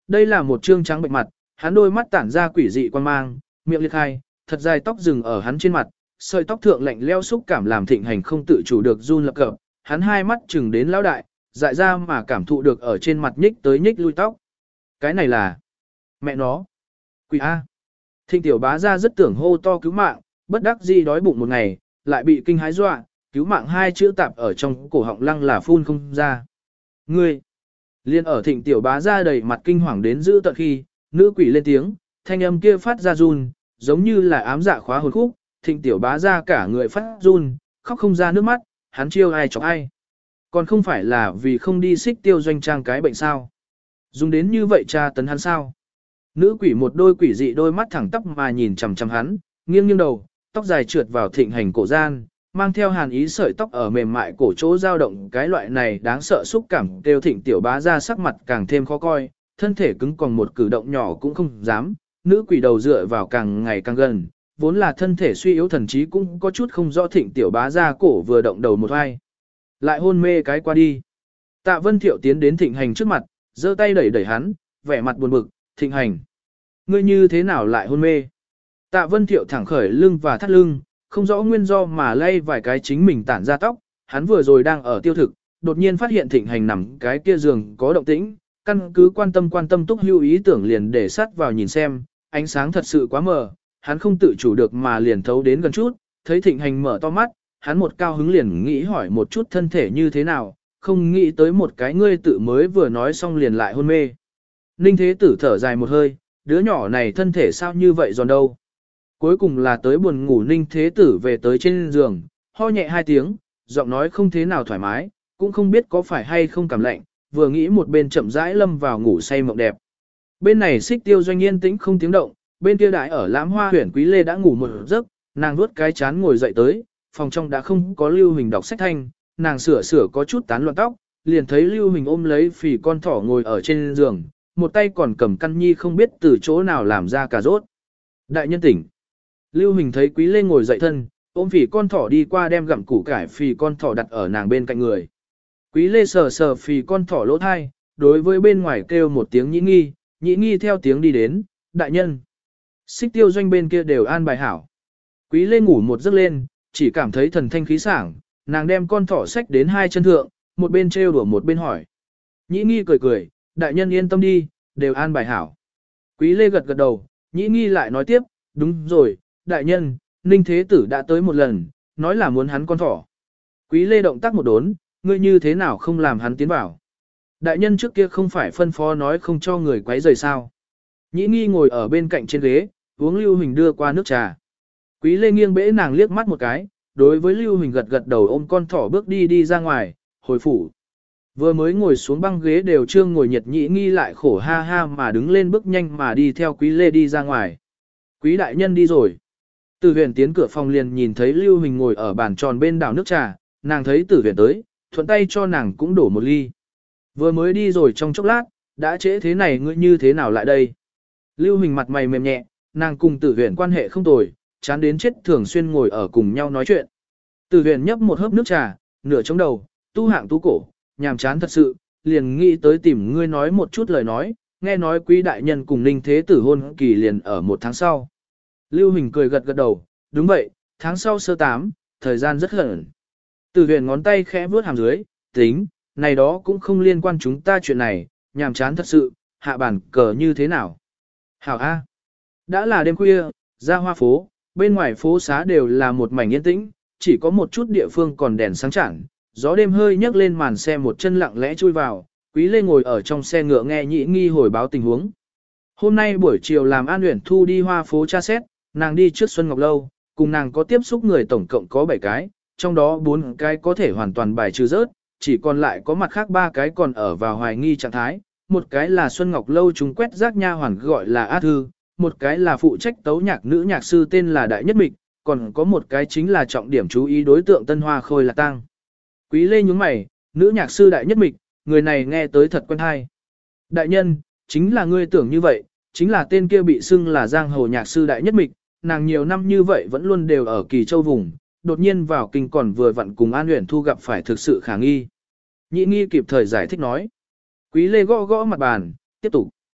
Đây là một trương trắng bệnh mặt, hắn đôi mắt tản ra quỷ dị quan mang, miệng liệt khai, thật dài tóc rừng ở hắn trên mặt, sợi tóc thượng lạnh leo xúc cảm làm Thịnh Hành không tự chủ được run lập cập, hắn hai mắt chừng đến lão đại, dại ra mà cảm thụ được ở trên mặt nhích tới nhích lui tóc. Cái này là mẹ nó. Quỷ A. Thịnh tiểu bá ra rất tưởng hô to cứu mạng, bất đắc dĩ đói bụng một ngày, lại bị kinh hãi dọa, cứu mạng hai chữ tạp ở trong cổ họng lăng là phun không ra. Ngươi. Liên ở Thịnh tiểu bá ra đầy mặt kinh hoàng đến giữ tận khi, nữ quỷ lên tiếng, thanh âm kia phát ra run, giống như là ám dạ khóa hồn khúc, Thịnh tiểu bá ra cả người phát run, khóc không ra nước mắt, hắn chiêu ai chọc ai. Còn không phải là vì không đi xích tiêu doanh trang cái bệnh sao. Dùng đến như vậy tra tấn hắn sao. Nữ quỷ một đôi quỷ dị đôi mắt thẳng tóc mà nhìn chằm chằm hắn, nghiêng nghiêng đầu, tóc dài trượt vào Thịnh Hành cổ gian, mang theo hàn ý sợi tóc ở mềm mại cổ chỗ dao động, cái loại này đáng sợ xúc cảm kêu Thịnh tiểu bá ra sắc mặt càng thêm khó coi, thân thể cứng còn một cử động nhỏ cũng không dám, nữ quỷ đầu dựa vào càng ngày càng gần, vốn là thân thể suy yếu thần trí cũng có chút không rõ Thịnh tiểu bá ra cổ vừa động đầu một vai. Lại hôn mê cái qua đi. Tạ Vân Thiệu tiến đến Thịnh Hành trước mặt, giơ tay đẩy đẩy hắn, vẻ mặt buồn bực, Thịnh Hành. Ngươi như thế nào lại hôn mê? Tạ Vân Thiệu thẳng khởi lưng và thắt lưng, không rõ nguyên do mà lay vài cái chính mình tản ra tóc, hắn vừa rồi đang ở tiêu thực, đột nhiên phát hiện Thịnh Hành nằm cái kia giường có động tĩnh, căn cứ quan tâm túc hưu ý tưởng liền để sát vào nhìn xem, ánh sáng thật sự quá mờ, hắn không tự chủ được mà liền thấu đến gần chút, thấy Thịnh Hành mở to mắt, hắn một cao hứng liền nghĩ hỏi một chút thân thể như thế nào, không nghĩ tới một cái ngươi tự mới vừa nói xong liền lại hôn mê. Ninh Thế Tử thở dài một hơi, đứa nhỏ này thân thể sao như vậy giòn đâu. Cuối cùng là tới buồn ngủ Ninh Thế Tử về tới trên giường, ho nhẹ hai tiếng, giọng nói không thế nào thoải mái, cũng không biết có phải hay không cảm lạnh, vừa nghĩ một bên chậm rãi lâm vào ngủ say mộng đẹp. Bên này Xích Tiêu Doanh yên tĩnh không tiếng động, bên kia đại ở Lãm Hoa Huyền Quý Lê đã ngủ một giấc, nàng nuốt cái chán ngồi dậy tới, phòng trong đã không có Lưu Huỳnh đọc sách thanh, nàng sửa có chút tán loạn tóc, liền thấy Lưu Huỳnh ôm lấy phì con thỏ ngồi ở trên giường, một tay còn cầm căn nhi không biết từ chỗ nào làm ra cà rốt. Đại nhân tỉnh. Lưu Huỳnh thấy Quý Lê ngồi dậy thân, ôm phì con thỏ đi qua đem gặm củ cải phì con thỏ đặt ở nàng bên cạnh người. Quý Lê sờ phì con thỏ lỗ thai, đối với bên ngoài kêu một tiếng nhĩ nghi theo tiếng đi đến, đại nhân. Xích Tiêu Doanh bên kia đều an bài hảo. Quý Lê ngủ một giấc lên, chỉ cảm thấy thần thanh khí sảng, nàng đem con thỏ xách đến hai chân thượng, một bên trêu đùa một bên hỏi. Nhĩ nghi cười, đại nhân yên tâm đi, đều an bài hảo. Quý Lê gật đầu, nhĩ nghi lại nói tiếp, đúng rồi, đại nhân, Ninh Thế Tử đã tới một lần, nói là muốn hắn con thỏ. Quý Lê động tác một đốn, ngươi như thế nào không làm hắn tiến vào. Đại nhân trước kia không phải phân phó nói không cho người quấy rầy sao. Nhĩ nghi ngồi ở bên cạnh trên ghế, uống Lưu Huỳnh đưa qua nước trà. Quý Lê nghiêng bẽ nàng liếc mắt một cái, đối với Lưu Huỳnh gật đầu ôm con thỏ bước đi ra ngoài, hồi phủ. Vừa mới ngồi xuống băng ghế đều chưa ngồi nhiệt nhĩ nghi lại khổ ha ha mà đứng lên bước nhanh mà đi theo Quý Lê đi ra ngoài. Quý đại nhân đi rồi. Tử Huyền tiến cửa phòng liền nhìn thấy Lưu Huỳnh ngồi ở bàn tròn bên đảo nước trà, nàng thấy Tử Huyền tới, thuận tay cho nàng cũng đổ một ly. Vừa mới đi rồi trong chốc lát, đã trễ thế này ngươi như thế nào lại đây? Lưu Huỳnh mặt mày mềm nhẹ, nàng cùng Tử Huyền quan hệ không tồi, chán đến chết thường xuyên ngồi ở cùng nhau nói chuyện. Tử Huyền nhấp một hớp nước trà, nửa chống đầu, tu hạng tú cổ, nhàm chán thật sự, liền nghĩ tới tìm ngươi nói một chút lời nói, nghe nói Quý đại nhân cùng Ninh Thế Tử hôn kỳ liền ở một tháng sau. Lưu Huỳnh cười gật đầu, đúng vậy, tháng sau sơ 8, thời gian rất gần. Tử Huyền ngón tay khẽ vuốt hàm dưới, tính, này đó cũng không liên quan chúng ta chuyện này, nhàm chán thật sự, hạ bản cờ như thế nào. Hảo A. Đã là đêm khuya, ra hoa phố, bên ngoài phố xá đều là một mảnh yên tĩnh, chỉ có một chút địa phương còn đèn sáng chản, gió đêm hơi nhấc lên màn xe một chân lặng lẽ chui vào, Quý Lê ngồi ở trong xe ngựa nghe nhĩ nghi hồi báo tình huống. Hôm nay buổi chiều làm An Uyển Thu đi hoa phố tra xét, nàng đi trước Xuân Ngọc Lâu, cùng nàng có tiếp xúc người tổng cộng có 7 cái, trong đó 4 cái có thể hoàn toàn bài trừ rớt, chỉ còn lại có mặt khác 3 cái còn ở vào hoài nghi trạng thái, một cái là Xuân Ngọc Lâu chúng quét rác nha hoàn gọi là A Thư, một cái là phụ trách tấu nhạc nữ nhạc sư tên là Đại Nhất Mịch, còn có một cái chính là trọng điểm chú ý đối tượng Tân Hoa Khôi là Tăng. Quý Lê nhướng mày, nữ nhạc sư Đại Nhất Mịch, người này nghe tới thật quen hay. Đại nhân, chính là ngươi tưởng như vậy, chính là tên kia bị xưng là giang hồ nhạc sư Đại Nhất Mịch, nàng nhiều năm như vậy vẫn luôn đều ở Kỳ Châu vùng, đột nhiên vào kinh còn vừa vặn cùng An Uyển Thu gặp phải thực sự khả nghi. Nhị nghi kịp thời giải thích nói. Quý Lê gõ mặt bàn, tiếp tục.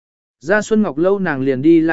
Ra Xuân Ngọc Lâu nàng liền đi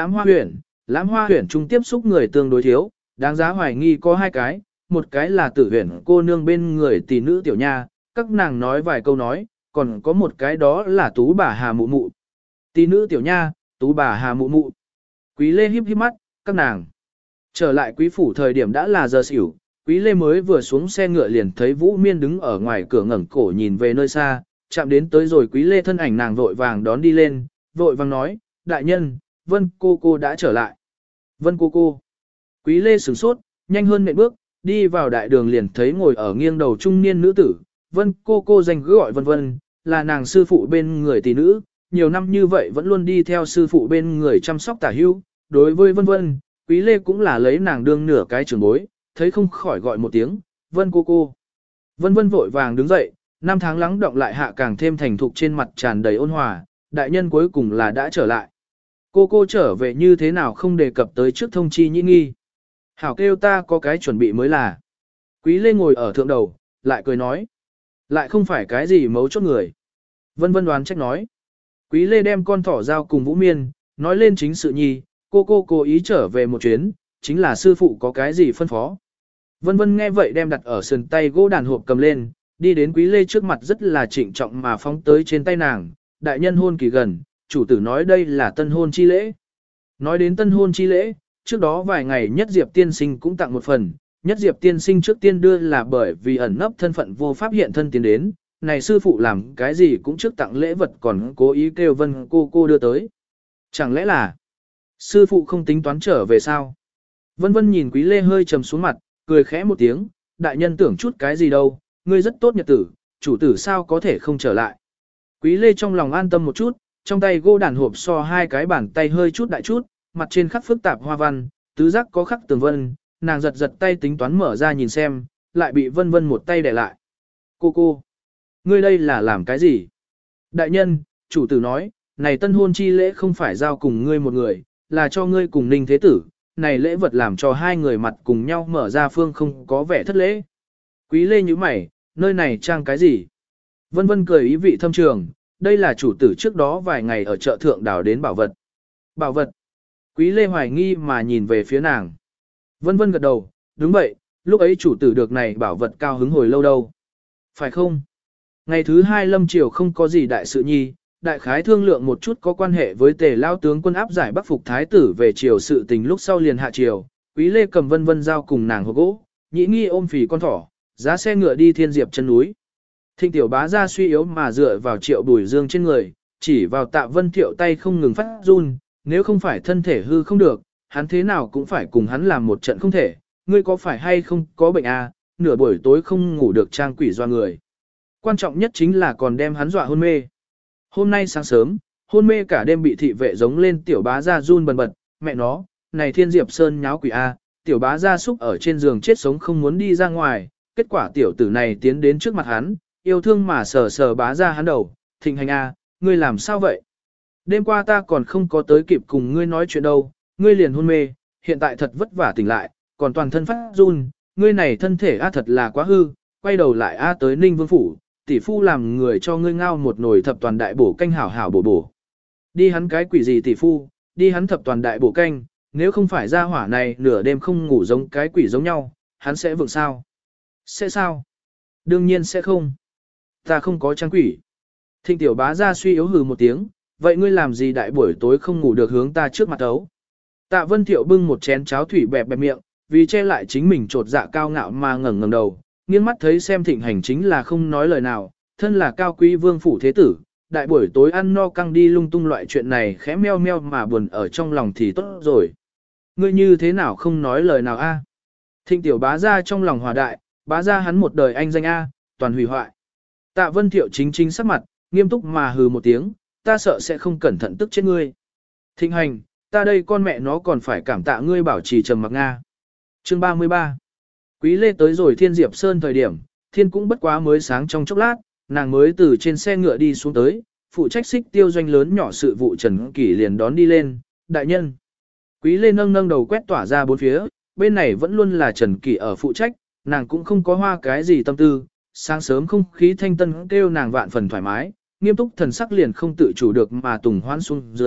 Lãm Hoa huyện trung tiếp xúc người tương đối thiếu, đáng giá hoài nghi có hai cái, một cái là Tử huyện cô nương bên người tỷ nữ tiểu nha, các nàng nói vài câu nói, còn có một cái đó là Tú bà Hà Mụ Mụ. Tỷ nữ tiểu nha, Tú bà Hà Mụ Mụ. Quý Lê híp híp mắt, các nàng. Trở lại quý phủ thời điểm đã là giờ xỉu, Quý Lê mới vừa xuống xe ngựa liền thấy Vũ Miên đứng ở ngoài cửa ngẩng cổ nhìn về nơi xa, chạm đến tới rồi Quý Lê thân ảnh nàng vội vàng đón đi lên, vội vàng nói, đại nhân, Vân cô đã trở lại. Vân cô. Quý Lê sửng sốt, nhanh hơn nện bước, đi vào đại đường liền thấy ngồi ở nghiêng đầu trung niên nữ tử, Vân cô danh cứ gọi Vân, là nàng sư phụ bên người tỷ nữ, nhiều năm như vậy vẫn luôn đi theo sư phụ bên người chăm sóc tả hữu. Đối với Vân, Quý Lê cũng là lấy nàng đương nửa cái trưởng bối, thấy không khỏi gọi một tiếng, Vân cô. Vân vội vàng đứng dậy, năm tháng lắng động lại hạ càng thêm thành thục trên mặt tràn đầy ôn hòa, đại nhân cuối cùng là đã trở lại. Cô trở về như thế nào không đề cập tới trước thông chi nhĩ nghi. Hảo kêu ta có cái chuẩn bị mới là. Quý Lê ngồi ở thượng đầu, lại cười nói. Lại không phải cái gì mấu chốt người. Vân đoán trách nói. Quý Lê đem con thỏ giao cùng Vũ Miên, nói lên chính sự nhi, cô cố ý trở về một chuyến, chính là sư phụ có cái gì phân phó. Vân nghe vậy đem đặt ở sườn tay gỗ đàn hộp cầm lên, đi đến Quý Lê trước mặt rất là trịnh trọng mà phóng tới trên tay nàng, đại nhân hôn kỳ gần, chủ tử nói đây là tân hôn chi lễ. Nói đến tân hôn chi lễ, trước đó vài ngày Nhất Diệp tiên sinh cũng tặng một phần, Nhất Diệp tiên sinh trước tiên đưa là bởi vì ẩn nấp thân phận vô pháp hiện thân tiến đến, này sư phụ làm cái gì cũng trước tặng lễ vật còn cố ý kêu Vân cô đưa tới. Chẳng lẽ là sư phụ không tính toán trở về sao? Vân nhìn Quý Lê hơi trầm xuống mặt, cười khẽ một tiếng, đại nhân tưởng chút cái gì đâu, ngươi rất tốt nhật tử, chủ tử sao có thể không trở lại. Quý Lê trong lòng an tâm một chút, trong tay gỗ đàn hộp so hai cái bàn tay hơi chút đại chút, mặt trên khắc phức tạp hoa văn, tứ giác có khắc tường vân, nàng giật tay tính toán mở ra nhìn xem, lại bị Vân một tay đè lại. Cô, ngươi đây là làm cái gì? Đại nhân, chủ tử nói, này tân hôn chi lễ không phải giao cùng ngươi một người, là cho ngươi cùng Ninh Thế Tử, này lễ vật làm cho hai người mặt cùng nhau mở ra phương không có vẻ thất lễ. Quý Lê nhíu mày, nơi này trang cái gì? Vân cười ý vị thâm trường, đây là chủ tử trước đó vài ngày ở chợ thượng đảo đến bảo vật. Bảo vật? Quý Lê hoài nghi mà nhìn về phía nàng. Vân gật đầu, đúng vậy, lúc ấy chủ tử được này bảo vật cao hứng hồi lâu đâu. Phải không? Ngày thứ hai lâm triều không có gì đại sự nhi, đại khái thương lượng một chút có quan hệ với Tề lao tướng quân áp giải Bắc phục thái tử về triều sự tình lúc sau liền hạ triều. Quý Lê cầm Vân giao cùng nàng hộp gỗ, nhĩ nghi ôm phì con thỏ, giá xe ngựa đi Thiên Diệp chân núi. Thịnh tiểu bá ra suy yếu mà dựa vào Triệu Bùi Dương trên người, chỉ vào Tạ Vân Thiệu tay không ngừng phát run, nếu không phải thân thể hư không được, hắn thế nào cũng phải cùng hắn làm một trận không thể, ngươi có phải hay không có bệnh à, nửa buổi tối không ngủ được trang quỷ doa người. Quan trọng nhất chính là còn đem hắn dọa hôn mê. Hôm nay sáng sớm, hôn mê cả đêm bị thị vệ giống lên tiểu bá ra run bần bật, mẹ nó, này Thiên Diệp Sơn nháo quỷ a, tiểu bá ra xúc ở trên giường chết sống không muốn đi ra ngoài, kết quả tiểu tử này tiến đến trước mặt hắn, yêu thương mà sờ bá ra hắn đầu, Thịnh Hành a, ngươi làm sao vậy? Đêm qua ta còn không có tới kịp cùng ngươi nói chuyện đâu, ngươi liền hôn mê, hiện tại thật vất vả tỉnh lại, còn toàn thân phát run, ngươi này thân thể a thật là quá hư, quay đầu lại a tới Ninh Vương phủ, tỷ phu làm người cho ngươi ngao một nồi thập toàn đại bổ canh hảo hảo bổ. Đi hắn cái quỷ gì tỷ phu, đi hắn thập toàn đại bổ canh, nếu không phải ra hỏa này nửa đêm không ngủ giống cái quỷ giống nhau, hắn sẽ vượng sao? Sẽ sao? Đương nhiên sẽ không. Ta không có trang quỷ. Thịnh tiểu bá ra suy yếu hừ một tiếng, vậy ngươi làm gì đại buổi tối không ngủ được hướng ta trước mặt ấu? Tạ Vân Thiệu bưng một chén cháo thủy bẹp miệng, vì che lại chính mình trột dạ cao ngạo mà ngẩng đầu, nghiêng mắt thấy xem Thịnh Hành chính là không nói lời nào, thân là cao quý vương phủ thế tử, đại buổi tối ăn no căng đi lung tung loại chuyện này khẽ meo meo mà buồn ở trong lòng thì tốt rồi. Ngươi như thế nào không nói lời nào a? Thịnh tiểu bá ra trong lòng hòa đại, bá ra hắn một đời anh danh a, toàn hủy hoại. Tạ Vân Thiệu chính sắc mặt, nghiêm túc mà hừ một tiếng, ta sợ sẽ không cẩn thận tức chết ngươi. Thịnh Hành, ta đây con mẹ nó còn phải cảm tạ ngươi bảo trì trầm mặc Nga. Chương 33. Quý Lê tới rồi Thiên Diệp Sơn thời điểm, thiên cũng bất quá mới sáng trong chốc lát, nàng mới từ trên xe ngựa đi xuống tới, phụ trách xích tiêu doanh lớn nhỏ sự vụ Trần Kỷ liền đón đi lên, đại nhân. Quý Lê nâng đầu quét tỏa ra bốn phía, bên này vẫn luôn là Trần Kỷ ở phụ trách, nàng cũng không có hoa cái gì tâm tư, sáng sớm không khí thanh tân kêu nàng vạn phần thoải mái, nghiêm túc thần sắc liền không tự chủ được mà tùng hoan xuống dưới,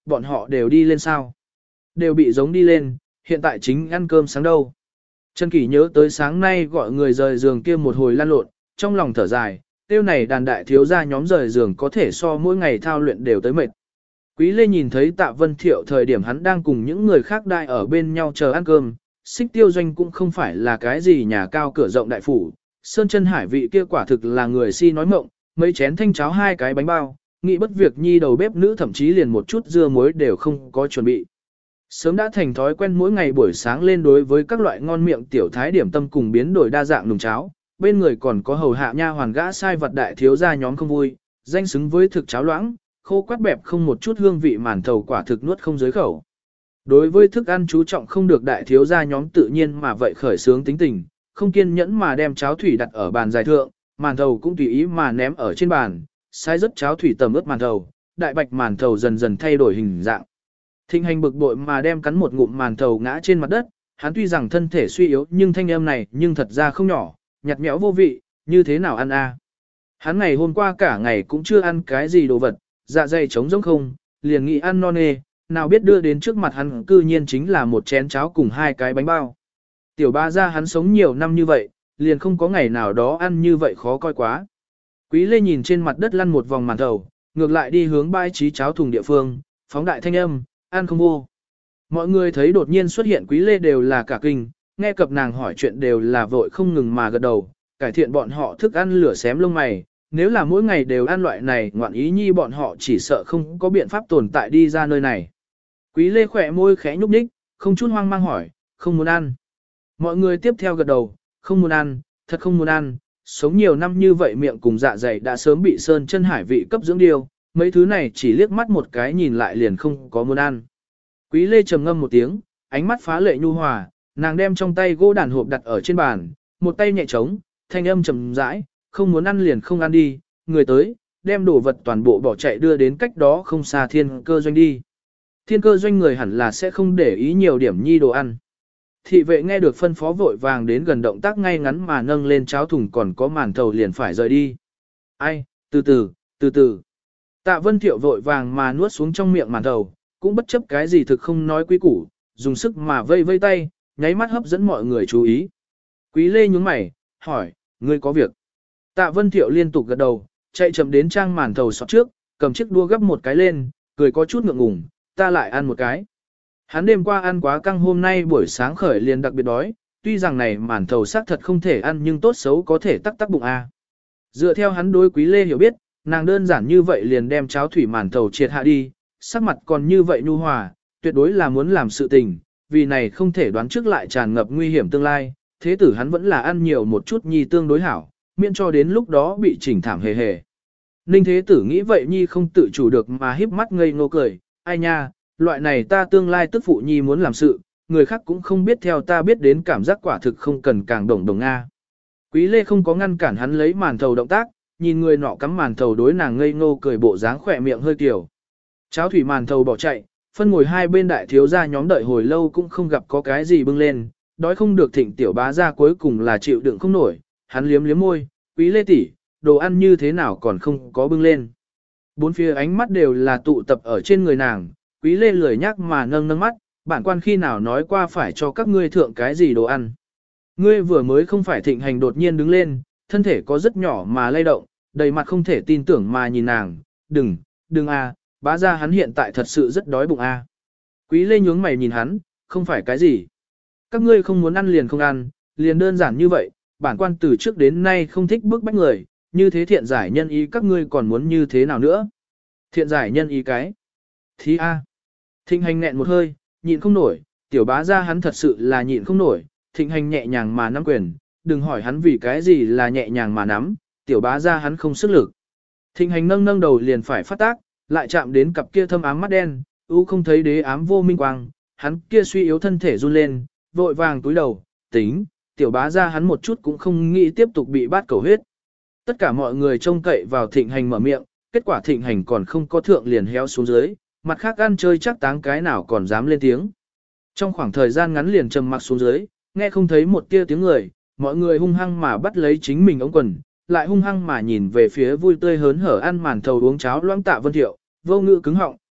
bọn họ đều đi lên sao? Đều bị giống đi lên, hiện tại chính ăn cơm sáng đâu. Trần Kỷ nhớ tới sáng nay gọi người rời giường kia một hồi lan lộn, trong lòng thở dài, tiêu này đàn đại thiếu gia nhóm rời giường có thể so mỗi ngày thao luyện đều tới mệt. Quý Lê nhìn thấy Tạ Vân Thiệu thời điểm hắn đang cùng những người khác đại ở bên nhau chờ ăn cơm, Xích Tiêu Doanh cũng không phải là cái gì nhà cao cửa rộng đại phủ, Sơn Chân Hải vị kia quả thực là người si nói mộng, mấy chén thanh cháo 2 cái bánh bao, nghĩ bất việc nhi đầu bếp nữ thậm chí liền một chút dưa muối đều không có chuẩn bị. Sớm đã thành thói quen mỗi ngày buổi sáng lên đối với các loại ngon miệng tiểu thái điểm tâm cùng biến đổi đa dạng nùng cháo, bên người còn có hầu hạ nha hoàn gã sai vật đại thiếu gia nhóm không vui, danh xứng với thực cháo loãng, khô quát bẹp không một chút hương vị màn thầu quả thực nuốt không dưới khẩu. Đối với thức ăn chú trọng không được đại thiếu gia nhóm tự nhiên mà vậy khởi sướng tính tình, không kiên nhẫn mà đem cháo thủy đặt ở bàn dài thượng, màn thầu cũng tùy ý mà ném ở trên bàn, sai rất cháo thủy tầm ướt màn thầu, đại bạch màn thầu dần dần thay đổi hình dạng. Thịnh Hành bực bội mà đem cắn một ngụm màn thầu ngã trên mặt đất, hắn tuy rằng thân thể suy yếu nhưng thanh âm này nhưng thật ra không nhỏ, nhạt nhẽo vô vị, như thế nào ăn a? Hắn ngày hôm qua cả ngày cũng chưa ăn cái gì đồ vật, dạ dày trống rỗng không, liền nghĩ ăn non nê, nào biết đưa đến trước mặt hắn cư nhiên chính là một chén cháo cùng 2 cái bánh bao. Tiểu ba gia hắn sống nhiều năm như vậy, liền không có ngày nào đó ăn như vậy khó coi quá. Quý Lê nhìn trên mặt đất lăn một vòng màn thầu, ngược lại đi hướng bãi trí cháo thùng địa phương, phóng đại thanh âm, ăn không vô. Mọi người thấy đột nhiên xuất hiện Quý Lê đều là cả kinh, nghe cập nàng hỏi chuyện đều là vội không ngừng mà gật đầu, cải thiện bọn họ thức ăn lửa xém lông mày, nếu là mỗi ngày đều ăn loại này ngoạn ý nhi bọn họ chỉ sợ không có biện pháp tồn tại đi ra nơi này. Quý Lê khỏe môi khẽ nhúc nhích, không chút hoang mang hỏi, không muốn ăn. Mọi người tiếp theo gật đầu, không muốn ăn, thật không muốn ăn, sống nhiều năm như vậy miệng cùng dạ dày đã sớm bị Sơn Chân Hải vị cấp dưỡng điều, mấy thứ này chỉ liếc mắt một cái nhìn lại liền không có muốn ăn. Quý Lê trầm ngâm một tiếng, ánh mắt phá lệ nhu hòa, nàng đem trong tay gỗ đàn hộp đặt ở trên bàn, một tay nhẹ trống, thanh âm trầm rãi, không muốn ăn liền không ăn đi, người tới, đem đồ vật toàn bộ bỏ chạy đưa đến cách đó không xa Thiên Cơ Doanh đi. Thiên Cơ Doanh người hẳn là sẽ không để ý nhiều điểm nhi đồ ăn. Thị vệ nghe được phân phó vội vàng đến gần động tác ngay ngắn mà nâng lên cháo thùng còn có màn thầu liền phải rời đi. Ai, từ từ, từ từ. Tạ Vân Thiệu vội vàng mà nuốt xuống trong miệng màn thầu, cũng bất chấp cái gì thực không nói quý củ, dùng sức mà vây vây tay, nháy mắt hấp dẫn mọi người chú ý. Quý Lê nhướng mày, hỏi, ngươi có việc. Tạ Vân Thiệu liên tục gật đầu, chạy chậm đến trang màn thầu sọt trước, cầm chiếc đua gấp một cái lên, cười có chút ngượng ngùng, ta lại ăn một cái. Hắn đêm qua ăn quá căng hôm nay buổi sáng khởi liền đặc biệt đói, tuy rằng này màn thầu xác thật không thể ăn nhưng tốt xấu có thể tắc bụng a. Dựa theo hắn đối Quý Lê hiểu biết, nàng đơn giản như vậy liền đem cháo thủy màn thầu triệt hạ đi, sắc mặt còn như vậy nhu hòa, tuyệt đối là muốn làm sự tình, vì này không thể đoán trước lại tràn ngập nguy hiểm tương lai, thế tử hắn vẫn là ăn nhiều một chút nhi tương đối hảo, miễn cho đến lúc đó bị chỉnh thảm hề hề. Ninh thế tử nghĩ vậy nhi không tự chủ được mà híp mắt ngây ngô cười, ai nha, loại này ta tương lai tức phụ nhi muốn làm sự, người khác cũng không biết theo ta biết đến cảm giác quả thực không cần càng đồng đồng Nga. Quý Lê không có ngăn cản hắn lấy màn thầu động tác, nhìn người nọ cắm màn thầu đối nàng ngây ngô cười bộ dáng khỏe miệng hơi kiểu. Cháo thủy màn thầu bỏ chạy, phân ngồi hai bên đại thiếu gia nhóm đợi hồi lâu cũng không gặp có cái gì bưng lên, đói không được Thịnh tiểu bá gia cuối cùng là chịu đựng không nổi, hắn liếm liếm môi, Quý Lê tỷ, đồ ăn như thế nào còn không có bưng lên. Bốn phía ánh mắt đều là tụ tập ở trên người nàng, Quý Lê lười nhắc mà nâng nâng mắt, bản quan khi nào nói qua phải cho các ngươi thượng cái gì đồ ăn. Ngươi vừa mới không phải Thịnh Hành đột nhiên đứng lên, thân thể có rất nhỏ mà lay động, đầy mặt không thể tin tưởng mà nhìn nàng, đừng a, bá gia hắn hiện tại thật sự rất đói bụng a. Quý Lê nhướng mày nhìn hắn, không phải cái gì. Các ngươi không muốn ăn liền không ăn, liền đơn giản như vậy, bản quan từ trước đến nay không thích bức bách người, như thế thiện giải nhân ý các ngươi còn muốn như thế nào nữa. Thiện giải nhân ý cái. Thí a. Thịnh Hành nghẹn một hơi, nhịn không nổi, tiểu bá gia hắn thật sự là nhịn không nổi, Thịnh Hành nhẹ nhàng mà nắm quyền, đừng hỏi hắn vì cái gì là nhẹ nhàng mà nắm, tiểu bá gia hắn không sức lực. Thịnh Hành nâng nâng đầu liền phải phát tác, lại chạm đến cặp kia thâm ám mắt đen, không thấy đế ám vô minh quang, hắn kia suy yếu thân thể run lên, vội vàng túi đầu, tính, tiểu bá gia hắn một chút cũng không nghĩ tiếp tục bị bát cầu huyết. Tất cả mọi người trông cậy vào Thịnh Hành mở miệng, kết quả Thịnh Hành còn không có thượng liền héo xuống dưới, mặt khác ăn chơi chắc táng cái nào còn dám lên tiếng. Trong khoảng thời gian ngắn liền trầm mặc xuống dưới, nghe không thấy một tia tiếng người, mọi người hung hăng mà bắt lấy chính mình ống quần, lại hung hăng mà nhìn về phía vui tươi hớn hở ăn màn thầu uống cháo loãng Tạ Vân Thiệu, vô ngữ cứng họng,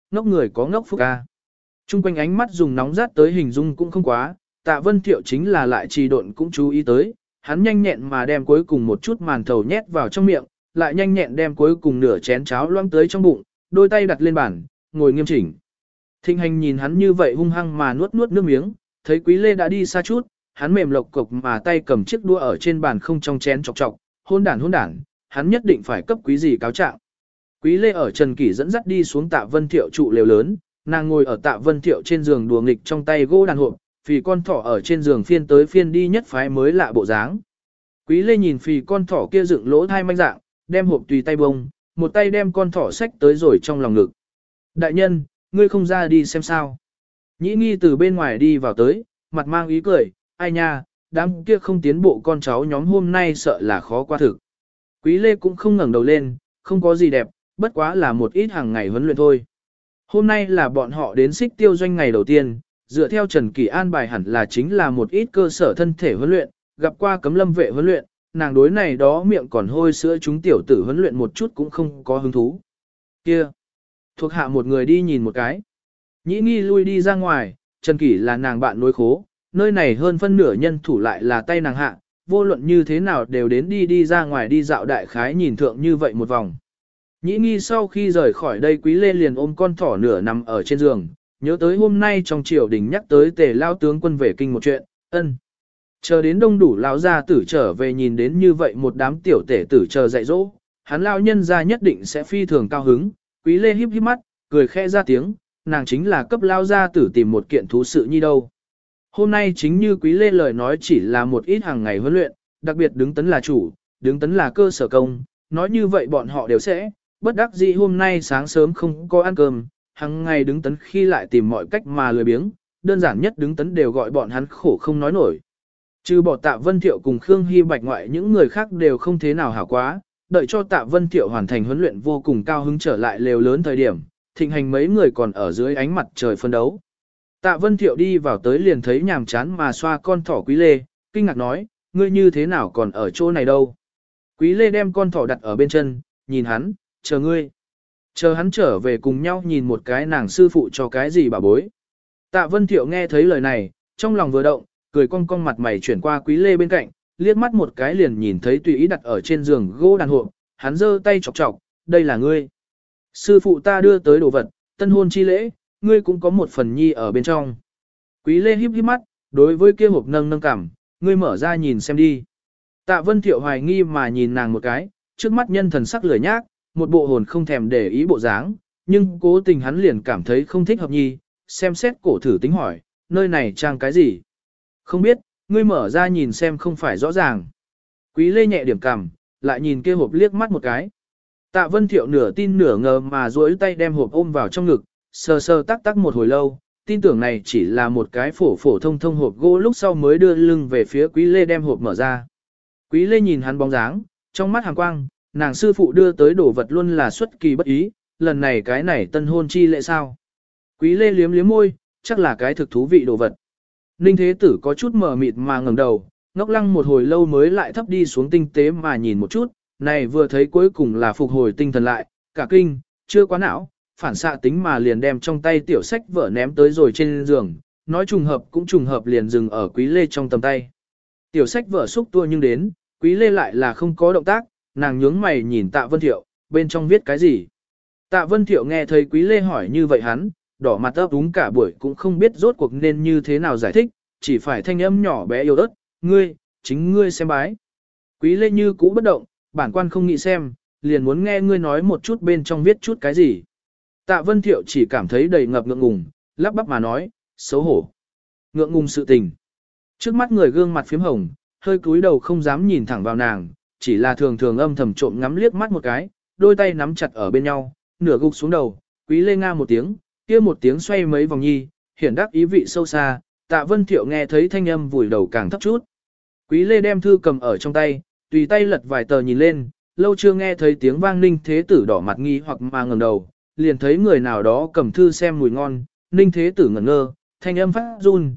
ngốc người có ngốc phúc ca. Trung quanh ánh mắt dùng nóng rát tới hình dung cũng không quá, Tạ Vân Thiệu chính là lại trì độn cũng chú ý tới, hắn nhanh nhẹn mà đem cuối cùng một chút màn thầu nhét vào trong miệng, lại nhanh nhẹn đem cuối cùng nửa chén cháo loãng tới trong bụng, đôi tay đặt lên bàn, ngồi nghiêm chỉnh. Thịnh Hành nhìn hắn như vậy hung hăng mà nuốt nuốt nước miếng, thấy Quý Lê đã đi xa chút, hắn mềm lộc cục mà tay cầm chiếc đũa ở trên bàn không trong chén chọc chọc, hôn đản, hắn nhất định phải cấp Quý gì cáo trạng. Quý Lê ở Trần Kỷ dẫn dắt đi xuống Tạ Vân Thiệu trụ lều lớn, nàng ngồi ở Tạ Vân Thiệu trên giường đùa nghịch trong tay gỗ đàn hộp, phì con thỏ ở trên giường phiên tới phiên đi nhất phái mới lạ bộ dáng. Quý Lê nhìn phì con thỏ kia dựng lỗ thai manh dạng, đem hộp tùy tay bông, một tay đem con thỏ xách tới rồi trong lòng ngực. Đại nhân, ngươi không ra đi xem sao. Nhĩ Nghi từ bên ngoài đi vào tới, mặt mang ý cười, ai nha, đám kia không tiến bộ con cháu nhóm hôm nay sợ là khó qua thực. Quý Lê cũng không ngẩng đầu lên, không có gì đẹp, bất quá là một ít hàng ngày huấn luyện thôi. Hôm nay là bọn họ đến Xích Tiêu doanh ngày đầu tiên, dựa theo Trần Kỳ an bài hẳn là chính là một ít cơ sở thân thể huấn luyện, gặp qua cấm lâm vệ huấn luyện, nàng đối này đó miệng còn hôi sữa chúng tiểu tử huấn luyện một chút cũng không có hứng thú. Kia, thuộc hạ một người đi nhìn một cái. Nhĩ Nghi lui đi ra ngoài, Trần Kỳ là nàng bạn nối khố, nơi này hơn phân nửa nhân thủ lại là tay nàng hạ, vô luận như thế nào đều đến đi ra ngoài đi dạo đại khái nhìn thượng như vậy một vòng. Nhĩ Nghi sau khi rời khỏi đây Quý Lê liền ôm con thỏ nửa nằm ở trên giường, nhớ tới hôm nay trong triều đình nhắc tới Tề lao tướng quân về kinh một chuyện, chờ đến đông đủ lão gia tử trở về nhìn đến như vậy một đám tiểu tể tử chờ dạy dỗ, hắn lao nhân ra nhất định sẽ phi thường cao hứng. Quý Lê híp híp mắt, cười khẽ ra tiếng, nàng chính là cấp lao gia tử tìm một kiện thú sự nhi đâu. Hôm nay chính như Quý Lê lời nói chỉ là một ít hàng ngày huấn luyện, đặc biệt đứng tấn là chủ, đứng tấn là cơ sở công, nói như vậy bọn họ đều sẽ, bất đắc dĩ hôm nay sáng sớm không có ăn cơm, hàng ngày đứng tấn khi lại tìm mọi cách mà lười biếng, đơn giản nhất đứng tấn đều gọi bọn hắn khổ không nói nổi. Trừ bỏ Tạ Vân Thiệu cùng Khương Hy Bạch ngoại những người khác đều không thế nào hảo quá, đợi cho Tạ Vân Thiệu hoàn thành huấn luyện vô cùng cao hứng trở lại lều lớn thời điểm, Thịnh Hành mấy người còn ở dưới ánh mặt trời phân đấu. Tạ Vân Thiệu đi vào tới liền thấy nhàm chán mà xoa con thỏ Quý Lê, kinh ngạc nói, ngươi như thế nào còn ở chỗ này đâu. Quý Lê đem con thỏ đặt ở bên chân, nhìn hắn, chờ ngươi. Chờ hắn trở về cùng nhau nhìn một cái nàng sư phụ cho cái gì bà bối. Tạ Vân Thiệu nghe thấy lời này, trong lòng vừa động, cười cong cong mặt mày chuyển qua Quý Lê bên cạnh, liếc mắt một cái liền nhìn thấy tùy ý đặt ở trên giường gỗ đàn hộp, hắn giơ tay chọc chọc, đây là ngươi. Sư phụ ta đưa tới đồ vật, tân hôn chi lễ, ngươi cũng có một phần nhi ở bên trong. Quý Lê híp híp mắt, đối với kia hộp nâng nâng cảm, ngươi mở ra nhìn xem đi. Tạ Vân Thiệu hoài nghi mà nhìn nàng một cái, trước mắt nhân thần sắc lười nhác, một bộ hồn không thèm để ý bộ dáng, nhưng cố tình hắn liền cảm thấy không thích hợp nhi, xem xét cổ thử tính hỏi, nơi này trang cái gì? Không biết, ngươi mở ra nhìn xem không phải rõ ràng. Quý Lê nhẹ điểm cằm, lại nhìn kia hộp liếc mắt một cái. Tạ Vân Thiệu nửa tin nửa ngờ mà duỗi tay đem hộp ôm vào trong ngực, sờ sờ tắc tắc một hồi lâu, tin tưởng này chỉ là một cái phổ thông thông hộp gỗ lúc sau mới đưa lưng về phía Quý Lê đem hộp mở ra. Quý Lê nhìn hắn bóng dáng, trong mắt hàn quang, nàng sư phụ đưa tới đồ vật luôn là xuất kỳ bất ý, lần này cái này tân hôn chi lễ sao. Quý Lê liếm liếm môi, chắc là cái thực thú vị đồ vật. Ninh Thế Tử có chút mờ mịt mà ngẩng đầu, ngốc lăng một hồi lâu mới lại thấp đi xuống tinh tế mà nhìn một chút, này vừa thấy cuối cùng là phục hồi tinh thần lại, cả kinh, chưa quá não, phản xạ tính mà liền đem trong tay tiểu sách vở ném tới rồi trên giường, nói trùng hợp cũng trùng hợp liền dừng ở Quý Lê trong tầm tay. Tiểu sách vở xúc tua nhưng đến, Quý Lê lại là không có động tác, nàng nhướng mày nhìn Tạ Vân Thiệu, bên trong viết cái gì. Tạ Vân Thiệu nghe thấy Quý Lê hỏi như vậy hắn, đỏ mặt ấp úng cả buổi cũng không biết rốt cuộc nên như thế nào giải thích, chỉ phải thanh âm nhỏ bé yếu ớt, chính ngươi xem bái. Quý Lê như cũ bất động, bản quan không nghĩ xem, liền muốn nghe ngươi nói một chút bên trong viết chút cái gì. Tạ Vân Thiệu chỉ cảm thấy đầy ngập ngượng ngùng, lắp bắp mà nói, xấu hổ. Ngượng ngùng sự tình. Trước mắt người gương mặt phím hồng, hơi cúi đầu không dám nhìn thẳng vào nàng, chỉ là thường thường âm thầm trộm ngắm liếc mắt một cái, đôi tay nắm chặt ở bên nhau, nửa gục xuống đầu, Quý Lê nga một tiếng, kia một tiếng xoay mấy vòng nhi, hiển đắc ý vị sâu xa, Tạ Vân Thiệu nghe thấy thanh âm vùi đầu càng thấp chút. Quý Lê đem thư cầm ở trong tay, tùy tay lật vài tờ nhìn lên, lâu chưa nghe thấy tiếng vang Ninh Thế Tử đỏ mặt nghi hoặc mà ngẩng đầu, liền thấy người nào đó cầm thư xem mùi ngon, Ninh Thế Tử ngẩn ngơ, thanh âm phát run,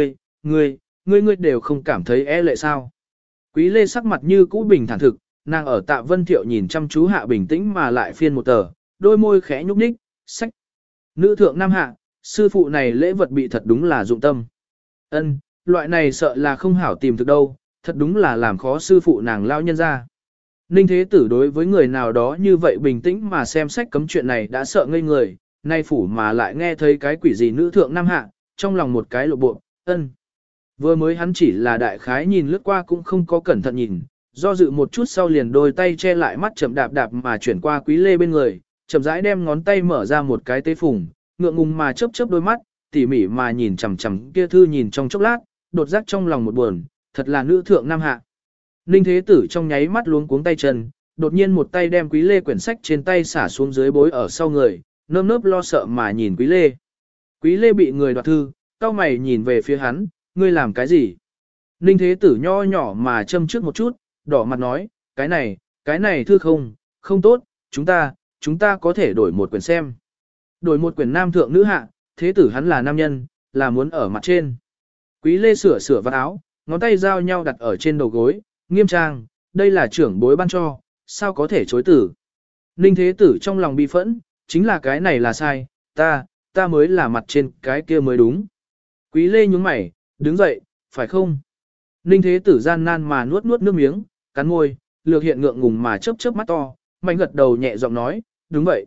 ngươi đều không cảm thấy e lệ sao. Quý Lê sắc mặt như cũ bình thản thực, nàng ở Tạ Vân Thiệu nhìn chăm chú hạ bình tĩnh mà lại phiên một tờ, đôi môi khẽ nhúc nhích, sách. Nữ thượng nam hạ, sư phụ này lễ vật bị thật đúng là dụng tâm. Ân, loại này sợ là không hảo tìm thực đâu, thật đúng là làm khó sư phụ nàng lao nhân ra. Ninh Thế Tử đối với người nào đó như vậy bình tĩnh mà xem sách cấm chuyện này đã sợ ngây người, nay phủ mà lại nghe thấy cái quỷ gì nữ thượng nam hạ, trong lòng một cái lộ bộ, ân. Vừa mới hắn chỉ là đại khái nhìn lướt qua cũng không có cẩn thận nhìn, do dự một chút sau liền đôi tay che lại mắt chậm đạp đạp mà chuyển qua Quý Lê bên người, chậm rãi đem ngón tay mở ra một cái tế phùng, ngượng ngùng mà chớp chớp đôi mắt, tỉ mỉ mà nhìn chằm chằm kia thư nhìn trong chốc lát, đột giác trong lòng một buồn, thật là nữ thượng nam hạ. Ninh Thế Tử trong nháy mắt luống cuống tay chân, đột nhiên một tay đem Quý Lê quyển sách trên tay xả xuống dưới bối ở sau người, nơm nớp lo sợ mà nhìn Quý Lê. Quý Lê bị người đoạt thư, cau mày nhìn về phía hắn, ngươi làm cái gì? Ninh Thế Tử nho nhỏ mà châm trước một chút, đỏ mặt nói, cái này thư không tốt, chúng ta có thể đổi một quyển xem. Đổi một quyển nam thượng nữ hạ, Thế Tử hắn là nam nhân, là muốn ở mặt trên. Quý Lê sửa vạt áo, ngón tay giao nhau đặt ở trên đầu gối, nghiêm trang, đây là trưởng bối ban cho, sao có thể chối tử. Ninh Thế Tử trong lòng bi phẫn, chính là cái này là sai, ta mới là mặt trên, cái kia mới đúng. Quý Lê nhúng mày, đứng dậy, phải không? Ninh Thế Tử gian nan mà nuốt nước miếng, cắn môi, lược hiện ngượng ngùng mà chớp mắt to, mạnh gật đầu nhẹ giọng nói, đúng vậy.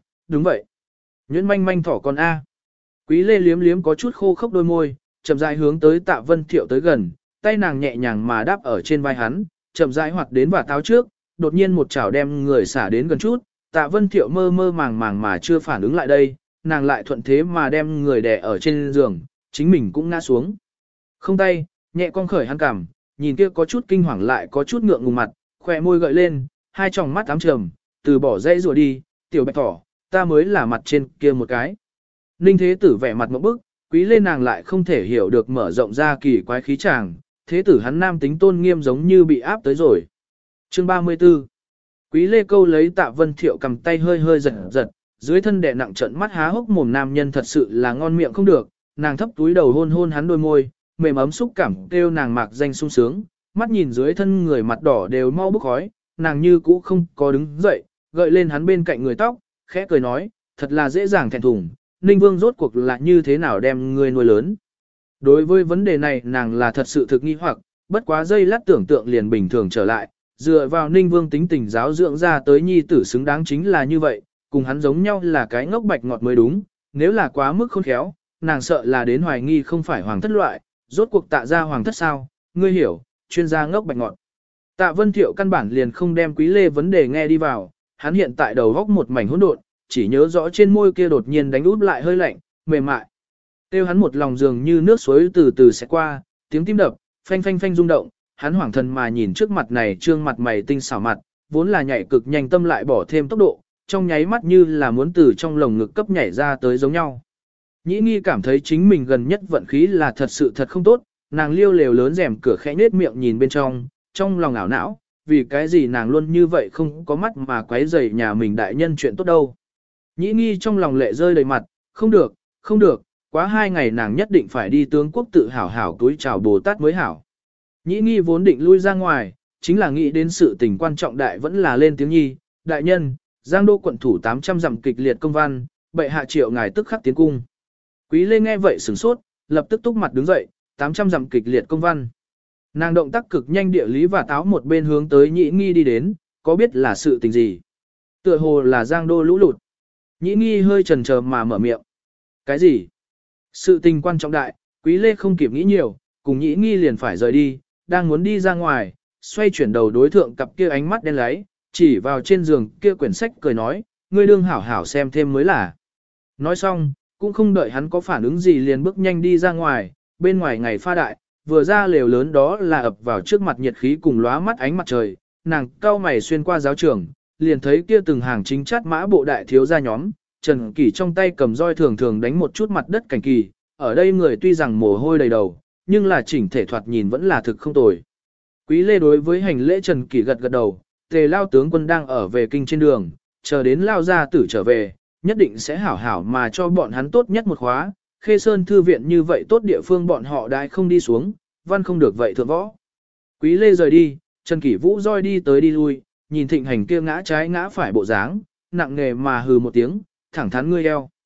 Nhuyễn manh thỏ con A. Quý Lê liếm có chút khô khốc đôi môi, chậm rãi hướng tới Tạ Vân Thiệu tới gần, tay nàng nhẹ nhàng mà đáp ở trên vai hắn, chậm rãi hoạt đến và táo trước, đột nhiên một chảo đem người xả đến gần chút, Tạ Vân Thiệu mơ màng mà chưa phản ứng lại đây, nàng lại thuận thế mà đem người đè ở trên giường, chính mình cũng ngã xuống. Không tay, nhẹ cong khởi hắn cằm, nhìn kia có chút kinh hoàng lại có chút ngượng ngùng mặt, khỏe môi gợi lên, hai tròng mắt ám trầm, từ bỏ dây rùa đi, tiểu bạch thỏ, ta mới là mặt trên kia một cái. Ninh Thế Tử vẻ mặt một bức, Quý Lê nàng lại không thể hiểu được mở rộng ra kỳ quái khí chàng, Thế Tử hắn nam tính tôn nghiêm giống như bị áp tới rồi. Chương 34 Quý Lê câu lấy Tạ Vân Thiệu cầm tay hơi giật, dưới thân đè nặng trận mắt há hốc mồm nam nhân thật sự là ngon miệng không được, nàng thấp túi đầu hôn hắn đôi môi, mềm ấm xúc cảm kêu nàng mạc danh sung sướng, mắt nhìn dưới thân người mặt đỏ đều mau bốc khói, nàng như cũ không có đứng dậy, gợi lên hắn bên cạnh người tóc, khẽ cười nói, thật là dễ dàng thẹn thùng, Ninh Vương rốt cuộc là như thế nào đem ngươi nuôi lớn. Đối với vấn đề này nàng là thật sự thực nghi hoặc, bất quá giây lát tưởng tượng liền bình thường trở lại, dựa vào Ninh Vương tính tình giáo dưỡng ra tới nhi tử xứng đáng chính là như vậy, cùng hắn giống nhau là cái ngốc bạch ngọt mới đúng, nếu là quá mức khôn khéo, nàng sợ là đến hoài nghi không phải hoàng thất loại, rốt cuộc Tạ ra hoàng thất sao, ngươi hiểu, chuyên gia ngốc bạch ngọt. Tạ Vân Thiệu căn bản liền không đem Quý Lê vấn đề nghe đi vào, hắn hiện tại đầu góc một mảnh hỗn độn, chỉ nhớ rõ trên môi kia đột nhiên đánh út lại hơi lạnh, mềm mại. Tiêu hắn một lòng dường như nước suối từ từ sẽ qua, tiếng tim đập, phanh rung động, hắn hoảng thần mà nhìn trước mặt này trương mặt mày tinh xảo mặt, vốn là nhảy cực nhanh tâm lại bỏ thêm tốc độ, trong nháy mắt như là muốn từ trong lồng ngực cấp nhảy ra tới giống nhau. Nhĩ Nghi cảm thấy chính mình gần nhất vận khí là thật sự thật không tốt, nàng liêu lều lớn rèm cửa khẽ nết miệng nhìn bên trong lòng ảo não, vì cái gì nàng luôn như vậy không có mắt mà quấy rầy nhà mình đại nhân chuyện tốt đâu. Nhĩ Nghi trong lòng lệ rơi đầy mặt, không được, quá 2 ngày nàng nhất định phải đi tướng quốc tự hảo túi chào Bồ Tát mới hảo. Nhĩ Nghi vốn định lui ra ngoài, chính là nghĩ đến sự tình quan trọng đại vẫn là lên tiếng nhi, đại nhân, Giang Đô quận thủ 800 dặm kịch liệt công văn, bệ hạ triệu ngài tức khắc tiến cung. Quý Lê nghe vậy sửng sốt, lập tức túc mặt đứng dậy, 800 dặm kịch liệt công văn. Nàng động tác cực nhanh địa lý và táo một bên hướng tới Nhĩ Nghi đi đến, có biết là sự tình gì? Tựa hồ là Giang Đô lũ lụt. Nhĩ Nghi hơi chần chờ mà mở miệng. Cái gì? Sự tình quan trọng đại, Quý Lê không kịp nghĩ nhiều, cùng Nhĩ Nghi liền phải rời đi, đang muốn đi ra ngoài, xoay chuyển đầu đối thượng cặp kia ánh mắt đen láy, chỉ vào trên giường kia quyển sách cười nói, ngươi đương hảo hảo xem thêm mới là. Nói xong, cũng không đợi hắn có phản ứng gì liền bước nhanh đi ra ngoài, bên ngoài ngày pha đại, vừa ra lều lớn đó là ập vào trước mặt nhiệt khí cùng lóa mắt ánh mặt trời, nàng cao mày xuyên qua giáo trường, liền thấy kia từng hàng chính chát mã bộ đại thiếu gia nhóm, Trần Kỷ trong tay cầm roi thường đánh một chút mặt đất cảnh kỳ, ở đây người tuy rằng mồ hôi đầy đầu, nhưng là chỉnh thể thoạt nhìn vẫn là thực không tồi. Quý Lê đối với hành lễ Trần Kỷ gật đầu, Tề Lao tướng quân đang ở về kinh trên đường, chờ đến Lao gia tử trở về, nhất định sẽ hảo hảo mà cho bọn hắn tốt nhất một khóa, Khê Sơn thư viện như vậy tốt địa phương bọn họ đã không đi xuống, văn không được vậy thượng võ. Quý Lê rời đi, Trần Kỷ Vũ roi đi tới đi lui, nhìn Thịnh Hành kia ngã trái ngã phải bộ dáng, nặng nề mà hừ một tiếng, thẳng thắn ngươi eo.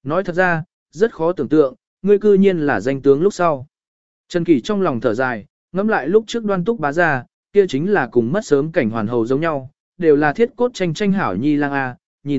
Nói thật ra, rất khó tưởng tượng, ngươi cư nhiên là danh tướng lúc sau. Trần Kỷ trong lòng thở dài, ngẫm lại lúc trước Đoan Túc bá gia, kia chính là cùng mất sớm cảnh hoàn hầu giống nhau, đều là thiết cốt tranh tranh hảo nhi lang a,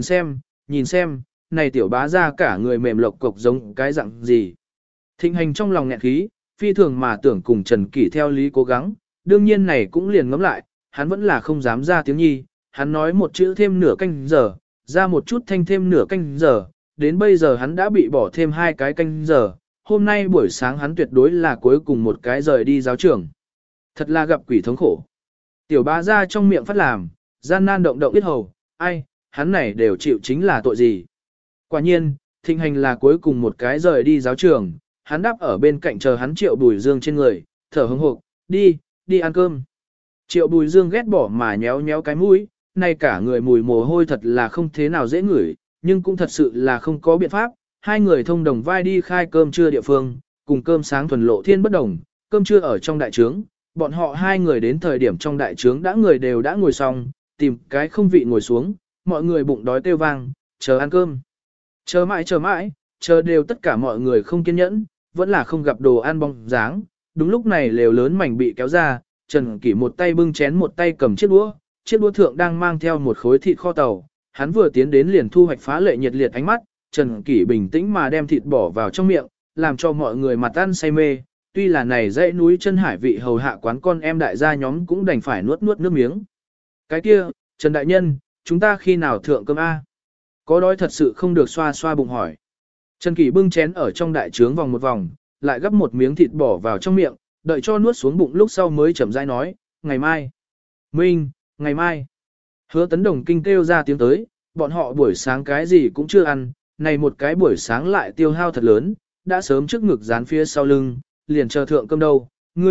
nhìn xem, này tiểu bá gia cả người mềm lộc cục giống cái dạng gì. Thịnh Hành trong lòng nghẹn khí, phi thường mà tưởng cùng Trần Kỷ theo lý cố gắng, đương nhiên này cũng liền ngẫm lại, hắn vẫn là không dám ra tiếng nhi, hắn nói một chữ thêm nửa canh giờ, ra một chút thanh thêm nửa canh giờ, đến bây giờ hắn đã bị bỏ thêm 2 cái canh giờ, hôm nay buổi sáng hắn tuyệt đối là cuối cùng một cái rời đi giáo trường. Thật là gặp quỷ thống khổ. Tiểu bá ra trong miệng phát làm, gian nan động động biết hầu, ai, hắn này đều chịu chính là tội gì. Quả nhiên, Thịnh Hành là cuối cùng một cái rời đi giáo trường, hắn đáp ở bên cạnh chờ hắn Triệu Bùi Dương trên người, thở hững hộc, đi ăn cơm. Triệu Bùi Dương ghét bỏ mà nhéo nhéo cái mũi, nay cả người mùi mồ hôi thật là không thế nào dễ ngửi, nhưng cũng thật sự là không có biện pháp. Hai người thông đồng vai đi khai cơm trưa địa phương, cùng cơm sáng thuần lộ thiên bất đồng, cơm trưa ở trong đại trướng, bọn họ hai người đến thời điểm trong đại trướng người đều đã ngồi xong, tìm cái không vị ngồi xuống, mọi người bụng đói kêu vang, chờ ăn cơm. Chờ mãi, chờ đều tất cả mọi người không kiên nhẫn, vẫn là không gặp đồ ăn bóng dáng. Đúng lúc này lều lớn mảnh bị kéo ra, Trần Kỷ một tay bưng chén một tay cầm chiếc đũa thượng đang mang theo một khối thịt kho tàu. Hắn vừa tiến đến liền thu hoạch phá lệ nhiệt liệt ánh mắt, Trần Kỷ bình tĩnh mà đem thịt bỏ vào trong miệng, làm cho mọi người mặt ăn say mê. Tuy là này dãy núi chân hải vị hầu hạ quán con em đại gia nhóm cũng đành phải nuốt nước miếng. Cái kia, Trần Đại Nhân, chúng ta khi nào thượng cơm A? Có đói thật sự không được xoa xoa bụng hỏi. Trần Kỷ bưng chén ở trong đại trướng vòng một vòng, lại gắp một miếng thịt bỏ vào trong miệng, đợi cho nuốt xuống bụng lúc sau mới chậm rãi nói, ngày mai. Minh, ngày mai. Hứa Tấn Đồng kinh kêu ra tiếng tới, bọn họ buổi sáng cái gì cũng chưa ăn, này một cái buổi sáng lại tiêu hao thật lớn, đã sớm trước ngực dán phía sau lưng, liền chờ thượng cơm đâu,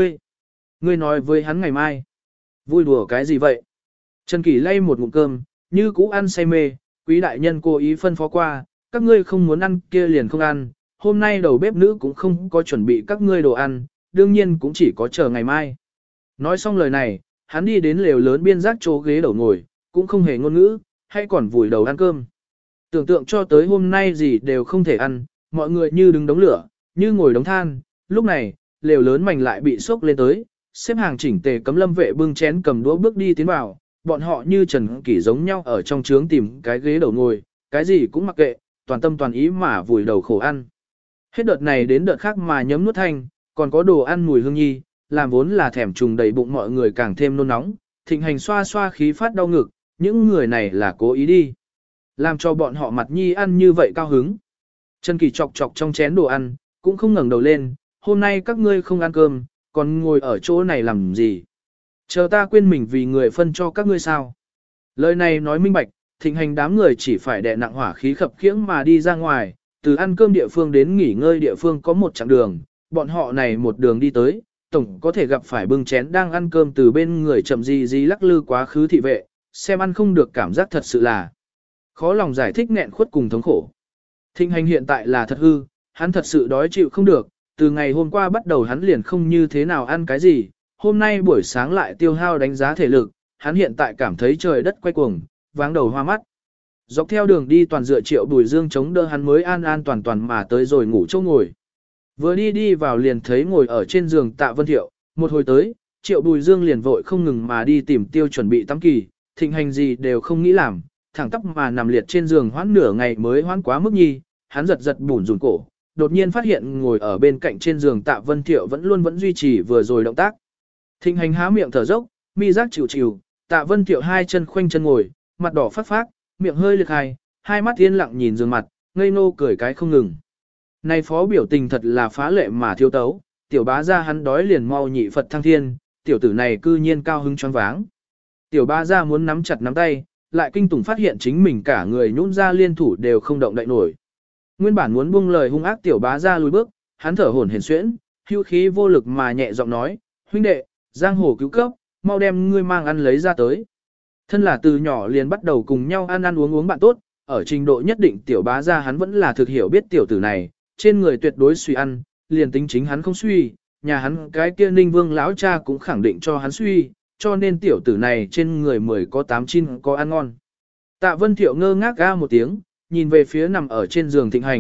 ngươi nói với hắn ngày mai. Vui đùa cái gì vậy? Trần Kỷ lay một ngụm cơm, như cũ ăn say mê, quý đại nhân cố ý phân phó qua, các ngươi không muốn ăn kia liền không ăn, hôm nay đầu bếp nữ cũng không có chuẩn bị các ngươi đồ ăn, đương nhiên cũng chỉ có chờ ngày mai. Nói xong lời này, hắn đi đến lều lớn biên giác chỗ ghế đầu ngồi, cũng không hề ngôn ngữ, hay còn vùi đầu ăn cơm. Tưởng tượng cho tới hôm nay gì đều không thể ăn, mọi người như đứng đống lửa, như ngồi đống than, lúc này, lều lớn mảnh lại bị sốc lên tới, xếp hàng chỉnh tề cấm lâm vệ bưng chén cầm đũa bước đi tiến vào, bọn họ như Trần Kỷ giống nhau ở trong trướng tìm cái ghế đầu ngồi, cái gì cũng mặc kệ, toàn tâm toàn ý mà vùi đầu khổ ăn. Hết đợt này đến đợt khác mà nhấm nuốt thanh, còn có đồ ăn mùi hương nhi, làm vốn là thèm trùng đầy bụng mọi người càng thêm nôn nóng, Thịnh Hành xoa xoa khí phát đau ngực, những người này là cố ý đi. Làm cho bọn họ mặt nhi ăn như vậy cao hứng. Trần Kỷ chọc chọc trong chén đồ ăn, cũng không ngẩng đầu lên, hôm nay các ngươi không ăn cơm, còn ngồi ở chỗ này làm gì? Chờ ta quên mình vì người phân cho các ngươi sao? Lời này nói minh bạch, Thịnh Hành đám người chỉ phải đè nặng hỏa khí khập khiễng mà đi ra ngoài, từ ăn cơm địa phương đến nghỉ ngơi địa phương có một chặng đường, bọn họ này một đường đi tới, tổng có thể gặp phải bưng chén đang ăn cơm từ bên người chậm gì lắc lư quá khứ thị vệ, xem ăn không được cảm giác thật sự là khó lòng giải thích nghẹn khuất cùng thống khổ. Thịnh Hành hiện tại là thật hư, hắn thật sự đói chịu không được, từ ngày hôm qua bắt đầu hắn liền không như thế nào ăn cái gì, hôm nay buổi sáng lại tiêu hao đánh giá thể lực, hắn hiện tại cảm thấy trời đất quay cuồng, váng đầu hoa mắt. Dọc theo đường đi toàn dựa Triệu Bùi Dương chống đỡ hắn mới an an toàn toàn mà tới rồi ngủ chỗ ngồi. Vừa đi vào liền thấy ngồi ở trên giường Tạ Vân Thiệu, một hồi tới, Triệu Bùi Dương liền vội không ngừng mà đi tìm tiêu chuẩn bị tắm kỳ, Thịnh Hành gì đều không nghĩ làm, thẳng tóc mà nằm liệt trên giường hoãn nửa ngày mới hoãn quá mức nhi, hắn giật bủn rủn cổ, đột nhiên phát hiện ngồi ở bên cạnh trên giường Tạ Vân Thiệu vẫn duy trì vừa rồi động tác. Thịnh Hành há miệng thở dốc, mi giác chịu, Tạ Vân Thiệu hai chân khoanh chân ngồi, mặt đỏ phát, miệng hơi liệt hai mắt yên lặng nhìn giường mặt, ngây ngô cười cái không ngừng. Này phó biểu tình thật là phá lệ mà thiếu tấu, tiểu bá gia hắn đói liền mau nhị Phật thăng thiên, tiểu tử này cư nhiên cao hứng choáng váng. Tiểu bá gia muốn nắm chặt nắm tay, lại kinh tủng phát hiện chính mình cả người nhũn ra liên thủ đều không động đậy nổi. Nguyên bản muốn buông lời hung ác tiểu bá gia lùi bước, hắn thở hổn hển xuyễn, hữu khí vô lực mà nhẹ giọng nói, huynh đệ, giang hồ cứu cấp, mau đem ngươi mang ăn lấy ra tới. Thân là từ nhỏ liền bắt đầu cùng nhau ăn uống bạn tốt, ở trình độ nhất định tiểu bá gia hắn vẫn là thực hiểu biết tiểu tử này, trên người tuyệt đối suy ăn, liền tính chính hắn không suy, nhà hắn cái kia Ninh Vương lão cha cũng khẳng định cho hắn suy, cho nên tiểu tử này trên người 10 có 8 chín có ăn ngon. Tạ Vân Thiệu ngơ ngác ga một tiếng, nhìn về phía nằm ở trên giường Thịnh Hành,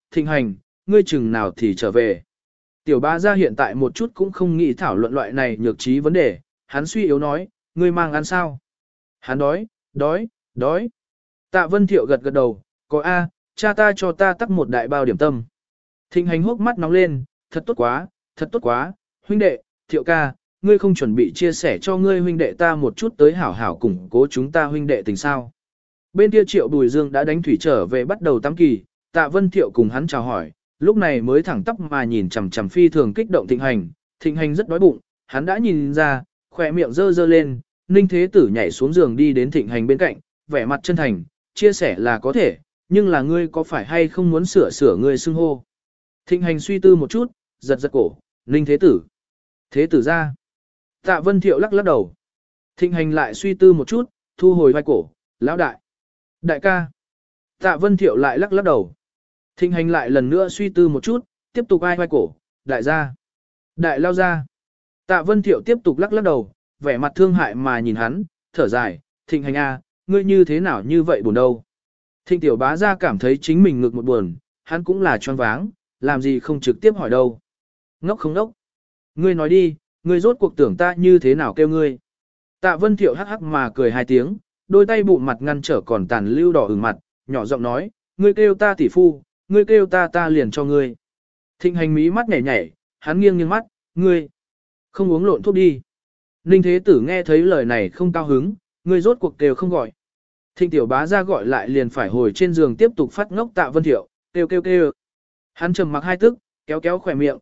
Thịnh Hành, ngươi chừng nào thì trở về. Tiểu bá gia hiện tại một chút cũng không nghĩ thảo luận loại này nhược trí vấn đề, hắn suy yếu nói, ngươi mang ăn sao? Hắn đói, đói, đói. Tạ Vân Thiệu gật gật đầu, có A, cha ta cho ta tắc một đại bao điểm tâm. Thịnh Hành hốc mắt nóng lên, thật tốt quá, huynh đệ, Thiệu ca, ngươi không chuẩn bị chia sẻ cho ngươi huynh đệ ta một chút tới hảo hảo củng cố chúng ta huynh đệ tình sao. Bên kia Triệu Bùi Dương đã đánh thủy trở về bắt đầu tắm kỳ, Tạ Vân Thiệu cùng hắn chào hỏi, lúc này mới thẳng tóc mà nhìn chằm chằm phi thường kích động Thịnh Hành rất đói bụng, hắn đã nhìn ra, khỏe miệng dơ dơ lên, Ninh Thế Tử nhảy xuống giường đi đến Thịnh Hành bên cạnh, vẻ mặt chân thành, chia sẻ là có thể, nhưng là ngươi có phải hay không muốn sửa ngươi xưng hô. Thịnh Hành suy tư một chút, giật cổ, Ninh Thế Tử. Thế Tử ra. Tạ Vân Thiệu lắc đầu. Thịnh Hành lại suy tư một chút, thu hồi vai cổ, lão đại. Đại ca. Tạ Vân Thiệu lại lắc đầu. Thịnh Hành lại lần nữa suy tư một chút, tiếp tục vai cổ, đại gia. Đại lao ra. Tạ Vân Thiệu tiếp tục lắc đầu, vẻ mặt thương hại mà nhìn hắn, thở dài, Thịnh Hành a, ngươi như thế nào như vậy buồn đâu. Thịnh Tiểu bá ra cảm thấy chính mình ngực một buồn, hắn cũng là choáng váng, làm gì không trực tiếp hỏi đâu. Ngốc không ngốc. Ngươi nói đi, ngươi rốt cuộc tưởng ta như thế nào kêu ngươi. Tạ Vân Thiệu hắc hắc mà cười hai tiếng, đôi tay bụng mặt ngăn trở còn tàn lưu đỏ ửng mặt, nhỏ giọng nói, ngươi kêu ta tỷ phu, ngươi kêu ta liền cho ngươi. Thịnh Hành mí mắt nhảy nhảy, hắn nghiêng mắt, ngươi không uống lộn thuốc đi. Ninh Thế Tử nghe thấy lời này không cao hứng, ngươi rốt cuộc kêu không gọi. Thịnh Tiểu bá ra gọi lại liền phải hồi trên giường tiếp tục phát ngốc Tạ Vân Thiệu, kêu. Hắn trầm mặc hai tức, kéo khỏe miệng,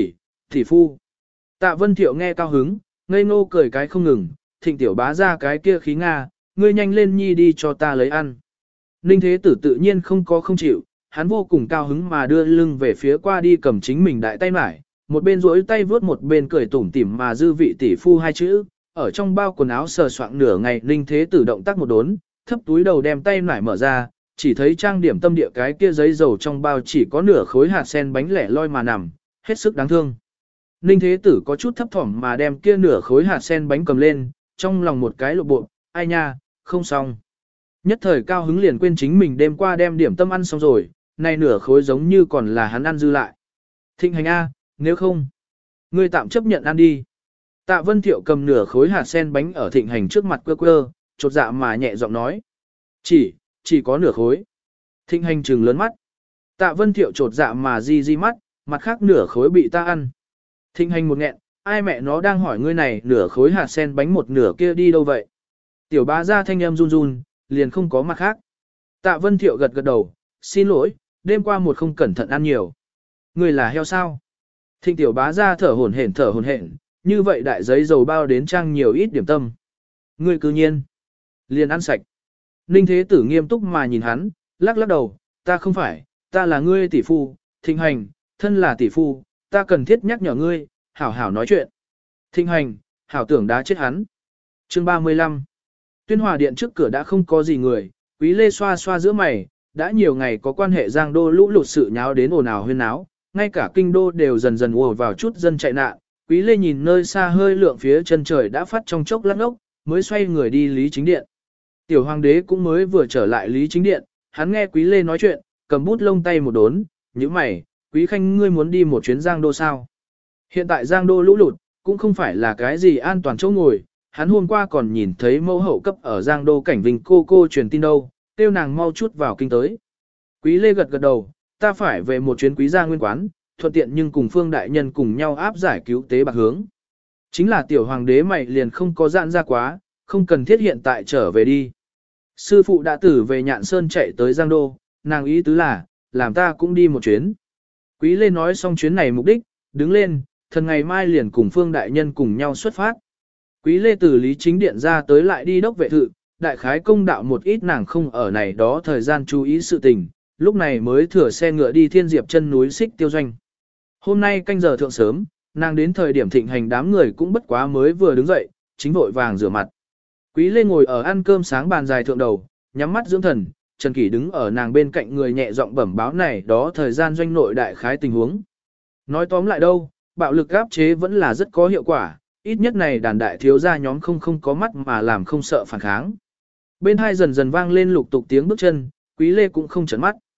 tỷ phu. Tạ Vân Thiệu nghe cao hứng, ngây ngô cười cái không ngừng, Thịnh Tiểu bá ra cái kia khí Nga, ngươi nhanh lên nhi đi cho ta lấy ăn. Ninh Thế Tử tự nhiên không chịu, hắn vô cùng cao hứng mà đưa lưng về phía qua đi cầm chính mình đại tay mải, một bên duỗi tay vướt một bên cười tủm tỉm mà dư vị tỷ phu hai chữ, ở trong bao quần áo sờ soạng nửa ngày. Ninh Thế Tử động tác một đốn, thấp túi đầu đem tay mải mở ra, chỉ thấy trang điểm tâm địa cái kia giấy dầu trong bao chỉ có nửa khối hạt sen bánh lẻ loi mà nằm, hết sức đáng thương. Ninh Thế Tử có chút thấp thỏm mà đem kia nửa khối hạt sen bánh cầm lên, trong lòng một cái lộ bộ, ai nha, không xong. Nhất thời cao hứng liền quên chính mình đêm qua đem điểm tâm ăn xong rồi, nay nửa khối giống như còn là hắn ăn dư lại. Thịnh Hành a, nếu không, ngươi tạm chấp nhận ăn đi. Tạ Vân Thiệu cầm nửa khối hạt sen bánh ở Thịnh Hành trước mặt quơ, chột dạ mà nhẹ giọng nói. Chỉ có nửa khối. Thịnh Hành trừng lớn mắt. Tạ Vân Thiệu chột dạ mà di mắt, mặt khác nửa khối bị ta ăn. Thịnh Hành một nghẹn, ai mẹ nó đang hỏi ngươi này nửa khối hạt sen bánh một nửa kia đi đâu vậy? Tiểu bá ra thanh em run, liền không có mặt khác. Tạ Vân Thiệu gật đầu, xin lỗi, đêm qua một không cẩn thận ăn nhiều. Ngươi là heo sao? Thịnh Tiểu bá ra thở hổn hển, như vậy đại giấy dầu bao đến trang nhiều ít điểm tâm. Ngươi cư nhiên, liền ăn sạch. Ninh Thế Tử nghiêm túc mà nhìn hắn, lắc đầu, ta không phải, ta là ngươi tỷ phu, Thịnh Hành, thân là tỷ phu, ta cần thiết nhắc nhở ngươi, hảo hảo nói chuyện. Thịnh Hành, hảo tưởng đá chết hắn. Chương 35. Tuyên Hòa Điện trước cửa đã không có gì người, Quý Lê xoa giữa mày, đã nhiều ngày có quan hệ Giang Đô lũ lụt sự nháo đến ồn ào huyên náo, ngay cả kinh đô đều dần dần ùa vào chút dân chạy nạn. Quý Lê nhìn nơi xa hơi lượng phía chân trời đã phát trong chốc lát ốc, mới xoay người đi Lý Chính Điện. Tiểu Hoàng đế cũng mới vừa trở lại Lý Chính Điện, hắn nghe Quý Lê nói chuyện, cầm bút lông tay một đốn, nhíu mày, Quý Khanh ngươi muốn đi một chuyến Giang Đô sao? Hiện tại Giang Đô lũ lụt, cũng không phải là cái gì an toàn chỗ ngồi, hắn hôm qua còn nhìn thấy mẫu hậu cấp ở Giang Đô Cảnh Vinh cô truyền tin đâu, kêu nàng mau chút vào kinh tới. Quý Lê gật đầu, ta phải về một chuyến Quý gia nguyên quán, thuận tiện nhưng cùng Phương đại nhân cùng nhau áp giải cứu tế bạc hướng. Chính là tiểu hoàng đế mày liền không có giãn ra quá, không cần thiết hiện tại trở về đi. Sư phụ đã tử về Nhạn Sơn chạy tới Giang Đô, nàng ý tứ là, làm ta cũng đi một chuyến. Quý Lê nói xong chuyến này mục đích, đứng lên, thần ngày mai liền cùng Phương đại nhân cùng nhau xuất phát. Quý Lê từ Lý Chính Điện ra tới lại đi đốc vệ thự, đại khái công đạo một ít nàng không ở này đó thời gian chú ý sự tình, lúc này mới thừa xe ngựa đi Thiên Diệp chân núi Xích Tiêu Doanh. Hôm nay canh giờ thượng sớm, nàng đến thời điểm thịnh hành đám người cũng bất quá mới vừa đứng dậy, chính vội vàng rửa mặt. Quý Lê ngồi ở ăn cơm sáng bàn dài thượng đầu, nhắm mắt dưỡng thần, Trần Kỷ đứng ở nàng bên cạnh người nhẹ giọng bẩm báo này đó thời gian doanh nội đại khái tình huống. Nói tóm lại đâu, bạo lực áp chế vẫn là rất có hiệu quả, ít nhất này đàn đại thiếu gia nhóm không có mắt mà làm không sợ phản kháng. Bên hai dần dần vang lên lục tục tiếng bước chân, Quý Lê cũng không chấn mắt.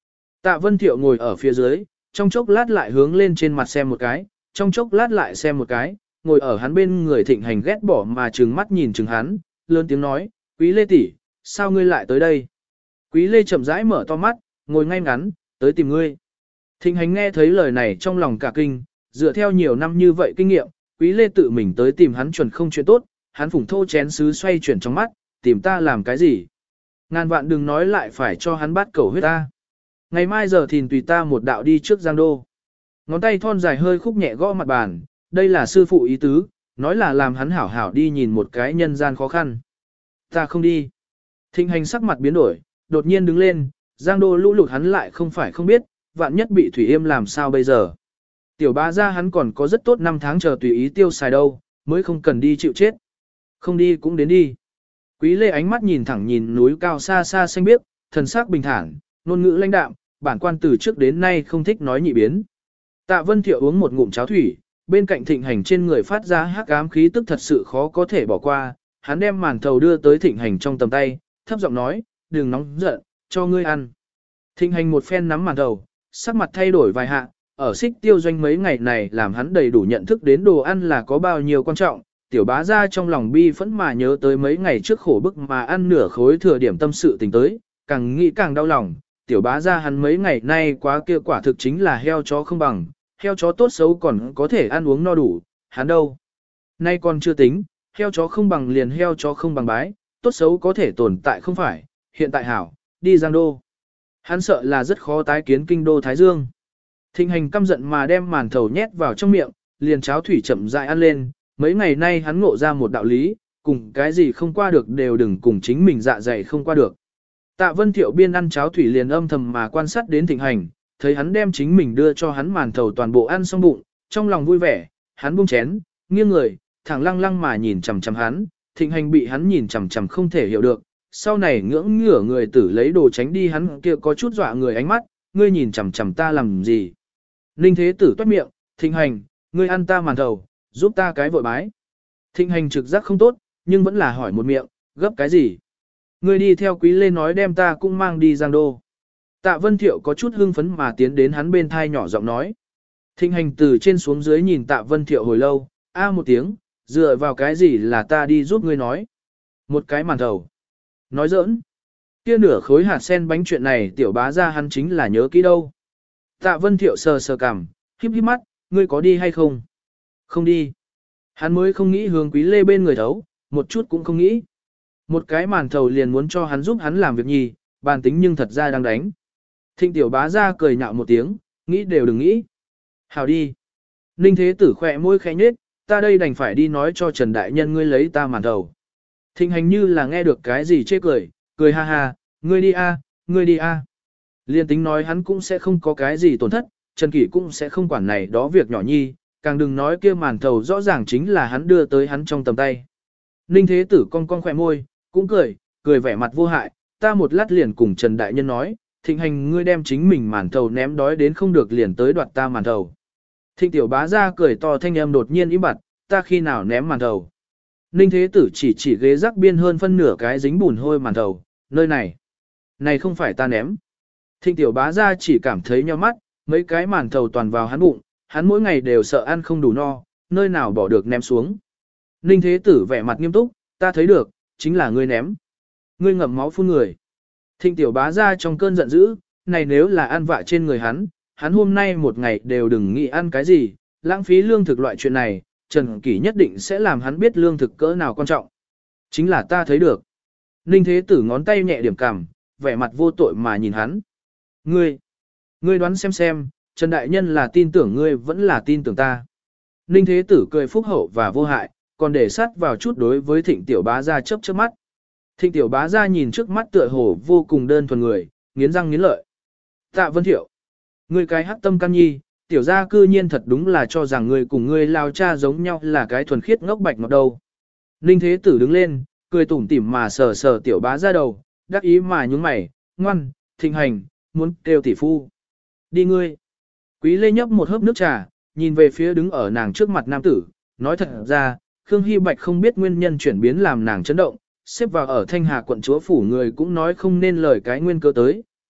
Tạ Vân Thiệu ngồi ở phía dưới, trong chốc lát lại hướng lên trên mặt xem một cái, trong chốc lát lại xem một cái, ngồi ở hắn bên người Thịnh Hành ghét bỏ mà trừng mắt nhìn chừng hắn, lớn tiếng nói, Quý Lê tỷ, sao ngươi lại tới đây? Quý Lê chậm rãi mở to mắt, ngồi ngay ngắn, tới tìm ngươi. Thịnh Hành nghe thấy lời này trong lòng cả kinh, dựa theo nhiều năm như vậy kinh nghiệm, Quý Lê tự mình tới tìm hắn chuẩn không chuyện tốt, hắn phủng thô chén sứ xoay chuyển trong mắt, tìm ta làm cái gì? Ngàn vạn đừng nói lại phải cho hắn bắt cầu huyết ta. Ngày mai giờ thìn tùy ta một đạo đi trước Giang Đô. Ngón tay thon dài hơi khúc nhẹ gõ mặt bàn, đây là sư phụ ý tứ, nói là làm hắn hảo hảo đi nhìn một cái nhân gian khó khăn. Ta không đi. Thịnh Hành sắc mặt biến đổi, đột nhiên đứng lên, Giang Đô lũ lụt hắn lại không phải không biết, vạn nhất bị Thủy Yêm làm sao bây giờ. Tiểu bá gia hắn còn có rất tốt 5 tháng chờ tùy ý tiêu xài đâu, mới không cần đi chịu chết. Không đi cũng đến đi. Quý Lê ánh mắt nhìn thẳng nhìn núi cao xa xa xanh biếc, thần sắc bình thản, ngôn ngữ lãnh đạm, bản quan từ trước đến nay không thích nói nhị biến. Tạ Vân Thiệu uống một ngụm cháo thủy, bên cạnh Thịnh Hành trên người phát ra hắc ám khí tức thật sự khó có thể bỏ qua, hắn đem màn thầu đưa tới Thịnh Hành trong tầm tay, thấp giọng nói, đừng nóng giận, cho ngươi ăn. Thịnh Hành một phen nắm màn thầu, sắc mặt thay đổi vài hạ, ở Xích Tiêu Doanh mấy ngày này làm hắn đầy đủ nhận thức đến đồ ăn là có bao nhiêu quan trọng, tiểu bá ra trong lòng bi phẫn mà nhớ tới mấy ngày trước khổ bức mà ăn nửa khối thừa điểm tâm sự tình tới, càng nghĩ càng đau lòng, tiểu bá ra hắn mấy ngày nay quá kia quả thực chính là heo chó không bằng, heo chó tốt xấu còn có thể ăn uống no đủ, hắn đâu. Nay còn chưa tính, heo chó không bằng liền heo chó không bằng bái, tốt xấu có thể tồn tại không phải, hiện tại hảo, đi Giang Đô. Hắn sợ là rất khó tái kiến kinh đô Thái Dương. Thịnh Hành căm giận mà đem màn thầu nhét vào trong miệng, liền cháo thủy chậm rãi ăn lên, mấy ngày nay hắn ngộ ra một đạo lý, cùng cái gì không qua được đều đừng cùng chính mình dạ dày không qua được. Tạ Vân Thiệu biên ăn cháo thủy liền âm thầm mà quan sát đến Thịnh Hành, thấy hắn đem chính mình đưa cho hắn màn thầu toàn bộ ăn xong bụng, trong lòng vui vẻ, hắn buông chén, nghiêng người, thẳng lăng lăng mà nhìn chằm chằm hắn, Thịnh Hành bị hắn nhìn chằm chằm không thể hiểu được, sau này ngưỡng ngửa người tử lấy đồ tránh đi hắn kia có chút dọa người ánh mắt, ngươi nhìn chằm chằm ta làm gì? Ninh Thế Tử toát miệng, Thịnh Hành, ngươi ăn ta màn thầu, giúp ta cái vội bái. Thịnh Hành trực giác không tốt, nhưng vẫn là hỏi một miệng, gấp cái gì? Ngươi đi theo Quý Lê nói đem ta cũng mang đi Giang Đô. Tạ Vân Thiệu có chút hưng phấn mà tiến đến hắn bên thai nhỏ giọng nói. Thịnh Hành từ trên xuống dưới nhìn Tạ Vân Thiệu hồi lâu, a một tiếng, dựa vào cái gì là ta đi giúp ngươi nói. Một cái màn thầu. Nói giỡn. Kia nửa khối hạt sen bánh chuyện này tiểu bá ra hắn chính là nhớ kỹ đâu. Tạ Vân Thiệu sờ sờ cằm, híp híp mắt, ngươi có đi hay không? Không đi. Hắn mới không nghĩ hướng Quý Lê bên người thấu, một chút cũng không nghĩ. Một cái màn thầu liền muốn cho hắn giúp hắn làm việc nhì, bàn tính nhưng thật ra đang đánh. Thịnh tiểu bá ra cười nhạo một tiếng, nghĩ đều đừng nghĩ. Hào đi. Ninh Thế Tử khỏe môi khẽ nhếch, ta đây đành phải đi nói cho Trần Đại Nhân ngươi lấy ta màn thầu. Thịnh Hành như là nghe được cái gì chê cười, cười ha ha, ngươi đi a, ngươi đi a. Liên tính nói hắn cũng sẽ không có cái gì tổn thất, Trần Kỷ cũng sẽ không quản này đó việc nhỏ nhi, càng đừng nói kia màn thầu rõ ràng chính là hắn đưa tới hắn trong tầm tay. Ninh Thế Tử cong cong khỏe môi, cũng cười vẻ mặt vô hại, ta một lát liền cùng Trần Đại Nhân nói, Thịnh Hành ngươi đem chính mình màn thầu ném đói đến không được liền tới đoạt ta màn thầu. Thịnh tiểu bá ra cười to thanh âm đột nhiên im bặt, ta khi nào ném màn thầu. Ninh Thế Tử chỉ ghế rắc biên hơn phân nửa cái dính bùn hôi màn thầu, nơi này. Này không phải ta ném. Thịnh tiểu bá ra chỉ cảm thấy nhíu mắt, mấy cái màn thầu toàn vào hắn bụng, hắn mỗi ngày đều sợ ăn không đủ no, nơi nào bỏ được ném xuống. Ninh Thế Tử vẻ mặt nghiêm túc, ta thấy được, chính là ngươi ném. Ngươi ngậm máu phun người. Thịnh tiểu bá ra trong cơn giận dữ, này nếu là ăn vạ trên người hắn hôm nay một ngày đều đừng nghĩ ăn cái gì, lãng phí lương thực loại chuyện này, Trần Kỷ nhất định sẽ làm hắn biết lương thực cỡ nào quan trọng. Chính là ta thấy được. Ninh Thế Tử ngón tay nhẹ điểm cằm, vẻ mặt vô tội mà nhìn hắn. Ngươi đoán xem, Trần Đại Nhân là tin tưởng ngươi vẫn là tin tưởng ta. Ninh Thế Tử cười phúc hậu và vô hại, còn để sát vào chút đối với Thịnh tiểu bá ra chớp mắt. Thịnh tiểu bá ra nhìn trước mắt tựa hồ vô cùng đơn thuần người, nghiến răng nghiến lợi. Tạ Vân Thiệu, ngươi cái hắc tâm can nhi, tiểu gia cư nhiên thật đúng là cho rằng ngươi cùng ngươi lao cha giống nhau là cái thuần khiết ngốc bạch ngọt đâu. Ninh Thế Tử đứng lên, cười tủm tỉm mà sờ sờ tiểu bá ra đầu, đắc ý mà nhún mày, ngoan, Thịnh Hành, muốn kêu tỷ phu. Đi ngươi. Quý Lê nhấp một hớp nước trà, nhìn về phía đứng ở nàng trước mặt nam tử, nói thật ra, Khương Hy Bạch không biết nguyên nhân chuyển biến làm nàng chấn động, xếp vào ở Thanh Hà quận chúa phủ người cũng nói không nên lời cái nguyên cơ tới,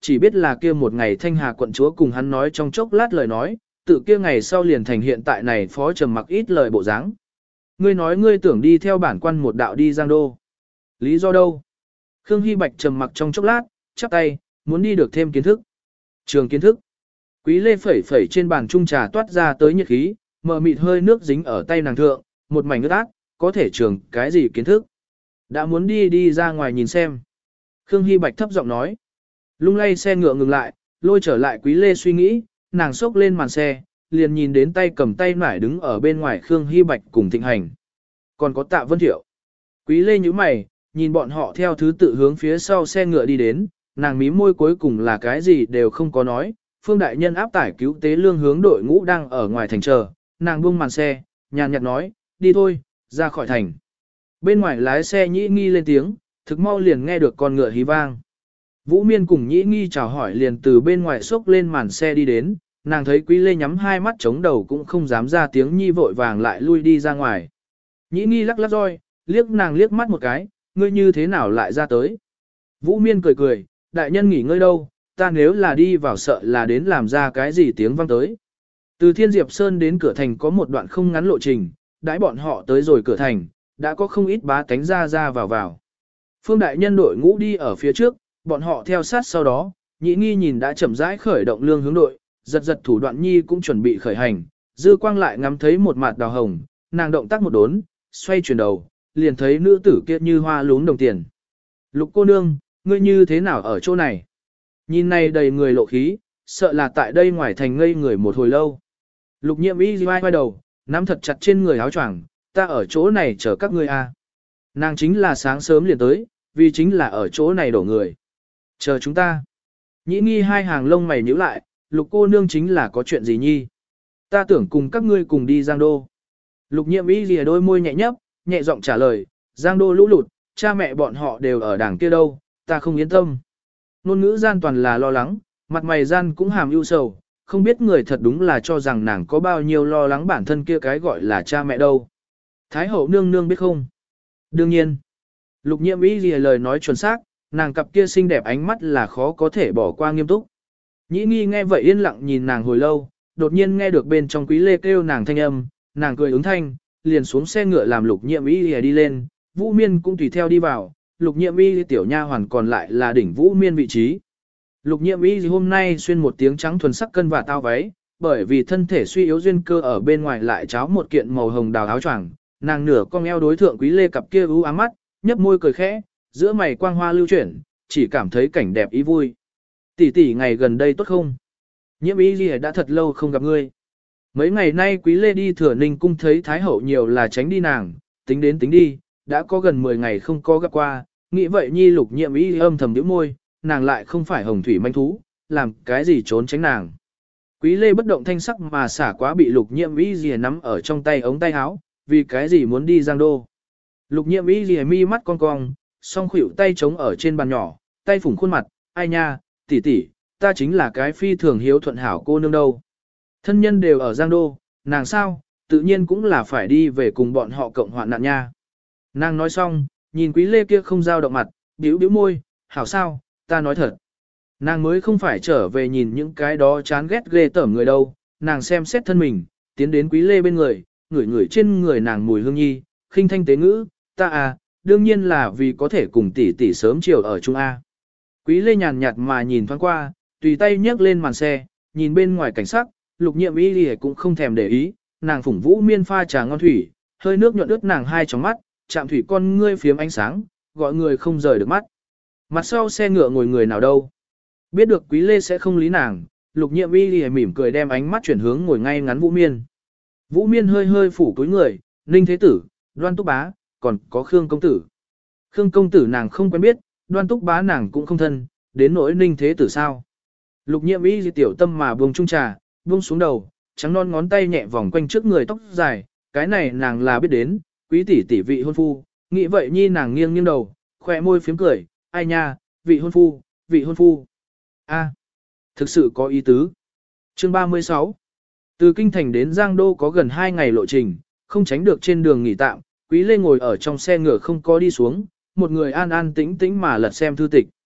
chỉ biết là kia một ngày Thanh Hà quận chúa cùng hắn nói trong chốc lát lời nói, tự kia ngày sau liền thành hiện tại này phó trầm mặc ít lời bộ dáng. Ngươi nói ngươi tưởng đi theo bản quan một đạo đi Giang Đô. Lý do đâu? Khương Hy Bạch trầm mặc trong chốc lát, chắp tay, muốn đi được thêm kiến thức. Trường kiến thức. Quý Lê phẩy phẩy trên bàn trung trà toát ra tới nhiệt khí, mờ mịt hơi nước dính ở tay nàng thượng, một mảnh ướt át, có thể trường cái gì kiến thức. Đã muốn đi ra ngoài nhìn xem. Khương Hy Bạch thấp giọng nói. Lung lay xe ngựa ngừng lại, lôi trở lại Quý Lê suy nghĩ, nàng xốc lên màn xe, liền nhìn đến tay cầm tay nải đứng ở bên ngoài Khương Hy Bạch cùng Thịnh Hành. Còn có Tạ Vân Thiệu. Quý Lê nhíu mày, nhìn bọn họ theo thứ tự hướng phía sau xe ngựa đi đến, nàng mím môi cuối cùng là cái gì đều không có nói. Phương đại nhân áp tải cứu tế lương hướng đội ngũ đang ở ngoài thành chờ, nàng buông màn xe, nhàn nhạt nói, đi thôi, ra khỏi thành. Bên ngoài lái xe Nhĩ Nghi lên tiếng, thực mau liền nghe được con ngựa hí vang. Vũ Miên cùng Nhĩ Nghi chào hỏi liền từ bên ngoài xốc lên màn xe đi đến, nàng thấy Quý Lê nhắm hai mắt chống đầu cũng không dám ra tiếng nhi vội vàng lại lui đi ra ngoài. Nhĩ Nghi lắc lắc roi, liếc nàng liếc mắt một cái, ngươi như thế nào lại ra tới. Vũ Miên cười cười, đại nhân nghỉ ngơi đâu, ta nếu là đi vào sợ là đến làm ra cái gì tiếng vang tới. Từ Thiên Diệp Sơn đến cửa thành có một đoạn không ngắn lộ trình, đãi bọn họ tới rồi cửa thành, đã có không ít bá tánh ra vào. Phương đại nhân đội ngũ đi ở phía trước, bọn họ theo sát sau đó, Nhĩ Nghi nhìn đã chậm rãi khởi động lương hướng đội, giật thủ đoạn nhi cũng chuẩn bị khởi hành, dư quang lại ngắm thấy một mặt đào hồng, nàng động tác một đốn, xoay chuyển đầu, liền thấy nữ tử kia như hoa lún đồng tiền. Lục cô nương, ngươi như thế nào ở chỗ này? Nhìn này đầy người lộ khí, sợ là tại đây ngoài thành ngây người một hồi lâu. Lục Nhiệm Y vai đầu, nắm thật chặt trên người áo choàng, ta ở chỗ này chờ các ngươi a. Nàng chính là sáng sớm liền tới, vì chính là ở chỗ này đổ người. Chờ chúng ta. Nhĩ Nghi hai hàng lông mày nhíu lại, Lục cô nương chính là có chuyện gì nhi? Ta tưởng cùng các ngươi cùng đi Giang Đô. Lục Nhiệm Y lìa đôi môi nhẹ nhấp, nhẹ giọng trả lời, Giang Đô lũ lụt, cha mẹ bọn họ đều ở đảng kia đâu, ta không yên tâm. Nôn ngữ gian toàn là lo lắng, mặt mày gian cũng hàm ưu sầu, không biết người thật đúng là cho rằng nàng có bao nhiêu lo lắng bản thân kia cái gọi là cha mẹ đâu. Thái hậu nương nương biết không? Đương nhiên. Lục Nhiệm Y lìa lời nói chuẩn xác, nàng cặp kia xinh đẹp ánh mắt là khó có thể bỏ qua nghiêm túc. Nhĩ Nghi nghe vậy yên lặng nhìn nàng hồi lâu, đột nhiên nghe được bên trong Quý Lê kêu nàng thanh âm, nàng cười ứng thanh, liền xuống xe ngựa làm Lục Nhiệm Y đi lên, Vũ Miên cũng tùy theo đi vào, Lục Nhiệm Y tiểu nha hoàn còn lại là đỉnh Vũ Miên vị trí. Lục Nhiệm Y hôm nay xuyên một tiếng trắng thuần sắc cân và tao váy, bởi vì thân thể suy yếu duyên cơ ở bên ngoài lại cháo một kiện màu hồng đào áo choàng, nàng nửa cong eo đối thượng Quý Lê cặp kia u ám mắt, nhấp môi cười khẽ, giữa mày quang hoa lưu chuyển, chỉ cảm thấy cảnh đẹp ý vui. Tỷ tỷ ngày gần đây tốt không? Nhiễm Y gì đã thật lâu không gặp ngươi. Mấy ngày nay Quý Lê đi Thừa Ninh cung thấy Thái hậu nhiều là tránh đi nàng, tính đến tính đi, đã có gần 10 ngày không có gặp qua, nghĩ vậy nhi Lục Nhiệm Y âm thầm nhíu môi, nàng lại không phải hồng thủy manh thú, làm cái gì trốn tránh nàng. Quý Lê bất động thanh sắc mà xả quá bị Lục Nhiệm Y gì nắm ở trong tay ống tay áo, vì cái gì muốn đi Giang Đô. Lục Nhiệm Y gì mi mắt cong cong, song khuỷu tay chống ở trên bàn nhỏ, tay phủng khuôn mặt, ai nha, tỷ tỷ, ta chính là cái phi thường hiếu thuận hảo cô nương đâu. Thân nhân đều ở Giang Đô, nàng sao, tự nhiên cũng là phải đi về cùng bọn họ cộng hoạn nạn nha. Nàng nói xong, nhìn Quý Lê kia không giao động mặt, bĩu bĩu môi, hảo sao, ta nói thật. Nàng mới không phải trở về nhìn những cái đó chán ghét ghê tởm người đâu, nàng xem xét thân mình, tiến đến Quý Lê bên người, ngửi trên người nàng mùi hương nhi, khinh thanh tế ngữ, ta à, đương nhiên là vì có thể cùng tỷ tỷ sớm chiều ở chung A. Quý Lê nhàn nhạt mà nhìn thoáng qua, tùy tay nhấc lên màn xe, nhìn bên ngoài cảnh sắc, Lục Nhiệm Y cũng không thèm để ý, nàng phủng Vũ Miên pha trà ngon thủy, hơi nước nhuận ướt nàng hai tròng mắt, chạm thủy con ngươi phiếm ánh sáng, gọi người không rời được mắt. Mặt sau xe ngựa ngồi người nào đâu? Biết được Quý Lê sẽ không lý nàng, Lục Nhiệm Y mỉm cười đem ánh mắt chuyển hướng ngồi ngay ngắn Vũ Miên. Vũ Miên hơi hơi phủ túi người, Ninh Thế Tử, Đoan Túc Bá, còn có Khương Công Tử. Khương Công Tử nàng không quen biết, Đoan Túc Bá nàng cũng không thân, đến nỗi Ninh Thế Tử sao. Lục Nhiệm Y tiểu tâm mà buông chung trà, buông xuống đầu, trắng non ngón tay nhẹ vòng quanh trước người tóc dài, cái này nàng là biết đến, quý tỷ tỷ vị hôn phu, nghĩ vậy nhi nàng nghiêng nghiêng đầu, khỏe môi phiếm cười, ai nha, vị hôn phu, vị hôn phu. A, thực sự có ý tứ. Chương 36. Từ Kinh Thành đến Giang Đô có gần 2 ngày lộ trình, không tránh được trên đường nghỉ tạm, Quý Lê ngồi ở trong xe ngựa không có đi xuống, một người an an tĩnh tĩnh mà lật xem thư tịch.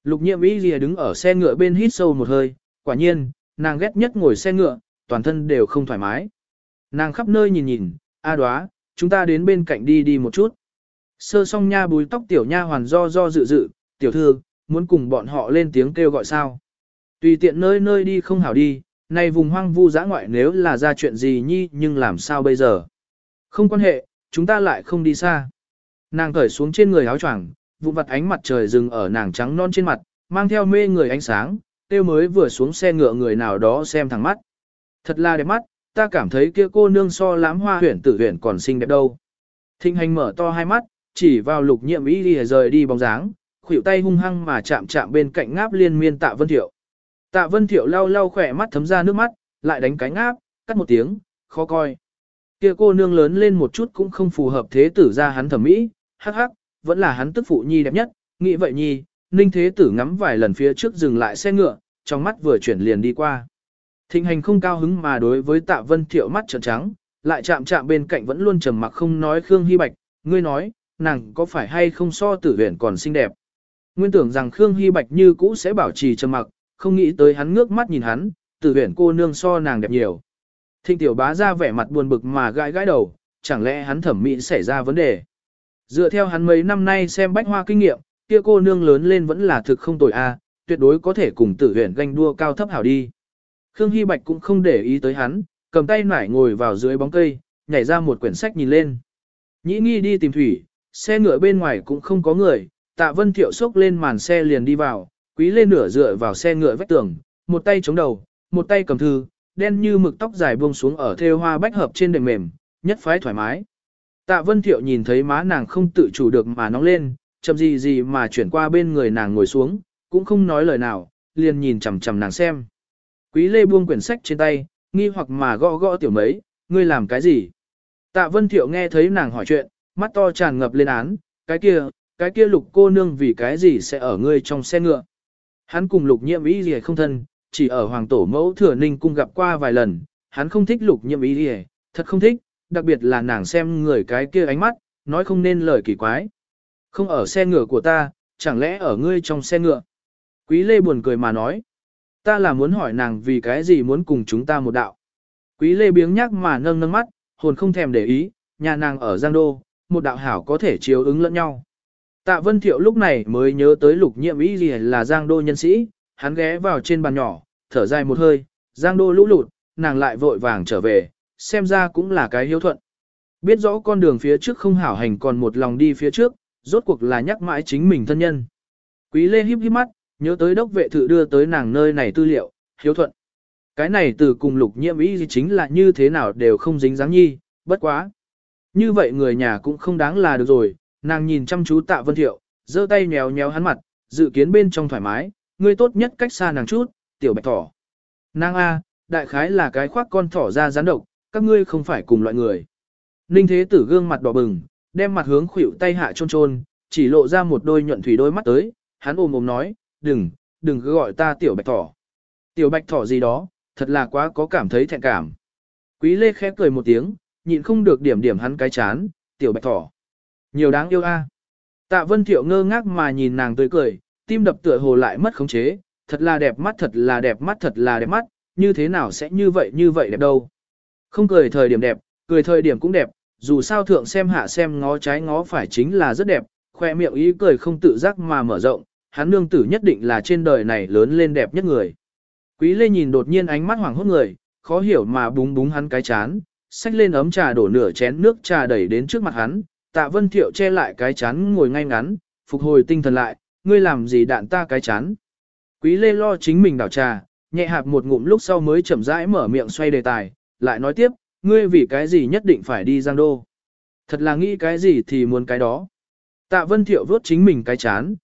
Lục Nhiệm Y lìa đứng ở xe ngựa bên hít sâu một hơi, quả nhiên, nàng ghét nhất ngồi xe ngựa, toàn thân đều không thoải mái. Nàng khắp nơi nhìn nhìn, a đoá, chúng ta đến bên cạnh đi đi một chút. Sơ song nha búi tóc tiểu nha hoàn do dự dự, tiểu thư, muốn cùng bọn họ lên tiếng kêu gọi sao. Tùy tiện nơi nơi đi không hảo đi, này vùng hoang vu dã ngoại nếu là ra chuyện gì nhi nhưng làm sao bây giờ. Không quan hệ, chúng ta lại không đi xa. Nàng cởi xuống trên người áo choàng, vụn vặt ánh mặt trời dừng ở nàng trắng non trên mặt, mang theo mê người ánh sáng, tiêu mới vừa xuống xe ngựa người nào đó xem thẳng mắt. Thật là đẹp mắt, ta cảm thấy kia cô nương so lãm hoa huyển tử huyển còn xinh đẹp đâu. Thịnh Hành mở to hai mắt, chỉ vào Lục Nhiệm Y đi rời đi bóng dáng, khuỷu tay hung hăng mà chạm chạm bên cạnh ngáp liên miên Tạ Vân Thiệu. Tạ Vân Thiệu lau lau khỏe mắt thấm ra nước mắt, lại đánh cánh áp, cắt một tiếng, khó coi. Kia cô nương lớn lên một chút cũng không phù hợp thế tử ra hắn thẩm mỹ, hắc hắc, vẫn là hắn tức phụ nhi đẹp nhất, nghĩ vậy nhi, Ninh thế tử ngắm vài lần phía trước dừng lại xe ngựa, trong mắt vừa chuyển liền đi qua. Thịnh Hành không cao hứng mà đối với Tạ Vân Thiệu mắt trợn trắng, lại chạm chạm bên cạnh vẫn luôn trầm mặc không nói Khương Hy Bạch, ngươi nói, nàng có phải hay không so Tử Huyền còn xinh đẹp. Nguyên tưởng rằng Khương Hy Bạch như cũ sẽ bảo trì trầm mặc, không nghĩ tới hắn ngước mắt nhìn hắn, Tử Huyền cô nương so nàng đẹp nhiều. Thịnh tiểu bá ra vẻ mặt buồn bực mà gãi gãi đầu, chẳng lẽ hắn thẩm mỹ xảy ra vấn đề. Dựa theo hắn mấy năm nay xem bách hoa kinh nghiệm, kia cô nương lớn lên vẫn là thực không tồi a, tuyệt đối có thể cùng Tử Huyền ganh đua cao thấp hảo đi. Khương Hy Bạch cũng không để ý tới hắn, cầm tay nải ngồi vào dưới bóng cây, nhảy ra một quyển sách nhìn lên. Nhĩ nghi đi tìm thủy, xe ngựa bên ngoài cũng không có người, Tạ Vân Thiệu xốc lên màn xe liền đi vào, Quý Lê nửa dựa vào xe ngựa vách tường, một tay chống đầu, một tay cầm thư, đen như mực tóc dài buông xuống ở thêu hoa bách hợp trên đệm mềm, nhất phái thoải mái. Tạ Vân Thiệu nhìn thấy má nàng không tự chủ được mà nóng lên, chậm gì gì mà chuyển qua bên người nàng ngồi xuống, cũng không nói lời nào, liền nhìn chằm chằm nàng xem. Quý Lê buông quyển sách trên tay, nghi hoặc mà gõ gõ tiểu mấy, ngươi làm cái gì? Tạ Vân Thiệu nghe thấy nàng hỏi chuyện, mắt to tràn ngập lên án, cái kia Lục cô nương vì cái gì sẽ ở ngươi trong xe ngựa? Hắn cùng Lục Nhiệm Y gì không thân, chỉ ở Hoàng Tổ Mẫu Thừa Ninh cung gặp qua vài lần, hắn không thích Lục Nhiệm Y gì, thật không thích, đặc biệt là nàng xem người cái kia ánh mắt, nói không nên lời kỳ quái. Không ở xe ngựa của ta, chẳng lẽ ở ngươi trong xe ngựa? Quý Lê buồn cười mà nói. Ta là muốn hỏi nàng vì cái gì muốn cùng chúng ta một đạo. Quý Lê biếng nhác mà nâng nâng mắt, hồn không thèm để ý, nhà nàng ở Giang Đô, một đạo hảo có thể chiếu ứng lẫn nhau. Tạ Vân Thiệu lúc này mới nhớ tới Lục Nhiệm Y gì là Giang Đô nhân sĩ, hắn ghé vào trên bàn nhỏ, thở dài một hơi, Giang Đô lũ lụt, nàng lại vội vàng trở về, xem ra cũng là cái hiếu thuận. Biết rõ con đường phía trước không hảo hành còn một lòng đi phía trước, rốt cuộc là nhắc mãi chính mình thân nhân. Quý Lê híp híp mắt, nhớ tới đốc vệ thự đưa tới nàng nơi này tư liệu, hiếu thuận. Cái này từ cùng Lục Nhiệm Y gì chính là như thế nào đều không dính dáng nhi, bất quá. Như vậy người nhà cũng không đáng là được rồi, nàng nhìn chăm chú Tạ Vân Thiệu, giơ tay nhéo nhéo hắn mặt, dự kiến bên trong thoải mái, ngươi tốt nhất cách xa nàng chút, tiểu bạch thỏ. Nàng A, đại khái là cái khoác con thỏ ra rắn độc, các ngươi không phải cùng loại người. Ninh Thế Tử gương mặt đỏ bừng, đem mặt hướng khuỷu tay hạ chôn chôn, chỉ lộ ra một đôi nhuận thủy đôi mắt tới, hắn ôm ôm nói, đừng cứ gọi ta tiểu bạch thỏ. Tiểu bạch thỏ gì đó, thật là quá có cảm thấy thẹn cảm. Quý Lê khẽ cười một tiếng, nhịn không được điểm điểm hắn cái chán, tiểu bạch thỏ. Nhiều đáng yêu a. Tạ Vân Thiệu ngơ ngác mà nhìn nàng tươi cười, tim đập tựa hồ lại mất khống chế, thật là đẹp mắt, thật là đẹp mắt, thật là đẹp mắt, như thế nào sẽ như vậy đẹp đâu. Không cười thời điểm đẹp, cười thời điểm cũng đẹp, dù sao thượng xem hạ xem ngó trái ngó phải chính là rất đẹp, khoe miệng ý cười không tự giác mà mở rộng, hắn nương tử nhất định là trên đời này lớn lên đẹp nhất người. Quý Lê nhìn đột nhiên ánh mắt hoảng hốt người, khó hiểu mà búng búng hắn cái chán, xách lên ấm trà đổ nửa chén nước trà đẩy đến trước mặt hắn, Tạ Vân Thiệu che lại cái chán ngồi ngay ngắn, phục hồi tinh thần lại, ngươi làm gì đạn ta cái chán. Quý Lê lo chính mình đảo trà, nhẹ hạp một ngụm lúc sau mới chậm rãi mở miệng xoay đề tài, lại nói tiếp, ngươi vì cái gì nhất định phải đi Giang Đô. Thật là nghĩ cái gì thì muốn cái đó. Tạ Vân Thiệu vuốt chính mình cái chán,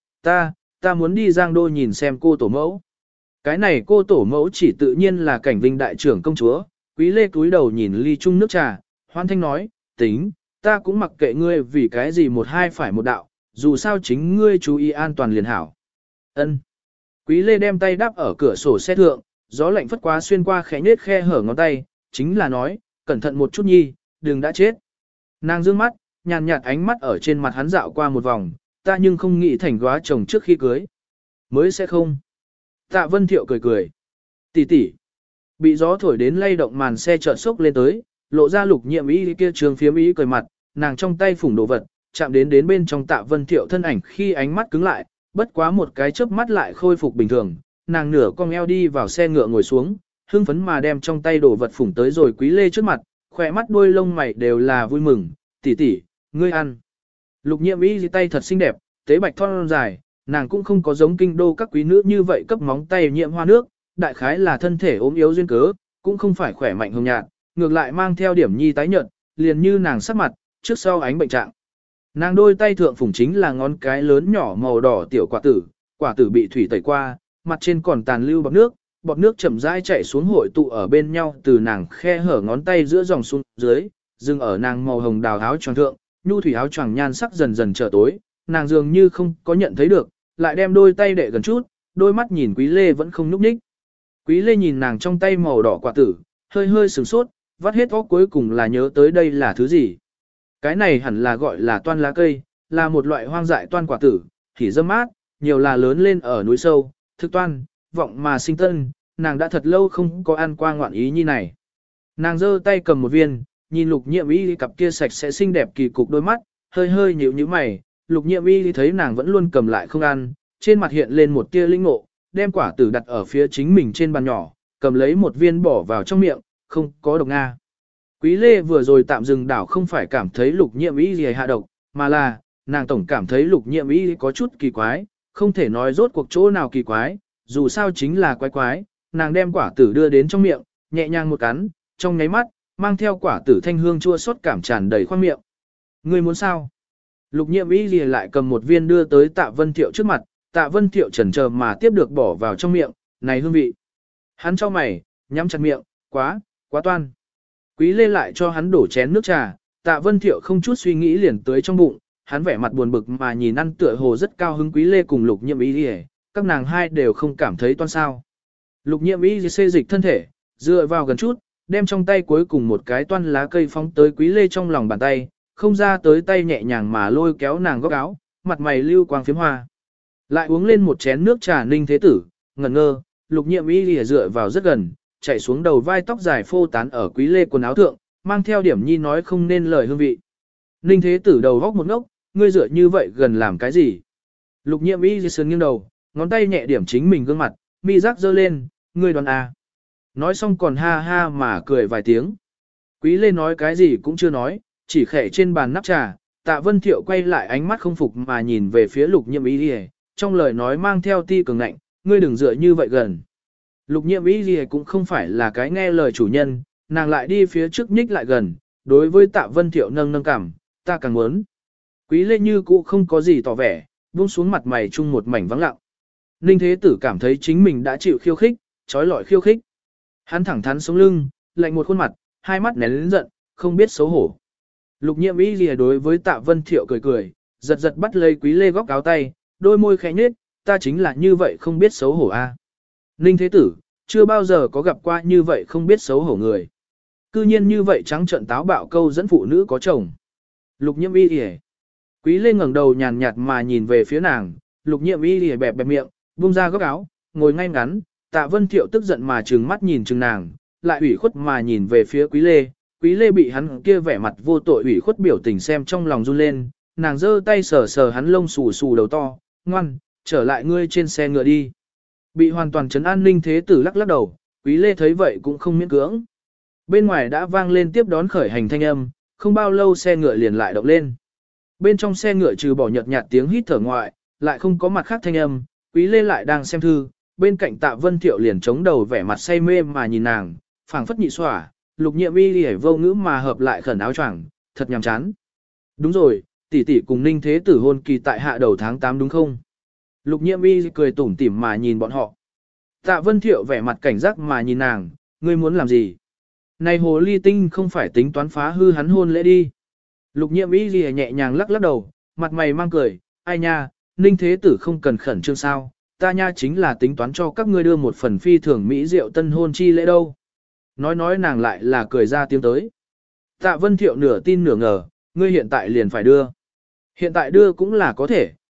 ta muốn đi Giang Đô nhìn xem cô tổ mẫu. Cái này cô tổ mẫu chỉ tự nhiên là Cảnh Vinh đại trưởng công chúa. Quý Lê cúi đầu nhìn ly chung nước trà, hoan thanh nói, tính, ta cũng mặc kệ ngươi vì cái gì một hai phải một đạo, dù sao chính ngươi chú ý an toàn liền hảo. Ân. Quý Lê đem tay đáp ở cửa sổ xe thượng, gió lạnh phất quá xuyên qua khẽ nết khe hở ngón tay, chính là nói, cẩn thận một chút nhi, đừng đã chết. Nàng dương mắt, nhàn nhạt ánh mắt ở trên mặt hắn dạo qua một vòng, ta nhưng không nghĩ thành góa chồng trước khi cưới. Mới sẽ không. Tạ Vân Thiệu cười cười. Tỷ tỷ. Bị gió thổi đến lay động màn xe chợt sốc lên tới, lộ ra Lục Nhiệm Y kia trường phiếm ý cười mặt, nàng trong tay phủng đồ vật, chạm đến bên trong Tạ Vân Thiệu thân ảnh khi ánh mắt cứng lại, bất quá một cái chớp mắt lại khôi phục bình thường, nàng nửa cong eo đi vào xe ngựa ngồi xuống, hưng phấn mà đem trong tay đồ vật phủng tới rồi Quý Lê trước mặt, khỏe mắt đuôi lông mày đều là vui mừng, tỷ tỷ, ngươi ăn. Lục Nhiệm Y tay thật xinh đẹp, tế bạch thon dài, nàng cũng không có giống kinh đô các quý nữ như vậy cấp móng tay nhiễm hoa nước, đại khái là thân thể ốm yếu duyên cớ, cũng không phải khỏe mạnh hồng nhạt, ngược lại mang theo điểm nhi tái nhợt, liền như nàng sắc mặt, trước sau ánh bệnh trạng. Nàng đôi tay thượng phủng chính là ngón cái lớn nhỏ màu đỏ tiểu quả tử bị thủy tẩy qua, mặt trên còn tàn lưu bọt nước chậm rãi chảy xuống hội tụ ở bên nhau từ nàng khe hở ngón tay giữa dòng xuống dưới, dừng ở nàng màu hồng đào áo choàng thượng, nhu thủy áo choàng nhan sắc dần dần trở tối, nàng dường như không có nhận thấy được, lại đem đôi tay đệ gần chút, đôi mắt nhìn Quý Lê vẫn không nhúc nhích. Quý Lê nhìn nàng trong tay màu đỏ quả tử, hơi hơi sửng sốt, vắt hết óc cuối cùng là nhớ tới đây là thứ gì. Cái này hẳn là gọi là toan lá cây, là một loại hoang dại toan quả tử, thì dâm mát, nhiều là lớn lên ở núi sâu, thực toan, vọng mà sinh tân, nàng đã thật lâu không có ăn qua ngoạn ý như này. Nàng giơ tay cầm một viên, nhìn Lục Nhiệm Y cặp kia sạch sẽ xinh đẹp kỳ cục đôi mắt, hơi hơi nhíu nhíu mày, Lục Nhiệm Y thấy nàng vẫn luôn cầm lại không ăn, trên mặt hiện lên một tia linh ngộ, đem quả tử đặt ở phía chính mình trên bàn nhỏ, cầm lấy một viên bỏ vào trong miệng, không có độc nga. Quý Lê vừa rồi tạm dừng đảo không phải cảm thấy Lục Nhiệm Y gì hạ độc, mà là, nàng tổng cảm thấy Lục Nhiệm Y có chút kỳ quái, không thể nói rốt cuộc chỗ nào kỳ quái, dù sao chính là quái quái, nàng đem quả tử đưa đến trong miệng, nhẹ nhàng một cắn, trong nháy mắt, mang theo quả tử thanh hương chua xót cảm tràn đầy khoang miệng. Ngươi muốn sao? Lục Nhiệm Y gì lại cầm một viên đưa tới Tạ Vân Thiệu trước mặt, Tạ Vân Thiệu chần chờ mà tiếp được bỏ vào trong miệng, này hương vị. Hắn cho mày, nhắm chặt miệng, quá toan. Quý Lê lại cho hắn đổ chén nước trà, Tạ Vân Thiệu không chút suy nghĩ liền tới trong bụng, hắn vẻ mặt buồn bực mà nhìn ăn tựa hồ rất cao hứng. Quý Lê cùng Lục Nhiệm Y gì, các nàng hai đều không cảm thấy toan sao. Lục Nhiệm Y gì xê dịch thân thể, dựa vào gần chút, đem trong tay cuối cùng một cái toan lá cây phóng tới Quý Lê trong lòng bàn tay, không ra tới tay nhẹ nhàng mà lôi kéo nàng góc áo, mặt mày lưu quang phiếm hoa. Lại uống lên một chén nước trà Ninh Thế Tử, ngẩn ngơ, Lục Nhiệm Y lìa dựa vào rất gần, chạy xuống đầu vai tóc dài phô tán ở Quý Lê quần áo thượng, mang theo điểm nhi nói không nên lời hương vị. Ninh Thế Tử đầu góc một ngốc, ngươi dựa như vậy gần làm cái gì? Lục Nhiệm Y sườn nghiêng đầu, ngón tay nhẹ điểm chính mình gương mặt, mi giác giơ lên, ngươi đoán à. Nói xong còn ha ha mà cười vài tiếng. Quý Lê nói cái gì cũng chưa nói, chỉ khẽ trên bàn nắp trà, Tạ Vân Thiệu quay lại ánh mắt không phục mà nhìn về phía Lục Nhiệm Y, trong lời nói mang theo ti cường ngạnh, ngươi đừng dựa như vậy gần. Lục Nhiệm Y cũng không phải là cái nghe lời chủ nhân, nàng lại đi phía trước nhích lại gần, đối với Tạ Vân Thiệu nâng nâng cảm, ta càng muốn. Quý Lê như cũ không có gì tỏ vẻ, buông xuống mặt mày chung một mảnh vắng lặng. Ninh Thế Tử cảm thấy chính mình đã chịu khiêu khích, trói lọi khiêu khích. Hắn thẳng thắn sống lưng, lạnh một khuôn mặt, hai mắt nén lớn giận, không biết xấu hổ. Lục Nhiệm Y lìa đối với Tạ Vân Thiệu cười cười, giật giật bắt lấy Quý Lê góc áo tay, đôi môi khẽ nhếch, ta chính là như vậy không biết xấu hổ a. Ninh Thế Tử, chưa bao giờ có gặp qua như vậy không biết xấu hổ người. Cư nhiên như vậy trắng trợn táo bạo câu dẫn phụ nữ có chồng. Lục Nhiệm Y lìa. Quý Lê ngẩng đầu nhàn nhạt mà nhìn về phía nàng, Lục Nhiệm Y lìa bẹp bẹp miệng, buông ra góc áo, ngồi ngay ngắn. Tạ Vân Thiệu tức giận mà trừng mắt nhìn chừng nàng, lại ủy khuất mà nhìn về phía Quý Lê. Quý Lê bị hắn kia vẻ mặt vô tội ủy khuất biểu tình xem trong lòng run lên, nàng giơ tay sờ sờ hắn lông xù xù đầu to, ngoan, trở lại ngươi trên xe ngựa đi. Bị hoàn toàn trấn an Ninh Thế Tử lắc lắc đầu, Quý Lê thấy vậy cũng không miễn cưỡng. Bên ngoài đã vang lên tiếp đón khởi hành thanh âm, không bao lâu xe ngựa liền lại động lên. Bên trong xe ngựa trừ bỏ nhợt nhạt tiếng hít thở ngoại, lại không có mặt khác thanh âm, Quý Lê lại đang xem thư, bên cạnh Tạ Vân Thiệu liền chống đầu vẻ mặt say mê mà nhìn nàng, phảng phất nhị xỏa, Lục Nhiệm Y lìa vô ngữ mà hợp lại khẩn áo choàng, thật nhàm chán. Đúng rồi, tỷ tỷ cùng Ninh Thế Tử hôn kỳ tại hạ đầu tháng 8 đúng không? Lục Nhiệm Y cười tủm tỉm mà nhìn bọn họ. Tạ Vân Thiệu vẻ mặt cảnh giác mà nhìn nàng, ngươi muốn làm gì? Này hồ ly tinh không phải tính toán phá hư hắn hôn lễ đi. Lục Nhiệm Y lìa nhẹ nhàng lắc lắc đầu, mặt mày mang cười, ai nha, Ninh Thế Tử không cần khẩn trương sao, ta nha chính là tính toán cho các ngươi đưa một phần phi thường mỹ rượu tân hôn chi lễ đâu. Nói nàng lại là cười ra tiếng tới. Tạ Vân Thiệu nửa tin nửa ngờ, ngươi hiện tại liền phải đưa. Hiện tại đưa cũng là có thể,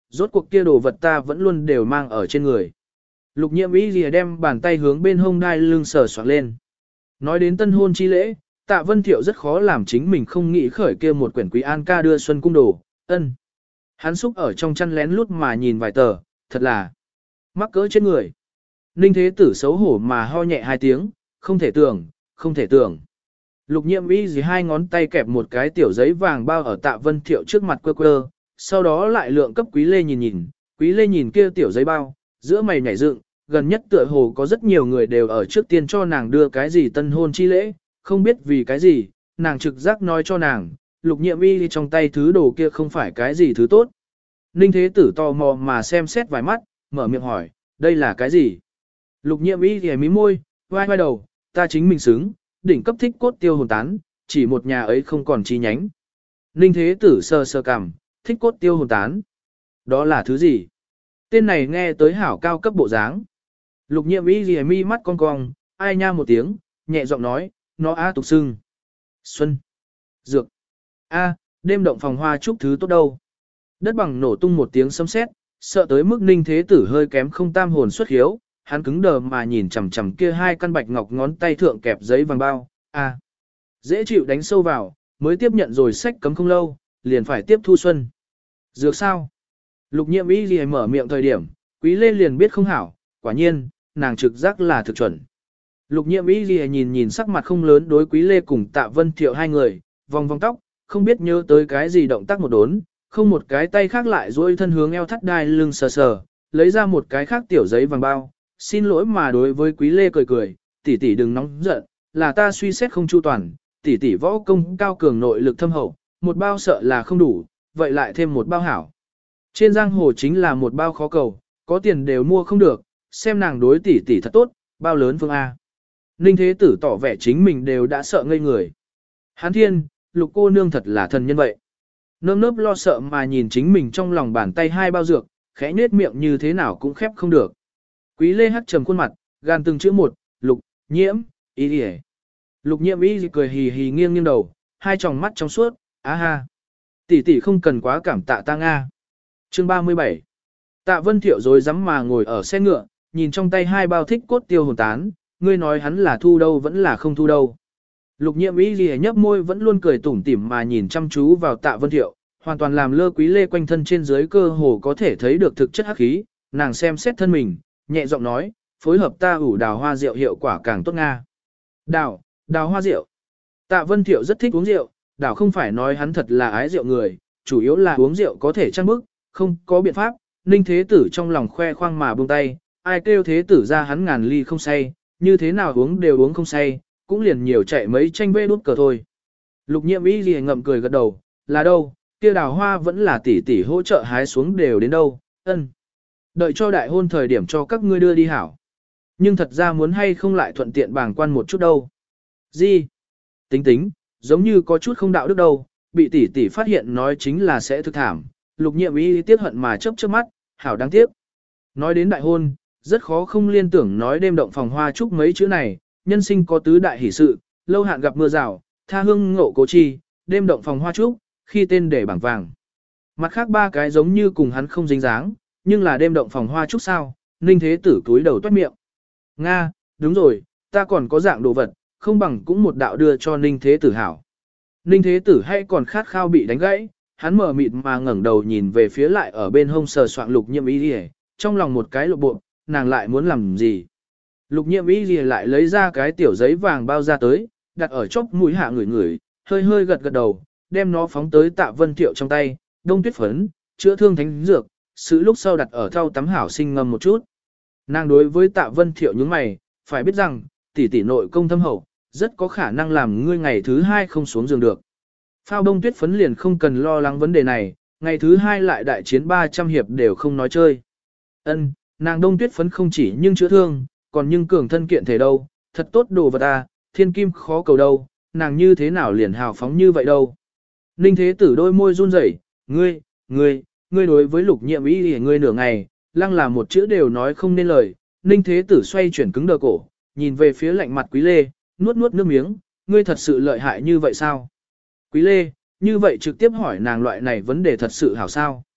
rốt cuộc kia đồ vật ta vẫn luôn đều mang ở trên người. Lục Nhiệm Y lìa đem bàn tay hướng bên hông đai lưng sờ soạn lên. Nói đến tân hôn chi lễ, Tạ Vân Thiệu rất khó làm chính mình không nghĩ khởi kia một quyển Quý An ca đưa xuân cung đồ, ân. Hắn xúc ở trong chăn lén lút mà nhìn vài tờ, thật là mắc cỡ trên người. Ninh Thế Tử xấu hổ mà ho nhẹ hai tiếng, không thể tưởng, không thể tưởng. Lục Nhiệm Y gì hai ngón tay kẹp một cái tiểu giấy vàng bao ở Tạ Vân Thiệu trước mặt quơ quơ, sau đó lại lượng cấp Quý Lê nhìn, Quý Lê nhìn kia tiểu giấy bao, giữa mày nhảy dựng, gần nhất tựa hồ có rất nhiều người đều ở trước tiên cho nàng đưa cái gì tân hôn chi lễ, không biết vì cái gì, nàng trực giác nói cho nàng, Lục Nhiệm Y trong tay thứ đồ kia không phải cái gì thứ tốt. Ninh Thế Tử tò mò mà xem xét vài mắt, mở miệng hỏi, đây là cái gì? Lục Nhiệm Y thì mí môi, vai đầu, ta chính mình xứng, đỉnh cấp thích cốt tiêu hồn tán, chỉ một nhà ấy không còn chi nhánh. Ninh Thế Tử sờ sờ cằm, thích cốt tiêu hồn tán. Đó là thứ gì? Tên này nghe tới hảo cao cấp bộ dáng. Lục Nhiệm Y lìa mi mắt cong cong, ai nha một tiếng, nhẹ giọng nói, nó á tục xưng. Xuân. Dược. A, đêm động phòng hoa chúc thứ tốt đâu. Đất bằng nổ tung một tiếng sấm sét, sợ tới mức Ninh Thế Tử hơi kém không tam hồn xuất hiếu, hắn cứng đờ mà nhìn chằm chằm kia hai căn bạch ngọc ngón tay thượng kẹp giấy vàng bao. A, dễ chịu đánh sâu vào, mới tiếp nhận rồi sách cấm không lâu, liền phải tiếp thu xuân. Dược sao? Lục Nhiệm Y lìa mở miệng thời điểm, Quý Lê liền biết không hảo, quả nhiên, nàng trực giác là thực chuẩn. Lục Nhiệm Y lìa nhìn sắc mặt không lớn đối Quý Lê cùng Tạ Vân Thiệu hai người, vòng vòng tóc, không biết nhớ tới cái gì động tác một đốn, không một cái tay khác lại duỗi thân hướng eo thắt đai lưng sờ sờ, lấy ra một cái khác tiểu giấy vàng bao, xin lỗi mà đối với Quý Lê cười cười, tỷ tỷ đừng nóng giận, là ta suy xét không chu toàn, tỷ tỷ võ công cao cường nội lực thâm hậu, một bao sợ là không đủ, vậy lại thêm một bao hảo. Trên giang hồ chính là một bao khó cầu, có tiền đều mua không được, xem nàng đối tỷ tỷ thật tốt, bao lớn phương A. Ninh Thế Tử tỏ vẻ chính mình đều đã sợ ngây người. Hán Thiên, Lục cô nương thật là thần nhân vậy. Nơm nớp lo sợ mà nhìn chính mình trong lòng bàn tay hai bao dược, khẽ nết miệng như thế nào cũng khép không được. Quý Lê hắt trầm khuôn mặt, gan từng chữ một, Lục, Nhiễm, Y đi. Lục Nhiễm Y cười hì hì nghiêng nghiêng đầu, hai tròng mắt trong suốt, á ha. Tỷ tỷ không cần quá cảm tạ ta Nga. Chương 37. Tạ Vân Thiệu rồi dám mà ngồi ở xe ngựa, nhìn trong tay hai bao thích cốt tiêu hồn tán, ngươi nói hắn là thu đâu vẫn là không thu đâu. Lục Nhiệm Y lìa nhấp môi vẫn luôn cười tủm tỉm mà nhìn chăm chú vào Tạ Vân Thiệu, hoàn toàn làm lơ Quý Lê quanh thân trên dưới cơ hồ có thể thấy được thực chất hắc khí, nàng xem xét thân mình, nhẹ giọng nói, phối hợp ta ủ đào hoa rượu hiệu quả càng tốt Nga. Đào hoa rượu. Tạ Vân Thiệu rất thích uống rượu, đảo không phải nói hắn thật là ái rượu người, chủ yếu là uống rượu có thể trăng bức, không có biện pháp, Ninh Thế Tử trong lòng khoe khoang mà buông tay, ai kêu Thế Tử ra hắn ngàn ly không say, như thế nào uống đều uống không say, cũng liền nhiều chạy mấy tranh vê đút cờ thôi. Lục Nhiệm Y gì ngậm cười gật đầu, là đâu, kia đào hoa vẫn là tỷ tỷ hỗ trợ hái xuống đều đến đâu, ân. Đợi cho đại hôn thời điểm cho các ngươi đưa đi hảo. Nhưng thật ra muốn hay không lại thuận tiện bàng quan một chút đâu. Gì? Tính, giống như có chút không đạo đức đâu, bị tỷ tỷ phát hiện nói chính là sẽ thực thảm. Lục Nhiệm Y tiếc hận mà chớp chớp mắt, hảo đáng tiếc. Nói đến đại hôn, rất khó không liên tưởng nói đêm động phòng hoa chúc mấy chữ này, nhân sinh có tứ đại hỷ sự, lâu hạn gặp mưa rào, tha hương ngộ cố chi, đêm động phòng hoa chúc, khi tên để bảng vàng. Mặt khác ba cái giống như cùng hắn không dính dáng, nhưng là đêm động phòng hoa chúc sao, Ninh Thế Tử túi đầu toát miệng. Nga, đúng rồi, ta còn có dạng đồ vật, không bằng cũng một đạo đưa cho Ninh Thế Tử hảo. Ninh Thế Tử hay còn khát khao bị đánh gãy, hắn mở mịt mà ngẩng đầu nhìn về phía lại ở bên hông sờ soạng Lục Nhiệm Y đi, trong lòng một cái lộ bộ, nàng lại muốn làm gì. Lục Nhiệm Y gì lại lấy ra cái tiểu giấy vàng bao ra tới, đặt ở chóp mũi hạ ngửi, hơi gật đầu, đem nó phóng tới Tạ Vân Thiệu trong tay, đông tuyết phấn, chữa thương thánh dược, sự lúc sau đặt ở thau tắm hảo sinh ngâm một chút. Nàng đối với Tạ Vân Thiệu nhướng mày, phải biết rằng, tỷ tỷ nội công thâm hậu, rất có khả năng làm ngươi ngày thứ hai không xuống giường được. Phao đông tuyết phấn liền không cần lo lắng vấn đề này, ngày thứ hai lại đại chiến 300 hiệp đều không nói chơi. Ân, nàng đông tuyết phấn không chỉ nhưng chữa thương, còn nhưng cường thân kiện thể đâu, thật tốt đồ vật à, thiên kim khó cầu đâu, nàng như thế nào liền hào phóng như vậy đâu. Ninh Thế Tử đôi môi run rẩy, ngươi đối với Lục Nhiệm Y thì ngươi nửa ngày, lăng là một chữ đều nói không nên lời. Ninh Thế Tử xoay chuyển cứng đờ cổ, nhìn về phía lạnh mặt Quý Lê, nuốt nước miếng, ngươi thật sự lợi hại như vậy sao? Quý Lê, như vậy trực tiếp hỏi nàng loại này vấn đề thật sự hảo sao?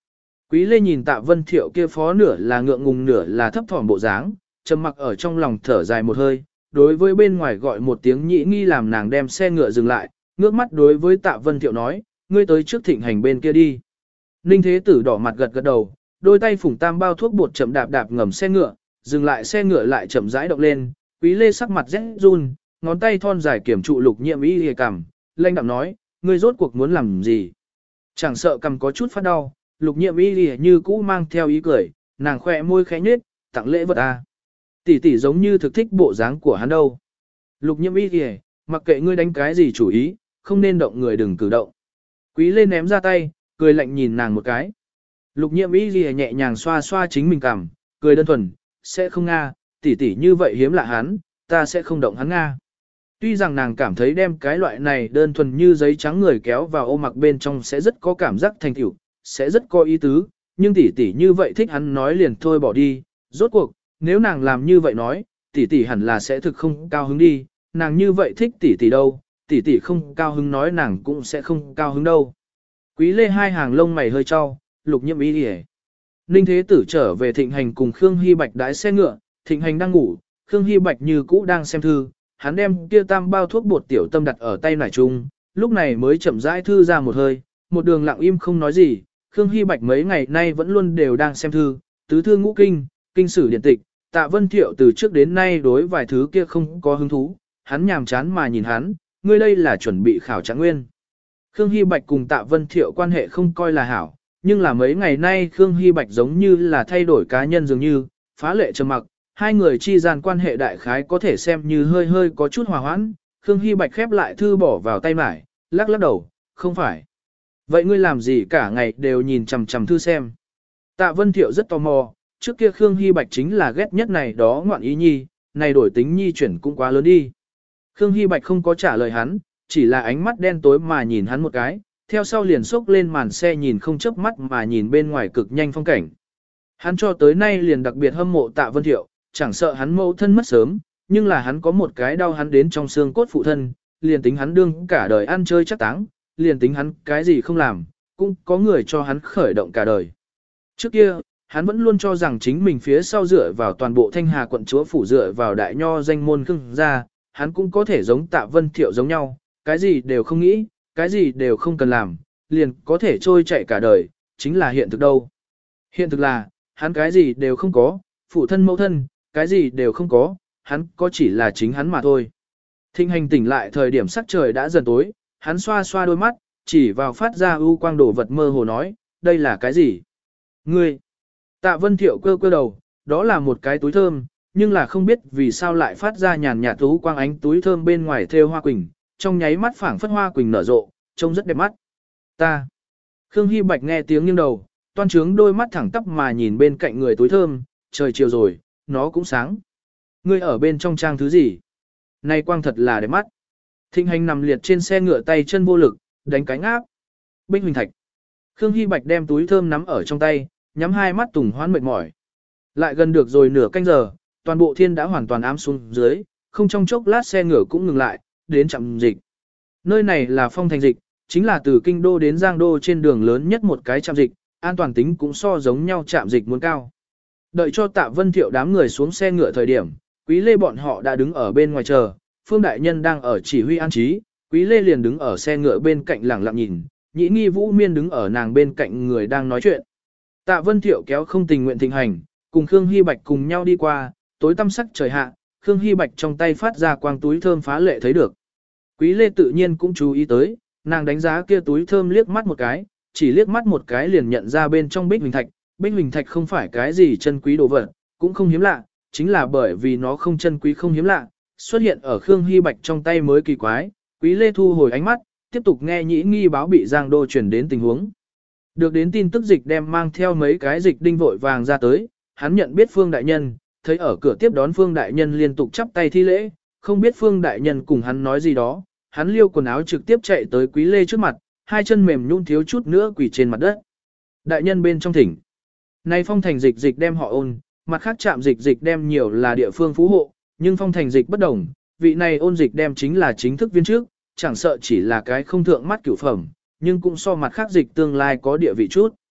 Quý Lê nhìn Tạ Vân Thiệu kia phó nửa là ngượng ngùng nửa là thấp thỏm bộ dáng, trầm mặc ở trong lòng thở dài một hơi, đối với bên ngoài gọi một tiếng nhị nghi làm nàng đem xe ngựa dừng lại, ngước mắt đối với Tạ Vân Thiệu nói, ngươi tới trước thịnh hành bên kia đi. Ninh Thế Tử đỏ mặt gật gật đầu, đôi tay phủng tam bao thuốc bột chậm đạp đạp ngầm xe ngựa, dừng lại xe ngựa lại chậm rãi động lên, Quý Lê sắc mặt rét run, ngón tay thon dài kiểm trụ Lục Nhiệm Y lìa cằm, lanh đạm nói, ngươi rốt cuộc muốn làm gì? Chẳng sợ cằm có chút phát đau, Lục Nhiệm Y lìa như cũ mang theo ý cười, nàng khỏe môi khẽ nhếch, tặng lễ vật a. Tỷ tỷ giống như thực thích bộ dáng của hắn đâu. Lục Nhiệm Y lìa, mặc kệ ngươi đánh cái gì chủ ý, không nên động người đừng cử động. Quý Lê ném ra tay, cười lạnh nhìn nàng một cái. Lục Nhiệm Y lìa nhẹ nhàng xoa xoa chính mình cằm, cười đơn thuần, sẽ không nga, tỷ tỷ như vậy hiếm lạ hắn, ta sẽ không động hắn nga. Tuy rằng nàng cảm thấy đem cái loại này đơn thuần như giấy trắng người kéo vào ô mặc bên trong sẽ rất có cảm giác thành tựu, sẽ rất có ý tứ, nhưng tỷ tỷ như vậy thích hắn nói liền thôi bỏ đi, rốt cuộc, nếu nàng làm như vậy nói, tỷ tỷ hẳn là sẽ thực không cao hứng đi, nàng như vậy thích tỷ tỷ đâu, tỷ tỷ không cao hứng nói nàng cũng sẽ không cao hứng đâu. Quý Lê hai hàng lông mày hơi trao, Lục Nhiệm Y lìa. Ninh Thế Tử trở về Thịnh Hành cùng Khương Hy Bạch đái xe ngựa, Thịnh Hành đang ngủ, Khương Hy Bạch như cũ đang xem thư, hắn đem kia tam bao thuốc bột tiểu tâm đặt ở tay nải chung, lúc này mới chậm rãi thư ra một hơi, một đường lặng im không nói gì, Khương Hy Bạch mấy ngày nay vẫn luôn đều đang xem thư, tứ thư ngũ kinh, kinh sử điển tịch, Tạ Vân Thiệu từ trước đến nay đối vài thứ kia không có hứng thú, hắn nhàm chán mà nhìn hắn, ngươi đây là chuẩn bị khảo trạng nguyên. Khương Hy Bạch cùng Tạ Vân Thiệu quan hệ không coi là hảo, nhưng là mấy ngày nay Khương Hy Bạch giống như là thay đổi cá nhân dường như, phá lệ trầm mặc, hai người chi gian quan hệ đại khái có thể xem như hơi hơi có chút hòa hoãn. Khương Hy Bạch khép lại thư bỏ vào tay mải, lắc lắc đầu, không phải. Vậy ngươi làm gì cả ngày đều nhìn chằm chằm thư xem? Tạ Vân Thiệu rất tò mò, trước kia Khương Hy Bạch chính là ghét nhất này đó ngoạn ý nhi, này đổi tính nhi chuyển cũng quá lớn đi. Khương Hy Bạch không có trả lời hắn, chỉ là ánh mắt đen tối mà nhìn hắn một cái, theo sau liền xốc lên màn xe nhìn không chớp mắt mà nhìn bên ngoài cực nhanh phong cảnh. Hắn cho tới nay liền đặc biệt hâm mộ Tạ Vân Thiệu, chẳng sợ hắn mẫu thân mất sớm, nhưng là hắn có một cái đau hắn đến trong xương cốt phụ thân, liền tính hắn đương cả đời ăn chơi chắc táng, liền tính hắn cái gì không làm, cũng có người cho hắn khởi động cả đời. Trước kia, hắn vẫn luôn cho rằng chính mình phía sau dựa vào toàn bộ Thanh Hà quận chúa phủ dựa vào đại nho danh môn Khương gia, hắn cũng có thể giống Tạ Vân Thiệu giống nhau, cái gì đều không nghĩ, cái gì đều không cần làm, liền có thể trôi chạy cả đời, chính là hiện thực đâu. Hiện thực là, hắn cái gì đều không có, phụ thân mẫu thân, cái gì đều không có, hắn có chỉ là chính hắn mà thôi. Thịnh Hành tỉnh lại thời điểm sắc trời đã dần tối, hắn xoa xoa đôi mắt, chỉ vào phát ra ưu quang đổ vật mơ hồ nói, đây là cái gì? Ngươi! Tạ Vân Thiệu cơ cơ đầu, đó là một cái túi thơm, nhưng là không biết vì sao lại phát ra nhàn nhạt tú quang ánh túi thơm bên ngoài thêu hoa quỳnh, trong nháy mắt phảng phất hoa quỳnh nở rộ, trông rất đẹp mắt. Ta! Khương Hy Bạch nghe tiếng nghiêng đầu, toan trướng đôi mắt thẳng tắp mà nhìn bên cạnh người túi thơm, trời chiều rồi, nó cũng sáng. Ngươi ở bên trong trang thứ gì? Này quang thật là đẹp mắt. Thịnh Hành nằm liệt trên xe ngựa tay chân vô lực, đánh cánh áp. Bích Huỳnh Thạch. Khương Hy Bạch đem túi thơm nắm ở trong tay, nhắm hai mắt tùng hoán mệt mỏi. Lại gần được rồi nửa canh giờ, toàn bộ thiên đã hoàn toàn ám xuống dưới, không trong chốc lát xe ngựa cũng ngừng lại, đến trạm dịch. Nơi này là Phong Thành Dịch, chính là từ Kinh Đô đến Giang Đô trên đường lớn nhất một cái trạm dịch, an toàn tính cũng so giống nhau trạm dịch muốn cao. Đợi cho Tạ Vân Thiệu đám người xuống xe ngựa thời điểm, Quý Lê bọn họ đã đứng ở bên ngoài chờ, Phương Đại Nhân đang ở chỉ huy an trí, Quý Lê liền đứng ở xe ngựa bên cạnh lẳng lặng nhìn, Nhĩ Nghi Vũ Miên đứng ở nàng bên cạnh người đang nói chuyện. Tạ Vân Thiệu kéo không tình nguyện Thịnh Hành, cùng Khương Hy Bạch cùng nhau đi qua, tối tăm sắc trời hạ, Khương Hy Bạch trong tay phát ra quang túi thơm phá lệ thấy được. Quý Lê tự nhiên cũng chú ý tới, nàng đánh giá kia túi thơm liếc mắt một cái, chỉ liếc mắt một cái liền nhận ra bên trong Bích Huỳnh Thạch. Bích Huỳnh Thạch không phải cái gì chân quý đồ vật, cũng không hiếm lạ, chính là bởi vì nó không chân quý không hiếm lạ, xuất hiện ở Khương Hy Bạch trong tay mới kỳ quái. Quý Lê thu hồi ánh mắt, tiếp tục nghe Nhĩ Nghi báo bị Giang Đô chuyển đến tình huống. Được đến tin tức dịch đem mang theo mấy cái dịch đinh vội vàng ra tới, hắn nhận biết Phương Đại Nhân, thấy ở cửa tiếp đón Phương Đại Nhân liên tục chắp tay thi lễ, không biết Phương Đại Nhân cùng hắn nói gì đó, hắn liêu quần áo trực tiếp chạy tới Quý Lê trước mặt, hai chân mềm nhũn thiếu chút nữa quỳ trên mặt đất. Đại Nhân bên trong thỉnh. Nay Phong Thành Dịch dịch đem họ ôn, mặt khác trạm dịch dịch đem nhiều là địa phương phú hộ, nhưng Phong Thành Dịch bất đồng, vị này ôn dịch đem chính là chính thức viên trước, chẳng sợ chỉ là cái không thượng mắt cửu phẩm, nhưng cũng so mặt khác dịch tương lai có địa vị chút.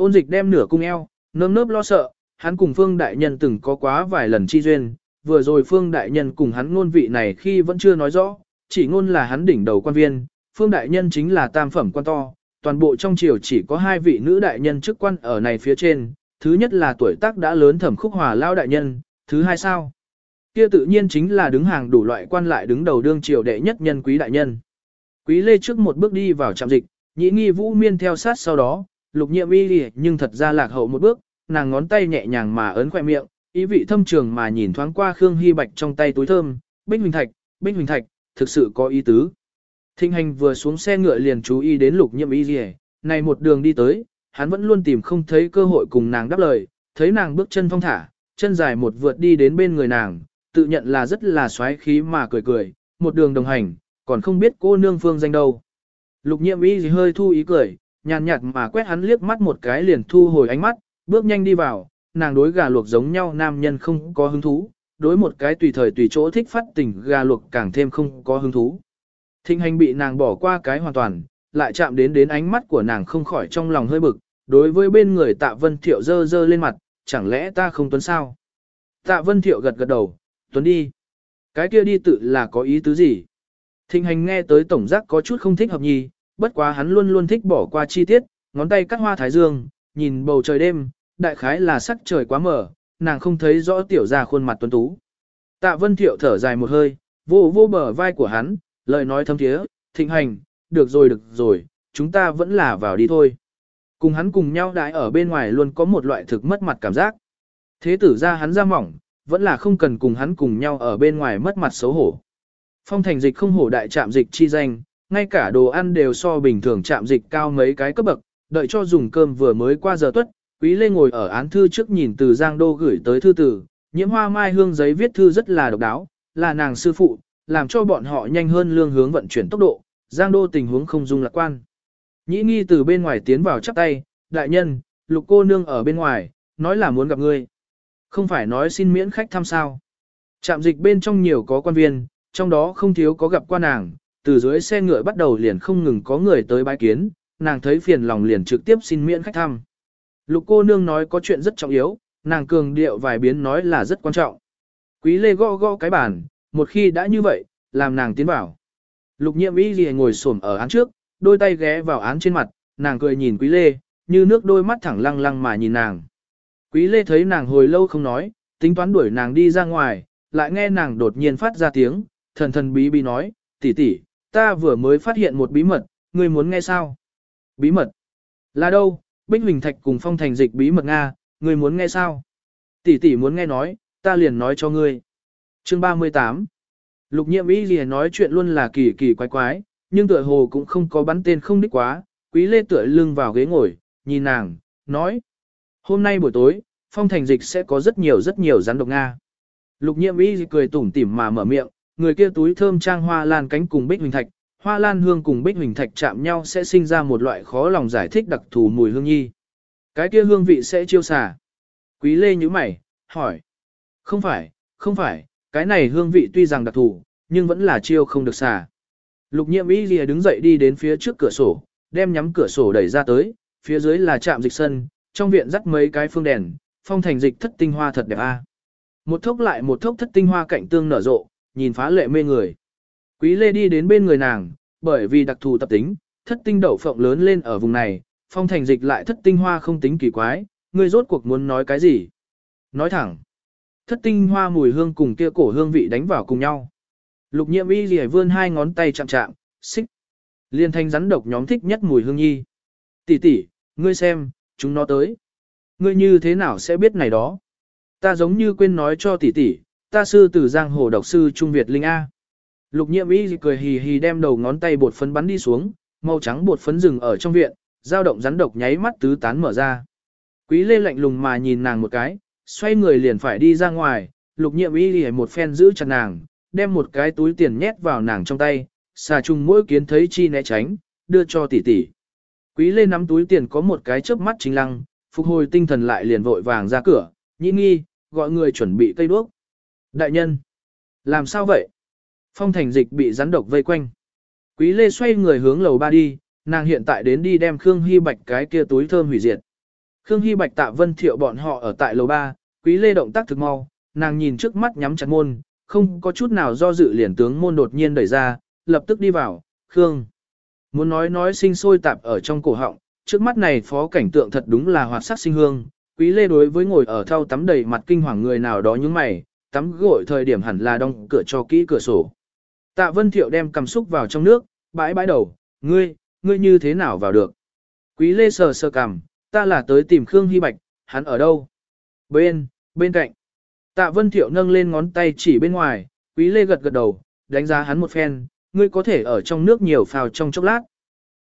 Ôn Dịch đem nửa cung eo, nơm nớp lo sợ, hắn cùng Phương đại nhân từng có quá vài lần chi duyên, vừa rồi Phương đại nhân cùng hắn ngôn vị này khi vẫn chưa nói rõ, chỉ ngôn là hắn đỉnh đầu quan viên, Phương đại nhân chính là tam phẩm quan to, toàn bộ trong triều chỉ có 2 vị nữ đại nhân chức quan ở này phía trên, thứ nhất là tuổi tác đã lớn Thẩm Khúc Hòa lao đại nhân, thứ hai sao? Kia tự nhiên chính là đứng hàng đủ loại quan lại đứng đầu đương triều đệ nhất nhân Quý đại nhân. Quý Lê trước một bước đi vào trạm dịch, Nhĩ Nghi Vũ Miên theo sát sau đó, Lục Nhiệm Y nhưng thật ra lạc hậu một bước, nàng ngón tay nhẹ nhàng mà ấn khoe miệng, ý vị thâm trường mà nhìn thoáng qua Khương Hy Bạch trong tay túi thơm, Bích Huỳnh Thạch, thực sự có ý tứ. Thịnh Hành vừa xuống xe ngựa liền chú ý đến Lục Nhiệm Y, này một đường đi tới, hắn vẫn luôn tìm không thấy cơ hội cùng nàng đáp lời, thấy nàng bước chân thong thả, chân dài một vượt đi đến bên người nàng, tự nhận là rất là xoáy khí mà cười cười, một đường đồng hành, còn không biết cô nương phương danh đâu. Lục Nhiệm Y hơi thu ý cười, nhàn nhạt mà quét hắn liếc mắt một cái liền thu hồi ánh mắt, bước nhanh đi vào, nàng đối gà luộc giống nhau nam nhân không có hứng thú, đối một cái tùy thời tùy chỗ thích phát tình gà luộc càng thêm không có hứng thú. Thịnh Hành bị nàng bỏ qua cái hoàn toàn, lại chạm đến ánh mắt của nàng không khỏi trong lòng hơi bực, đối với bên người Tạ Vân Thiệu dơ dơ lên mặt, chẳng lẽ ta không tuấn sao? Tạ Vân Thiệu gật gật đầu, tuấn đi. Cái kia đi tự là có ý tứ gì? Thịnh Hành nghe tới tổng giác có chút không thích hợp nhì, bất quá hắn luôn luôn thích bỏ qua chi tiết, ngón tay cắt hoa thái dương, nhìn bầu trời đêm, đại khái là sắc trời quá mở, nàng không thấy rõ tiểu ra khuôn mặt tuấn tú. Tạ Vân Thiệu thở dài một hơi, vô bờ vai của hắn, lời nói thâm thiế, Thịnh Hành, được rồi, chúng ta vẫn là vào đi thôi. Cùng hắn cùng nhau đãi ở bên ngoài luôn có một loại thực mất mặt cảm giác. Thế tử ra hắn ra mỏng, vẫn là không cần cùng hắn cùng nhau ở bên ngoài mất mặt xấu hổ. Phong Thành Dịch không hổ đại trạm dịch chi danh, ngay cả đồ ăn đều so bình thường trạm dịch cao mấy cái cấp bậc, đợi cho dùng cơm vừa mới qua giờ tuất, Quý Lê ngồi ở án thư trước nhìn từ Giang Đô gửi tới thư tử, nhiễm hoa mai hương giấy viết thư rất là độc đáo, là nàng sư phụ, làm cho bọn họ nhanh hơn lương hướng vận chuyển tốc độ, Giang Đô tình huống không dung lạc quan. Nhĩ Nghi từ bên ngoài tiến vào chắp tay, đại nhân, Lục cô nương ở bên ngoài, nói là muốn gặp ngươi. Không phải nói xin miễn khách thăm sao. Trạm dịch bên trong nhiều có quan viên, trong đó không thiếu có gặp qua nàng, từ dưới xe ngựa bắt đầu liền không ngừng có người tới bái kiến, nàng thấy phiền lòng liền trực tiếp xin miễn khách thăm. Lục cô nương nói có chuyện rất trọng yếu, nàng cường điệu vài biến nói là rất quan trọng. Quý Lê gõ cái bàn, một khi đã như vậy, làm nàng tiến vào. Lục Nhiệm Y liền ngồi xổm ở án trước, đôi tay ghé vào án trên mặt, nàng cười nhìn Quý Lê, như nước đôi mắt thẳng lăng lăng mà nhìn nàng. Quý Lê thấy nàng hồi lâu không nói, tính toán đuổi nàng đi ra ngoài, lại nghe nàng đột nhiên phát ra tiếng, thần bí bí nói, tỷ tỷ, ta vừa mới phát hiện một bí mật, ngươi muốn nghe sao? Bí mật? Là đâu? Bích Huỳnh Thạch cùng Phong Thành Dịch bí mật Nga, ngươi muốn nghe sao? Tỷ tỷ muốn nghe nói, ta liền nói cho ngươi. Chương 38. Lục Nhiệm Y liền nói chuyện luôn là kỳ quái, nhưng tựa hồ cũng không có bắn tên không đích quá, Quý Lê tựa lưng vào ghế ngồi, nhìn nàng, nói. Hôm nay buổi tối, Phong Thành Dịch sẽ có rất nhiều rắn độc Nga. Lục Nhiệm Y cười tủm tỉm mà mở miệng, người kia túi thơm trang hoa lan cánh cùng Bích Huỳnh Thạch, hoa lan hương cùng Bích Huỳnh Thạch chạm nhau sẽ sinh ra một loại khó lòng giải thích đặc thù mùi hương nhi. Cái kia hương vị sẽ chiêu xà. Quý Lê nhíu mày, hỏi. Không phải, cái này hương vị tuy rằng đặc thù, nhưng vẫn là chiêu không được xà. Lục Nhiệm Y lìa đứng dậy đi đến phía trước cửa sổ, đem nhắm cửa sổ đẩy ra tới, phía dưới là trạm dịch sân, trong viện dắt mấy cái phương đèn, Phong Thành Dịch thất tinh hoa thật đẹp a. Một thốc lại một thốc thất tinh hoa cạnh tương nở rộ, nhìn phá lệ mê người. Quý Lê đi đến bên người nàng, bởi vì đặc thù tập tính, thất tinh đậu phộng lớn lên ở vùng này, Phong Thành Dịch lại thất tinh hoa không tính kỳ quái, ngươi rốt cuộc muốn nói cái gì? Nói thẳng. Thất tinh hoa mùi hương cùng kia cổ hương vị đánh vào cùng nhau. Lục Nhiệm Y lìa vươn hai ngón tay chạm, xích. Liên thanh rắn độc nhóm thích nhất mùi hương nhi. Tỷ, ngươi xem, chúng nó tới. Ngươi như thế nào sẽ biết này đó? Ta giống như quên nói cho tỷ, ta sư từ giang hồ độc sư Trung Việt Linh A. Lục Nhiệm Y cười hì hì đem đầu ngón tay bột phấn bắn đi xuống, màu trắng bột phấn rừng ở trong viện, dao động rắn độc nháy mắt tứ tán mở ra. Quý Lê lạnh lùng mà nhìn nàng một cái, xoay người liền phải đi ra ngoài, Lục Nhiệm Y lìa một phen giữ chặt nàng, đem một cái túi tiền nhét vào nàng trong tay, xà trùng mỗi kiến thấy chi né tránh, đưa cho tỷ. Quý Lê nắm túi tiền có một cái chớp mắt chính lăng, phục hồi tinh thần lại liền vội vàng ra cửa, Nhĩ Nghi, gọi người chuẩn bị cây đuốc. Đại nhân, làm sao vậy? Phong Thành Dịch bị rắn độc vây quanh. Quý Lê xoay người hướng lầu 3 đi, nàng hiện tại đến đi đem Khương Hy Bạch cái kia túi thơm hủy diệt. Khương Hy Bạch Tạ Vân Thiệu bọn họ ở tại lầu 3, Quý Lê động tác thực mau, nàng nhìn trước mắt nhắm chặt môn, không có chút nào do dự liền tướng môn đột nhiên đẩy ra, lập tức đi vào, Khương. Muốn nói sinh sôi tạp ở trong cổ họng, trước mắt này phó cảnh tượng thật đúng là hoạt sắc sinh hương. Quý Lê đối với ngồi ở thau tắm đầy mặt kinh hoàng người nào đó nhướng mày, tắm gội thời điểm hẳn là đóng cửa cho kỹ cửa sổ. Tạ Vân Thiệu đem cầm xúc vào trong nước, bãi đầu, ngươi như thế nào vào được? Quý Lê sờ sờ cằm, ta là tới tìm Khương Hy Bạch, hắn ở đâu? Bên cạnh. Tạ Vân Thiệu nâng lên ngón tay chỉ bên ngoài, Quý Lê gật đầu, đánh giá hắn một phen, ngươi có thể ở trong nước nhiều phào trong chốc lát.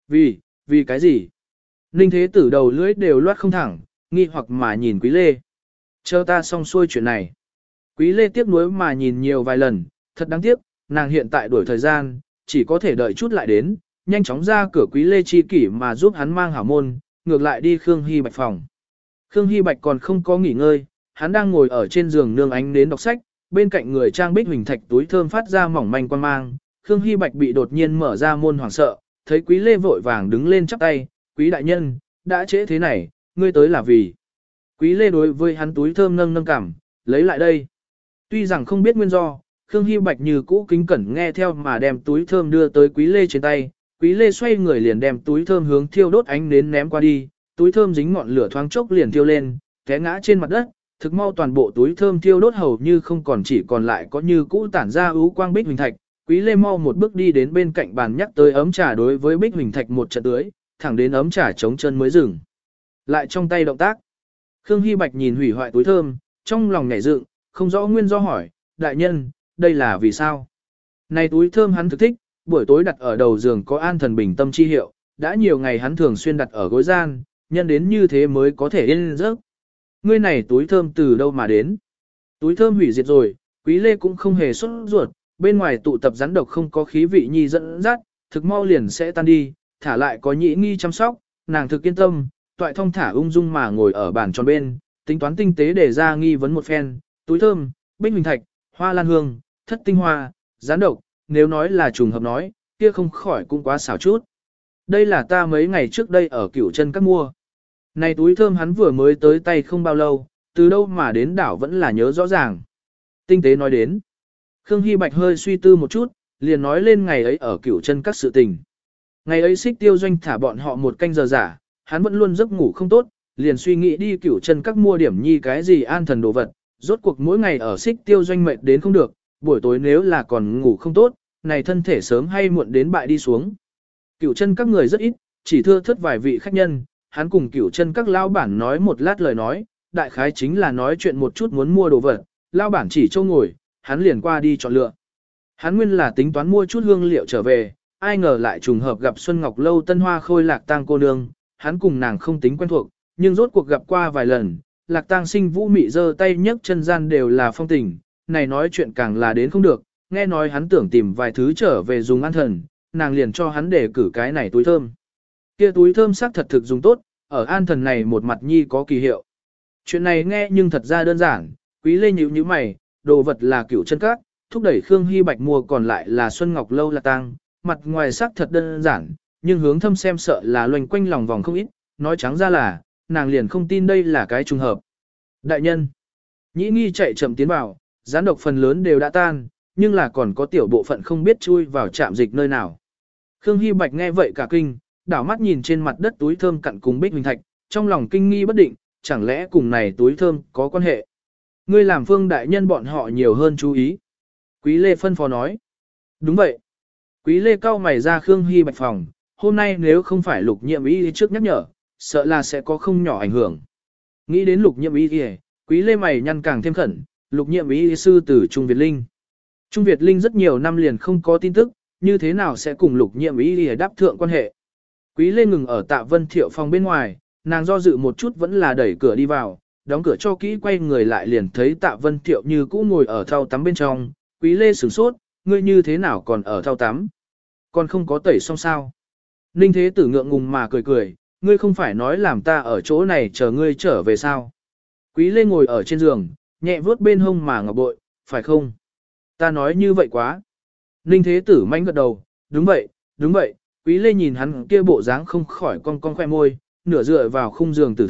Vì cái gì? Ninh Thế Tử đầu lưỡi đều loát không thẳng, nghi hoặc mà nhìn Quý Lê. Chờ ta xong xuôi chuyện này. Quý Lê tiếc nuối mà nhìn nhiều vài lần, thật đáng tiếc, nàng hiện tại đuổi thời gian, chỉ có thể đợi chút lại đến, nhanh chóng ra cửa Quý Lê chi kỷ mà giúp hắn mang hảo môn, ngược lại đi Khương Hy Bạch phòng. Khương Hy Bạch còn không có nghỉ ngơi, hắn đang ngồi ở trên giường nương ánh đến đọc sách, bên cạnh người trang bích huỳnh thạch túi thơm phát ra mỏng manh quan mang. Khương Hy Bạch bị đột nhiên mở ra môn hoảng sợ, thấy Quý Lê vội vàng đứng lên chắp tay, Quý đại nhân, đã trễ thế này, ngươi tới là vì. Quý Lê đối với hắn túi thơm nâng cảm, lấy lại đây. Tuy rằng không biết nguyên do, Khương Hy Bạch như cũ kính cẩn nghe theo mà đem túi thơm đưa tới Quý Lê trên tay. Quý Lê xoay người liền đem túi thơm hướng thiêu đốt ánh nến ném qua đi, túi thơm dính ngọn lửa thoáng chốc liền thiêu lên, té ngã trên mặt đất, thực mau toàn bộ túi thơm thiêu đốt hầu như không còn, chỉ còn lại có như cũ tản ra ứ quang bích huỳnh thạch. Quý Lê mau một bước đi đến bên cạnh bàn nhắc tới ấm trà đối với bích huỳnh thạch một trận tưới, thẳng đến ấm trà chống chân mới dừng. Lại trong tay động tác. Khương Hy Bạch nhìn hủy hoại túi thơm, trong lòng nhảy dựng, không rõ nguyên do hỏi, đại nhân, đây là vì sao? Này túi thơm hắn thực thích, buổi tối đặt ở đầu giường có an thần bình tâm chi hiệu, đã nhiều ngày hắn thường xuyên đặt ở gối gian, nhân đến như thế mới có thể yên giấc. Ngươi này túi thơm từ đâu mà đến? Túi thơm hủy diệt rồi, Quý Lê cũng không hề sốt ruột, bên ngoài tụ tập rắn độc không có khí vị nhi dẫn dắt, thực mau liền sẽ tan đi, thả lại có nhĩ nghi chăm sóc, nàng thực yên tâm, toại thông thả ung dung mà ngồi ở bàn tròn bên, tính toán tinh tế để ra nghi vấn một phen, túi thơm, bích huỳnh thạch, hoa lan hương, thất tinh hoa, rắn độc, nếu nói là trùng hợp nói, kia không khỏi cũng quá xảo chút. Đây là ta mấy ngày trước đây ở Cửu Chân Các mua. Này túi thơm hắn vừa mới tới tay không bao lâu, từ đâu mà đến đảo vẫn là nhớ rõ ràng. Tinh tế nói đến. Khương Hy Bạch hơi suy tư một chút, liền nói lên ngày ấy ở Cửu Chân Các sự tình. Ngày ấy Xích Tiêu Doanh thả bọn họ một canh giờ giả, hắn vẫn luôn giấc ngủ không tốt, liền suy nghĩ đi Cửu Chân Các mua điểm nhi cái gì an thần đồ vật. Rốt cuộc mỗi ngày ở Xích Tiêu Doanh mệt đến không được, buổi tối nếu là còn ngủ không tốt, này thân thể sớm hay muộn đến bại đi xuống. Cửu Chân Các người rất ít, chỉ thưa thớt vài vị khách nhân, hắn cùng Cửu Chân Các lão bản nói một lát lời nói, đại khái chính là nói chuyện một chút muốn mua đồ vật, lão bản chỉ châu ngồi, hắn liền qua đi chọn lựa. Hắn nguyên là tính toán mua chút hương liệu trở về, ai ngờ lại trùng hợp gặp Xuân Ngọc Lâu Tân Hoa Khôi Lạc Tang cô nương, hắn cùng nàng không tính quen thuộc, nhưng rốt cuộc gặp qua vài lần, Lạc Tang sinh vũ mị giơ tay nhấc chân gian đều là phong tình, này nói chuyện càng là đến không được, nghe nói hắn tưởng tìm vài thứ trở về dùng an thần, nàng liền cho hắn để cử cái này túi thơm. Kia túi thơm sắc thật thực dùng tốt, ở an thần này một mặt nhi có kỳ hiệu. Chuyện này nghe nhưng thật ra đơn giản, Quý Lê nhíu nhíu mày, đồ vật là Cửu Chân Các, thúc đẩy Khương Hy Bạch mua còn lại là Xuân Ngọc Lâu Lạc Tang, mặt ngoài sắc thật đơn giản, nhưng hướng thâm xem sợ là loanh quanh lòng vòng không ít, nói trắng ra là, nàng liền không tin đây là cái trùng hợp. Đại nhân, Nhĩ Nghi chạy chậm tiến vào, gián độc phần lớn đều đã tan, nhưng là còn có tiểu bộ phận không biết chui vào trạm dịch nơi nào. Khương Hy Bạch nghe vậy cả kinh, đảo mắt nhìn trên mặt đất túi thơm cặn cùng bích huỳnh thạch, trong lòng kinh nghi bất định, chẳng lẽ cùng này túi thơm có quan hệ. Ngươi làm Phương đại nhân bọn họ nhiều hơn chú ý. Quý Lê phân phó nói. Đúng vậy. Quý Lê cau mày ra Khương Hy Bạch phòng, hôm nay nếu không phải Lục Nhiệm Y trước nhắc nhở, sợ là sẽ có không nhỏ ảnh hưởng. Nghĩ đến Lục Nhiệm Y, Quý Lê mày nhăn càng thêm khẩn, Lục Nhiệm Y sư từ Trung Việt Linh. Trung Việt Linh rất nhiều năm liền không có tin tức, như thế nào sẽ cùng Lục Nhiệm Y đáp thượng quan hệ. Quý Lê ngừng ở Tạ Vân Thiệu phòng bên ngoài, nàng do dự một chút vẫn là đẩy cửa đi vào, đóng cửa cho kỹ quay người lại liền thấy Tạ Vân Thiệu như cũ ngồi ở thau tắm bên trong. Quý Lê sửng sốt, ngươi như thế nào còn ở thau tắm? Còn không có tẩy xong sao? Ninh Thế Tử ngượng ngùng mà cười cười, ngươi không phải nói làm ta ở chỗ này chờ ngươi trở về sao? Quý Lê ngồi ở trên giường, nhẹ vuốt bên hông mà ngọc bội, phải không? Ta nói như vậy quá. Ninh Thế Tử manh gật đầu, đúng vậy, đúng vậy. Quý Lê nhìn hắn kia bộ dáng không khỏi cong cong khoe môi, nửa dựa vào khung giường tử thượng,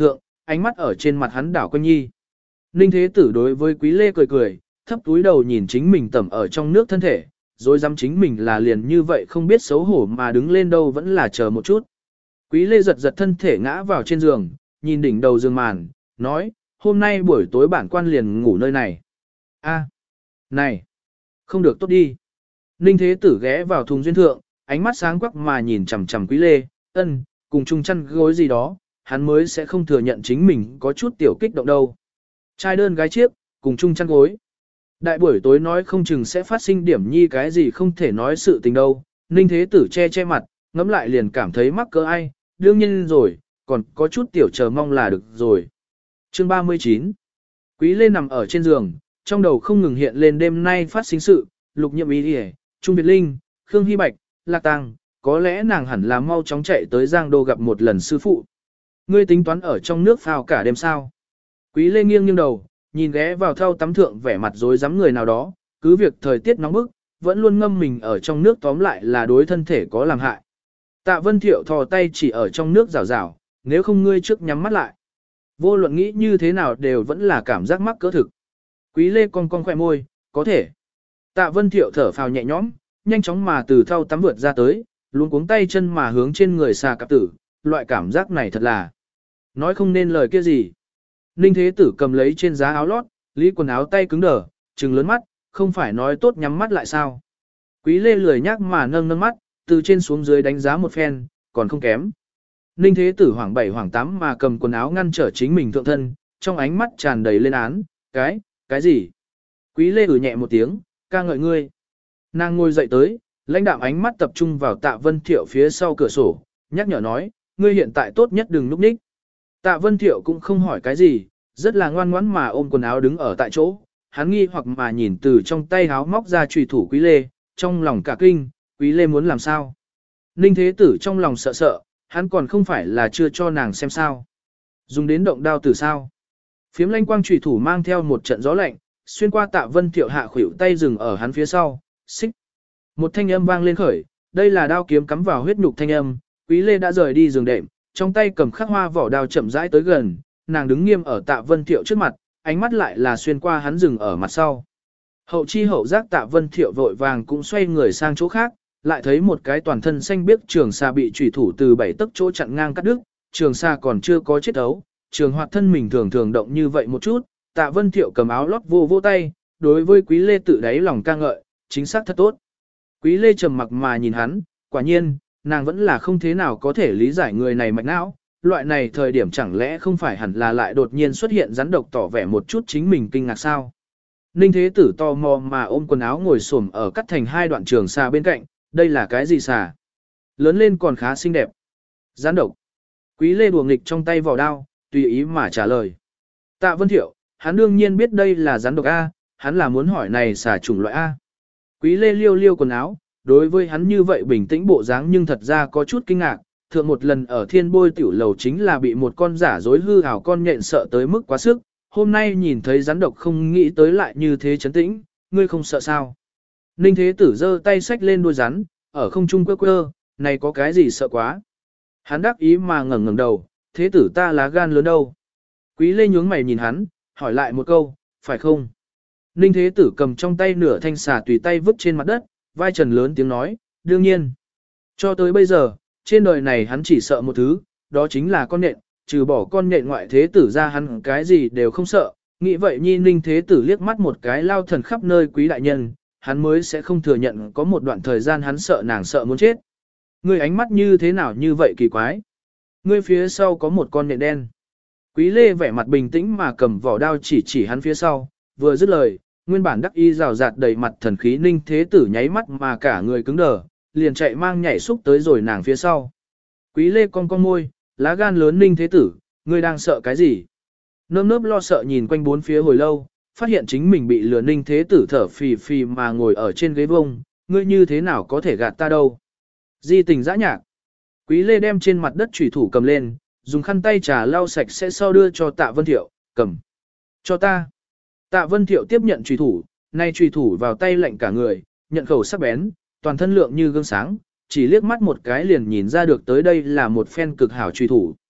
ánh mắt ở trên mặt hắn đảo quanh nhi. Ninh Thế Tử đối với Quý Lê cười cười, thấp túi đầu nhìn chính mình tẩm ở trong nước thân thể, rồi dám chính mình là liền như vậy không biết xấu hổ mà đứng lên đâu vẫn là chờ một chút. Quý Lê giật giật thân thể ngã vào trên giường, nhìn đỉnh đầu giường màn, nói, hôm nay buổi tối bản quan liền ngủ nơi này. A, này, không được tốt đi. Ninh Thế Tử ghé vào thùng duyên thượng, ánh mắt sáng quắc mà nhìn chằm chằm Quý Lê, cùng chung chăn gối gì đó, hắn mới sẽ không thừa nhận chính mình có chút tiểu kích động đâu. Trai đơn gái chiếc, cùng chung chăn gối. Đại buổi tối nói không chừng sẽ phát sinh điểm nhi cái gì không thể nói sự tình đâu. Ninh Thế Tử che che mặt, ngẫm lại liền cảm thấy mắc cỡ ai, đương nhiên rồi, còn có chút tiểu chờ mong là được rồi. Chương 39. Quý Lê nằm ở trên giường, trong đầu không ngừng hiện lên đêm nay phát sinh sự, Lục Nhiệm Ý Điề, Trung Việt Linh, Khương Hy Bạch, Lạc Tăng, có lẽ nàng hẳn là mau chóng chạy tới Giang Đô gặp một lần sư phụ. Ngươi tính toán ở trong nước phao cả đêm sao? Quý Lê nghiêng nghiêng đầu, nhìn ghé vào thau tắm thượng vẻ mặt rối rắm người nào đó, cứ việc thời tiết nóng bức, vẫn luôn ngâm mình ở trong nước tóm lại là đối thân thể có làm hại. Tạ Vân Thiệu thò tay chỉ ở trong nước rào rào, nếu không ngươi trước nhắm mắt lại. Vô luận nghĩ như thế nào đều vẫn là cảm giác mắc cỡ thực. Quý Lê cong cong khỏe môi, có thể. Tạ Vân Thiệu thở phào nhẹ nhõm, nhanh chóng mà từ thau tắm vượt ra tới, luống cuống tay chân mà hướng trên người xà cạp tử, loại cảm giác này thật là nói không nên lời kia gì. Ninh Thế Tử cầm lấy trên giá áo lót, lý quần áo tay cứng đờ, trừng lớn mắt, không phải nói tốt nhắm mắt lại sao. Quý Lê lười nhác mà nâng nâng mắt, từ trên xuống dưới đánh giá một phen, còn không kém. Ninh Thế Tử hoảng 7 hoảng 8 mà cầm quần áo ngăn trở chính mình thượng thân, trong ánh mắt tràn đầy lên án, cái gì? Quý Lê nhẹ một tiếng, ca ngợi ngươi. Nàng ngồi dậy tới, lãnh đạm ánh mắt tập trung vào Tạ Vân Thiệu phía sau cửa sổ, nhắc nhở nói, ngươi hiện tại tốt nhất đừng núp ních. Tạ Vân Thiệu cũng không hỏi cái gì, rất là ngoan ngoãn mà ôm quần áo đứng ở tại chỗ, hắn nghi hoặc mà nhìn từ trong tay áo móc ra chùy thủ Quý Lê, trong lòng cả kinh, Quý Lê muốn làm sao? Ninh Thế Tử trong lòng sợ sợ, hắn còn không phải là chưa cho nàng xem sao. Dùng đến động đao tử sao? Phiếm lanh quang chùy thủ mang theo một trận gió lạnh, xuyên qua Tạ Vân Thiệu hạ khuỷu tay dừng ở hắn phía sau, xích. Một thanh âm vang lên khởi, đây là đao kiếm cắm vào huyết nhục thanh âm, Quý Lê đã rời đi giường đệm, trong tay cầm khắc hoa vỏ đao chậm rãi tới gần, nàng đứng nghiêm ở Tạ Vân Thiệu trước mặt, ánh mắt lại là xuyên qua hắn dừng ở mặt sau. Hậu chi hậu giác Tạ Vân Thiệu vội vàng cũng xoay người sang chỗ khác, lại thấy một cái toàn thân xanh biếc trường xà bị chủy thủ từ 7 tấc chỗ chặn ngang cắt đứt, trường xà còn chưa có chết ấu, trường hoạt thân mình thường thường động như vậy một chút, Tạ Vân Thiệu cầm áo lót vô tay, đối với Quý Lê tự đáy lòng ca ngợi, chính xác thật tốt. Quý Lê trầm mặc mà nhìn hắn, quả nhiên, nàng vẫn là không thế nào có thể lý giải người này mạch não, loại này thời điểm chẳng lẽ không phải hẳn là lại đột nhiên xuất hiện rắn độc tỏ vẻ một chút chính mình kinh ngạc sao. Ninh Thế Tử tò mò mà ôm quần áo ngồi xổm ở cắt thành hai đoạn trường xà bên cạnh, đây là cái gì xà? Lớn lên còn khá xinh đẹp. Rắn độc. Quý Lê đùa nghịch trong tay vỏ đao, tùy ý mà trả lời. Tạ Vân Thiệu, hắn đương nhiên biết đây là rắn độc A, hắn là muốn hỏi này xà chủng loại A. Quý Lê liêu quần áo, đối với hắn như vậy bình tĩnh bộ dáng nhưng thật ra có chút kinh ngạc, thượng một lần ở thiên bôi tiểu lầu chính là bị một con giả dối hư ảo con nhện sợ tới mức quá sức, hôm nay nhìn thấy rắn độc không nghĩ tới lại như thế chấn tĩnh, ngươi không sợ sao. Ninh Thế Tử giơ tay xách lên đuôi rắn, ở không trung quơ, này có cái gì sợ quá. Hắn đắc ý mà ngẩng đầu, Thế Tử ta lá gan lớn đâu. Quý Lê nhướng mày nhìn hắn, hỏi lại một câu, phải không? Ninh Thế Tử cầm trong tay nửa thanh xà tùy tay vứt trên mặt đất, vai trần lớn tiếng nói, đương nhiên. Cho tới bây giờ, trên đời này hắn chỉ sợ một thứ, đó chính là con nhện, trừ bỏ con nhện ngoại Thế Tử ra hắn cái gì đều không sợ. Nghĩ vậy nhi Ninh Thế Tử liếc mắt một cái lao thần khắp nơi quý đại nhân, hắn mới sẽ không thừa nhận có một đoạn thời gian hắn sợ nàng sợ muốn chết. Ngươi ánh mắt như thế nào như vậy kỳ quái? Ngươi phía sau có một con nhện đen. Quý Lê vẻ mặt bình tĩnh mà cầm vỏ đao chỉ hắn phía sau, vừa dứt lời, nguyên bản đắc y rào rạt đầy mặt thần khí Ninh Thế Tử nháy mắt mà cả người cứng đờ, liền chạy mang nhảy xúc tới rồi nàng phía sau. Quý Lê cong cong môi, lá gan lớn Ninh Thế Tử, ngươi đang sợ cái gì? Nơm nớp lo sợ nhìn quanh bốn phía hồi lâu, phát hiện chính mình bị lừa Ninh Thế Tử thở phì phì mà ngồi ở trên ghế vông, ngươi như thế nào có thể gạt ta đâu? Di tình dã nhạc. Quý Lê đem trên mặt đất chủy thủ cầm lên, dùng khăn tay trà lau sạch sẽ sau đưa cho Tạ Vân Thiệu, cầm. Cho ta. Tạ Vân Thiệu tiếp nhận chủy thủ, nay chủy thủ vào tay lạnh cả người, nhận khẩu sắc bén, toàn thân lượng như gương sáng, chỉ liếc mắt một cái liền nhìn ra được tới đây là một phen cực hảo chủy thủ.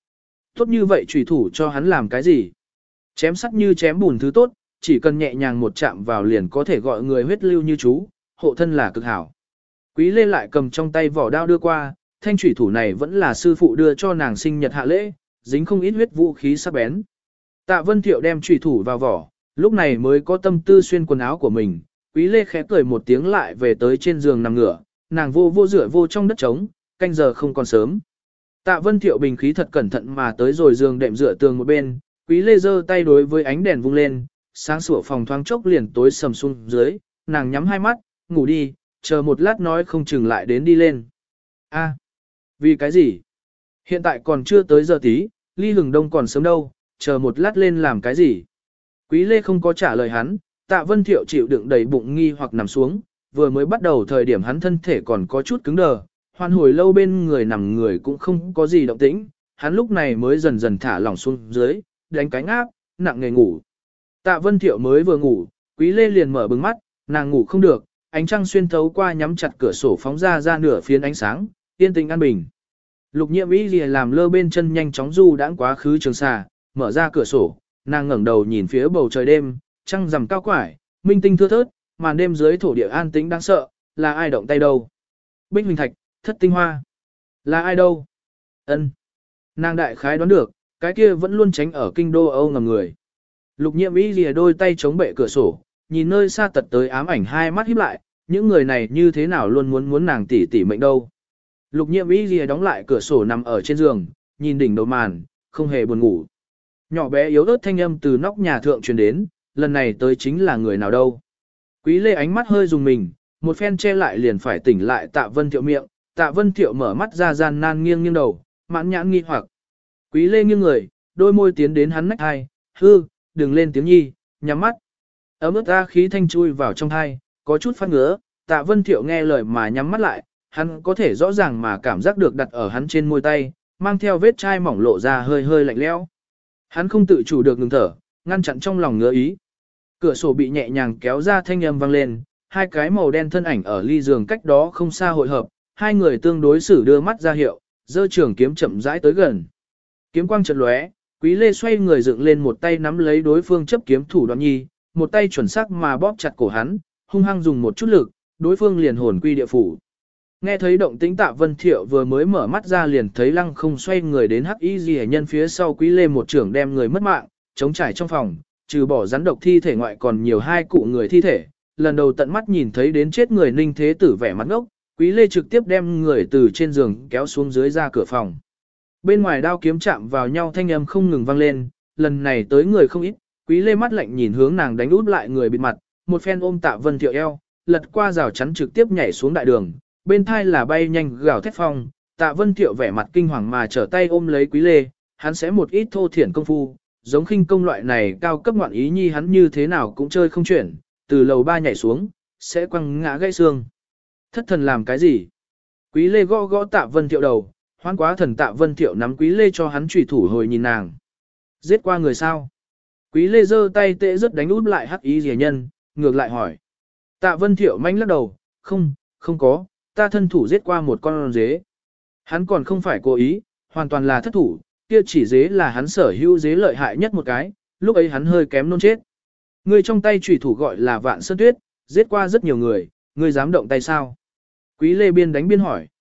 Tốt như vậy trùy thủ cho hắn làm cái gì? Chém sắt như chém bùn thứ tốt, chỉ cần nhẹ nhàng một chạm vào liền có thể gọi người huyết lưu như chú, hộ thân là cực hảo. Quý Lê lại cầm trong tay vỏ đao đưa qua, thanh trùy thủ này vẫn là sư phụ đưa cho nàng sinh nhật hạ lễ, dính không ít huyết vũ khí sắc bén. Tạ Vân Thiệu đem trùy thủ vào vỏ, lúc này mới có tâm tư xuyên quần áo của mình. Quý Lê khẽ cười một tiếng lại về tới trên giường nằm ngửa, nàng vô rửa vô trong đất trống, canh giờ không còn sớm. Tạ Vân Thiệu bình khí thật cẩn thận mà tới rồi giường đệm dựa tường một bên, Quý Lê giơ tay đối với ánh đèn vung lên, sáng sủa phòng thoáng chốc liền tối sầm xuống dưới, nàng nhắm hai mắt, ngủ đi, chờ một lát nói không chừng lại đến đi lên. A, vì cái gì? Hiện tại còn chưa tới giờ tí, ly hừng đông còn sớm đâu, chờ một lát lên làm cái gì? Quý Lê không có trả lời hắn, Tạ Vân Thiệu chịu đựng đầy bụng nghi hoặc nằm xuống, vừa mới bắt đầu thời điểm hắn thân thể còn có chút cứng đờ, hoan hồi lâu bên người nằm người cũng không có gì động tĩnh, hắn lúc này mới dần dần thả lỏng xuống dưới, đánh cánh áp, nặng nề ngủ. Tạ Vân Thiệu mới vừa ngủ, Quý Lê liền mở bừng mắt, nàng ngủ không được, ánh trăng xuyên thấu qua nhắm chặt cửa sổ phóng ra nửa phiến ánh sáng, yên tĩnh an bình. Lục Nhiệm Y lìa làm lơ bên chân nhanh chóng du đãng quá khứ trường xà, mở ra cửa sổ, nàng ngẩng đầu nhìn phía bầu trời đêm, trăng rằm cao quải, minh tinh thưa thớt, màn đêm dưới thổ địa an tĩnh đáng sợ, là ai động tay đâu? Bích Huỳnh Thạch, Thất Tinh Hoa, là ai đâu? Ân, nàng đại khái đoán được, cái kia vẫn luôn tránh ở kinh đô Âu ngầm người. Lục Nhiệm Y lìa đôi tay chống bệ cửa sổ, nhìn nơi xa tật tới ám ảnh hai mắt híp lại, những người này như thế nào luôn muốn nàng tỉ tỉ mệnh đâu? Lục Nhiệm Y lìa đóng lại cửa sổ nằm ở trên giường, nhìn đỉnh đầu màn, không hề buồn ngủ. Nhỏ bé yếu ớt thanh âm từ nóc nhà thượng truyền đến, lần này tới chính là người nào đâu? Quý Lê ánh mắt hơi dùng mình, một phen che lại liền phải tỉnh lại Tạ Vân Thiệu miệng, Tạ Vân Thiệu mở mắt ra gian nan nghiêng nghiêng đầu, mãn nhãn nghi hoặc. Quý Lê nghiêng người, đôi môi tiến đến hắn nách hai, hư, đừng lên tiếng nhi, nhắm mắt. Ấm ướt ra khí thanh chui vào trong hai, có chút phát ngứa, Tạ Vân Thiệu nghe lời mà nhắm mắt lại, hắn có thể rõ ràng mà cảm giác được đặt ở hắn trên môi tay, mang theo vết chai mỏng lộ ra hơi hơi lạnh lẽo. Hắn không tự chủ được ngừng thở, ngăn chặn trong lòng ngứa ý. Cửa sổ bị nhẹ nhàng kéo ra thanh âm vang lên, hai cái màu đen thân ảnh ở ly giường cách đó không xa hội hợp, hai người tương đối xử đưa mắt ra hiệu, giơ trường kiếm chậm rãi tới gần. Kiếm quang chợt lóe, Quý Lê xoay người dựng lên một tay nắm lấy đối phương chấp kiếm thủ đoạn nhi, một tay chuẩn xác mà bóp chặt cổ hắn, hung hăng dùng một chút lực, đối phương liền hồn quy địa phủ. Nghe thấy động tĩnh Tạ Vân Thiệu vừa mới mở mắt ra liền thấy Lăng Không xoay người đến Hắc Y Liễu nhân phía sau Quý Lê một trưởng đem người mất mạng, chống trải trong phòng, trừ bỏ rắn độc thi thể ngoại còn nhiều hai cụ người thi thể. Lần đầu tận mắt nhìn thấy đến chết người Ninh Thế Tử vẻ mặt ngốc, Quý Lê trực tiếp đem người từ trên giường kéo xuống dưới ra cửa phòng. Bên ngoài đao kiếm chạm vào nhau thanh âm không ngừng vang lên, lần này tới người không ít, Quý Lê mắt lạnh nhìn hướng nàng đánh út lại người bịt mặt, một phen ôm Tạ Vân Thiệu eo, lật qua rào chắn trực tiếp nhảy xuống đại đường, bên thai là bay nhanh gào thét phong, Tạ Vân Thiệu vẻ mặt kinh hoàng mà trở tay ôm lấy Quý Lê, hắn sẽ một ít thô thiển công phu, giống khinh công loại này cao cấp ngoạn ý nhi hắn như thế nào cũng chơi không chuyển, từ lầu 3 nhảy xuống, sẽ quăng ngã gãy xương. Thất thần làm cái gì? Quý Lê gõ gõ Tạ Vân Thiệu đầu, hoan quá thần Tạ Vân Thiệu nắm Quý Lê cho hắn chủy thủ hồi nhìn nàng. Giết qua người sao? Quý Lê giơ tay tệ rất đánh út lại Hắc Y Liễu nhân, ngược lại hỏi. Tạ Vân Thiệu manh lắc đầu, không có, ta thân thủ giết qua một con dế. Hắn còn không phải cố ý, hoàn toàn là thất thủ, kia chỉ dế là hắn sở hữu dế lợi hại nhất một cái, lúc ấy hắn hơi kém nôn chết. Người trong tay chủy thủ gọi là Vạn Sơn Tuyết, giết qua rất nhiều người, ngươi dám động tay sao? Quý Lê biên đánh biên hỏi.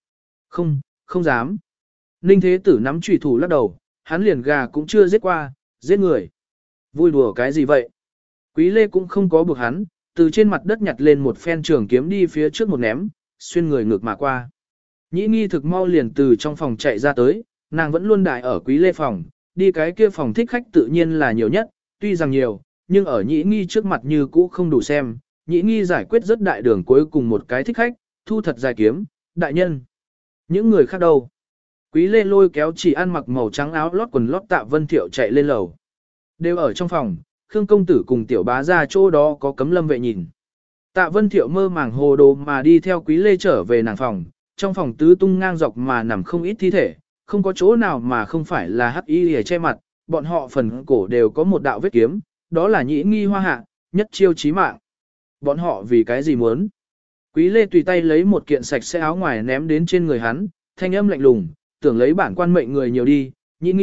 Không dám. Ninh Thế Tử nắm chủy thủ lắc đầu, hắn liền gà cũng chưa giết qua, giết người. Vui đùa cái gì vậy? Quý Lê cũng không có buộc hắn, từ trên mặt đất nhặt lên một phen trường kiếm đi phía trước một ném, xuyên người ngược mà qua. Nhĩ Nghi thực mau liền từ trong phòng chạy ra tới, nàng vẫn luôn đại ở Quý Lê phòng, đi cái kia phòng thích khách tự nhiên là nhiều nhất, tuy rằng nhiều, nhưng ở Nhĩ Nghi trước mặt như cũ không đủ xem. Nhĩ Nghi giải quyết rất đại đường cuối cùng một cái thích khách, thu thật dài kiếm, đại nhân. Những người khác đâu? Quý Lê lôi kéo chỉ ăn mặc màu trắng áo lót quần lót Tạ Vân Thiệu chạy lên lầu. Đều ở trong phòng, Khương công tử cùng tiểu bá ra chỗ đó có cấm lâm vệ nhìn. Tạ Vân Thiệu mơ màng hồ đồ mà đi theo Quý Lê trở về nàng phòng, trong phòng tứ tung ngang dọc mà nằm không ít thi thể, không có chỗ nào mà không phải là Hắc Y Liễu che mặt, bọn họ phần cổ đều có một đạo vết kiếm, đó là Nhĩ Nghi hoa hạ, nhất chiêu chí mạng. Bọn họ vì cái gì muốn? Quý Lê tùy tay lấy một kiện sạch sẽ áo ngoài ném đến trên người hắn, thanh âm lạnh lùng, tưởng lấy bản quan mệnh người nhiều đi, Nhĩ Nghi,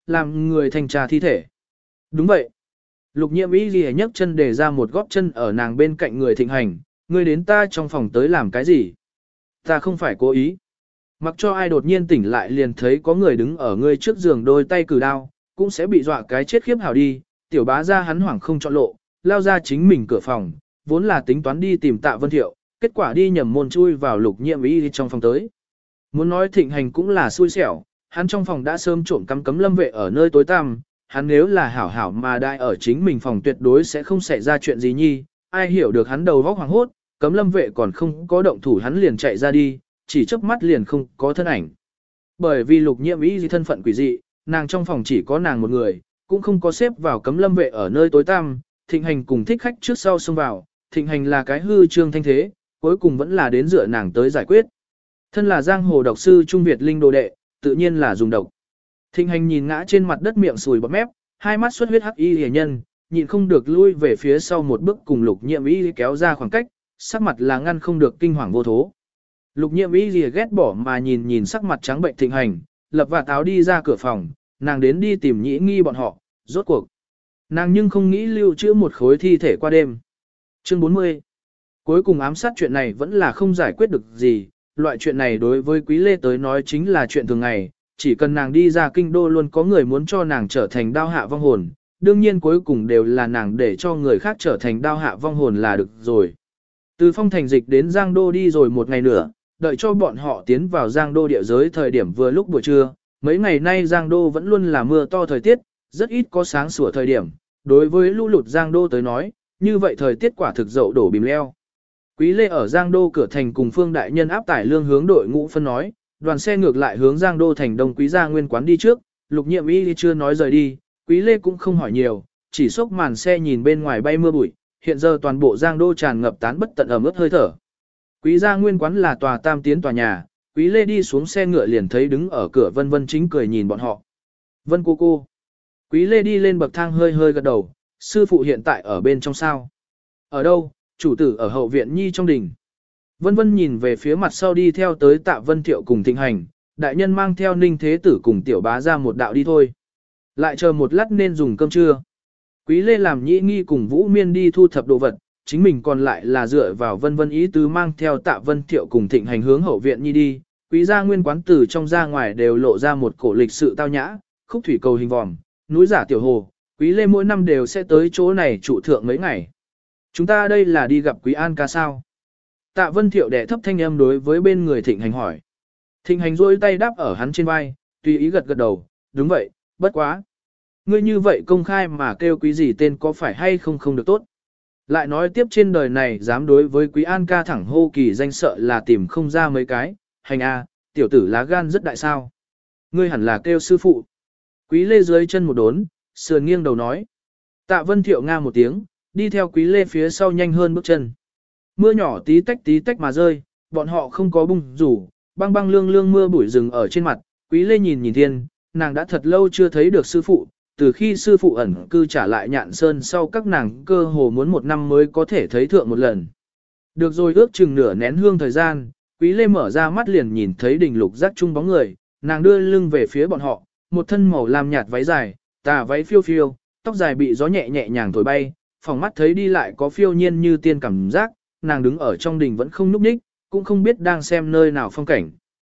làm người thanh tra thi thể. Đúng vậy. Lục Nhiệm Y Ghi nhấc chân để ra một góp chân ở nàng bên cạnh người Thịnh Hành, ngươi đến ta trong phòng tới làm cái gì? Ta không phải cố ý. Mặc cho ai đột nhiên tỉnh lại liền thấy có người đứng ở ngươi trước giường đôi tay cử đao, cũng sẽ bị dọa cái chết khiếp hào đi, tiểu bá ra hắn hoảng không chọn lộ, lao ra chính mình cửa phòng, vốn là tính toán đi tìm Tạ Vân Thiệu, kết quả đi nhầm môn chui vào Lục Nhiệm Y trong phòng tới. Muốn nói Thịnh Hành cũng là xui xẻo, hắn trong phòng đã sớm trộm cắm lâm vệ ở nơi tối tăm, hắn nếu là hảo hảo mà đại ở chính mình phòng tuyệt đối sẽ không xảy ra chuyện gì nhi, ai hiểu được hắn đầu vóc hoàng hốt, cấm lâm vệ còn không có động thủ hắn liền chạy ra đi, chỉ chớp mắt liền không có thân ảnh. Bởi vì Lục Nhiệm Y thân phận quỷ dị, nàng trong phòng chỉ có nàng một người, cũng không có xếp vào cấm lâm vệ ở nơi tối tăm, Thịnh Hành cùng thích khách trước sau xông vào, Thịnh Hành là cái hư trương thanh thế, cuối cùng vẫn là đến dựa nàng tới giải quyết. Thân là giang hồ độc sư Trung Việt Linh đồ đệ, tự nhiên là dùng độc. Thịnh Hành nhìn ngã trên mặt đất miệng sùi bọt mép, hai mắt xuất huyết hắc y hề nhân, nhịn không được lui về phía sau một bước cùng Lục Nhiệm Y kéo ra khoảng cách, sắc mặt là ngăn không được kinh hoàng vô thố. Lục Nhiệm Y lìa ghét bỏ mà nhìn sắc mặt trắng bệnh Thịnh Hành, lập và táo đi ra cửa phòng, nàng đến đi tìm Nhĩ Nghi bọn họ, rốt cuộc. Nàng nhưng không nghĩ lưu trữ một khối thi thể qua đêm. Chương 40. Cuối cùng ám sát chuyện này vẫn là không giải quyết được gì, loại chuyện này đối với Quý Lê tới nói chính là chuyện thường ngày, chỉ cần nàng đi ra kinh đô luôn có người muốn cho nàng trở thành đao hạ vong hồn, đương nhiên cuối cùng đều là nàng để cho người khác trở thành đao hạ vong hồn là được rồi. Từ Phong Thành dịch đến Giang Đô đi rồi một ngày nữa, đợi cho bọn họ tiến vào Giang Đô địa giới thời điểm vừa lúc buổi trưa, mấy ngày nay Giang Đô vẫn luôn là mưa to thời tiết, rất ít có sáng sủa thời điểm, đối với lũ lụt Giang Đô tới nói, như vậy thời tiết quả thực dậu đổ bìm leo. Quý Lê ở Giang Đô cửa thành cùng Phương đại nhân áp tải lương hướng đội ngũ phân nói, đoàn xe ngược lại hướng Giang Đô thành Đông Quý gia nguyên quán đi trước, Lục Nhiệm Y chưa nói rời đi, Quý Lê cũng không hỏi nhiều, chỉ xốc màn xe nhìn bên ngoài bay mưa bụi, hiện giờ toàn bộ Giang Đô tràn ngập tán bất tận ẩm ướt hơi thở. Quý gia nguyên quán là tòa tam tiến tòa nhà, Quý Lê đi xuống xe ngựa liền thấy đứng ở cửa Vân Vân chính cười nhìn bọn họ. Vân cô. Quý Lê đi lên bậc thang hơi hơi gật đầu, sư phụ hiện tại ở bên trong sao? Ở đâu? Chủ tử ở hậu viện nhi trong đình. Vân Vân nhìn về phía mặt sau đi theo tới Tạ Vân Thiệu cùng Thịnh Hành, đại nhân mang theo Ninh Thế Tử cùng tiểu bá ra một đạo đi thôi. Lại chờ một lát nên dùng cơm trưa. Quý Lê làm Nhĩ Nghi cùng Vũ Miên đi thu thập đồ vật, chính mình còn lại là dựa vào Vân Vân ý tứ mang theo Tạ Vân Thiệu cùng Thịnh Hành hướng hậu viện nhi đi. Quý gia nguyên quán từ trong ra ngoài đều lộ ra một cổ lịch sự tao nhã, khúc thủy cầu hình vòm, núi giả tiểu hồ. Quý Lê mỗi năm đều sẽ tới chỗ này trụ thượng mấy ngày. Chúng ta đây là đi gặp Quý An ca sao? Tạ Vân Thiệu đẻ thấp thanh âm đối với bên người Thịnh Hành hỏi. Thịnh Hành rôi tay đáp ở hắn trên vai, tùy ý gật gật đầu, đúng vậy, bất quá. Ngươi như vậy công khai mà kêu quý gì tên có phải hay không được tốt. Lại nói tiếp trên đời này dám đối với Quý An ca thẳng hô kỳ danh sợ là tìm không ra mấy cái, Hành a, tiểu tử lá gan rất đại sao. Ngươi hẳn là kêu sư phụ. Quý Lê dưới chân một đốn, sườn nghiêng đầu nói. Tạ Vân Thiệu nga một tiếng, đi theo Quý Lê phía sau nhanh hơn bước chân. Mưa nhỏ tí tách mà rơi, bọn họ không có bung rủ, băng băng lương lương mưa bụi rừng ở trên mặt, Quý Lê nhìn thiên, nàng đã thật lâu chưa thấy được sư phụ, từ khi sư phụ ẩn cư trả lại Nhạn Sơn sau các nàng cơ hồ muốn một năm mới có thể thấy thượng một lần. Được rồi ước chừng nửa nén hương thời gian, Quý Lê mở ra mắt liền nhìn thấy đỉnh lục giác chung bóng người, nàng đưa lưng về phía bọn họ, một thân màu lam nhạt váy dài, tà váy phiêu phiêu, tóc dài bị gió nhẹ nhẹ nhàng thổi bay, phòng mắt thấy đi lại có phiêu nhiên như tiên cảm giác, nàng đứng ở trong đình vẫn không nhúc nhích, cũng không biết đang xem nơi nào phong cảnh.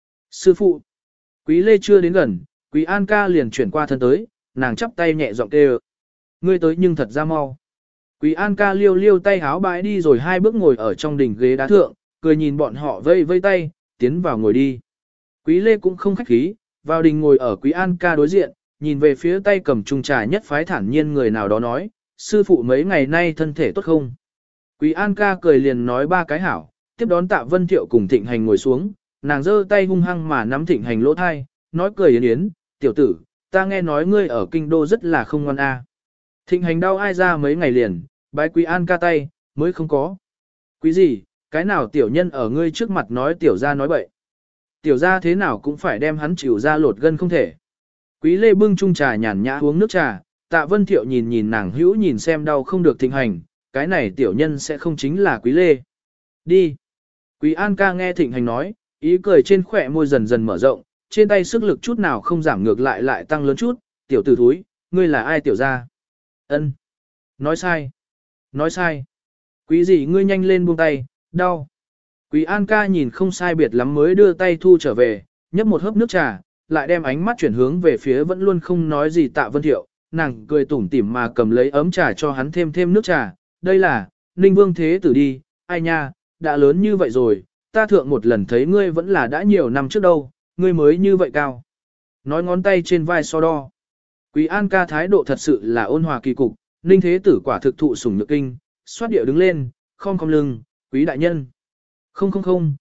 Sư phụ, Quý Lê chưa đến gần, Quý An ca liền chuyển qua thân tới, nàng chắp tay nhẹ giọng kêu. Ngươi tới nhưng thật ra mau. Quý An ca liêu liêu tay háo bãi đi rồi hai bước ngồi ở trong đình ghế đá thượng, cười nhìn bọn họ vây vây tay, tiến vào ngồi đi. Quý Lê cũng không khách khí, vào đình ngồi ở Quý An ca đối diện, nhìn về phía tay cầm chung trà nhất phái thản nhiên người nào đó nói, sư phụ mấy ngày nay thân thể tốt không? Quý An ca cười liền nói ba cái hảo, tiếp đón Tạ Vân Thiệu cùng Thịnh Hành ngồi xuống, nàng giơ tay hung hăng mà nắm Thịnh Hành lỗ thai, nói cười yến yến, tiểu tử, ta nghe nói ngươi ở kinh đô rất là không ngoan a. Thịnh Hành đau ai ra mấy ngày liền, bái Quý An ca tay, mới không có. Quý gì, cái nào tiểu nhân ở ngươi trước mặt nói tiểu gia nói bậy. Tiểu gia thế nào cũng phải đem hắn chịu ra lột gân không thể. Quý Lê bưng chung trà nhàn nhã uống nước trà, Tạ Vân Thiệu nhìn nàng hữu nhìn xem đau không được Thịnh Hành, cái này tiểu nhân sẽ không chính là Quý Lê. Đi. Quý An ca nghe Thịnh Hành nói, ý cười trên khỏe môi dần dần mở rộng, trên tay sức lực chút nào không giảm ngược lại lại tăng lớn chút, tiểu tử thúi, ngươi là ai tiểu gia? Ân, nói sai, nói sai. Quý gì ngươi nhanh lên buông tay, đau. Quý An ca nhìn không sai biệt lắm mới đưa tay thu trở về, nhấp một hớp nước trà, lại đem ánh mắt chuyển hướng về phía vẫn luôn không nói gì Tạ Vân Thiệu, nàng cười tủm tỉm mà cầm lấy ấm trà cho hắn thêm nước trà, đây là, Ninh Vương Thế Tử đi, ai nha, đã lớn như vậy rồi, ta thượng một lần thấy ngươi vẫn là đã nhiều năm trước đâu, ngươi mới như vậy cao. Nói ngón tay trên vai so đo. Quý An ca thái độ thật sự là ôn hòa kỳ cục, Ninh Thế Tử quả thực thụ sủng nhược kinh, xoát điệu đứng lên, không lưng, quý đại nhân. Không,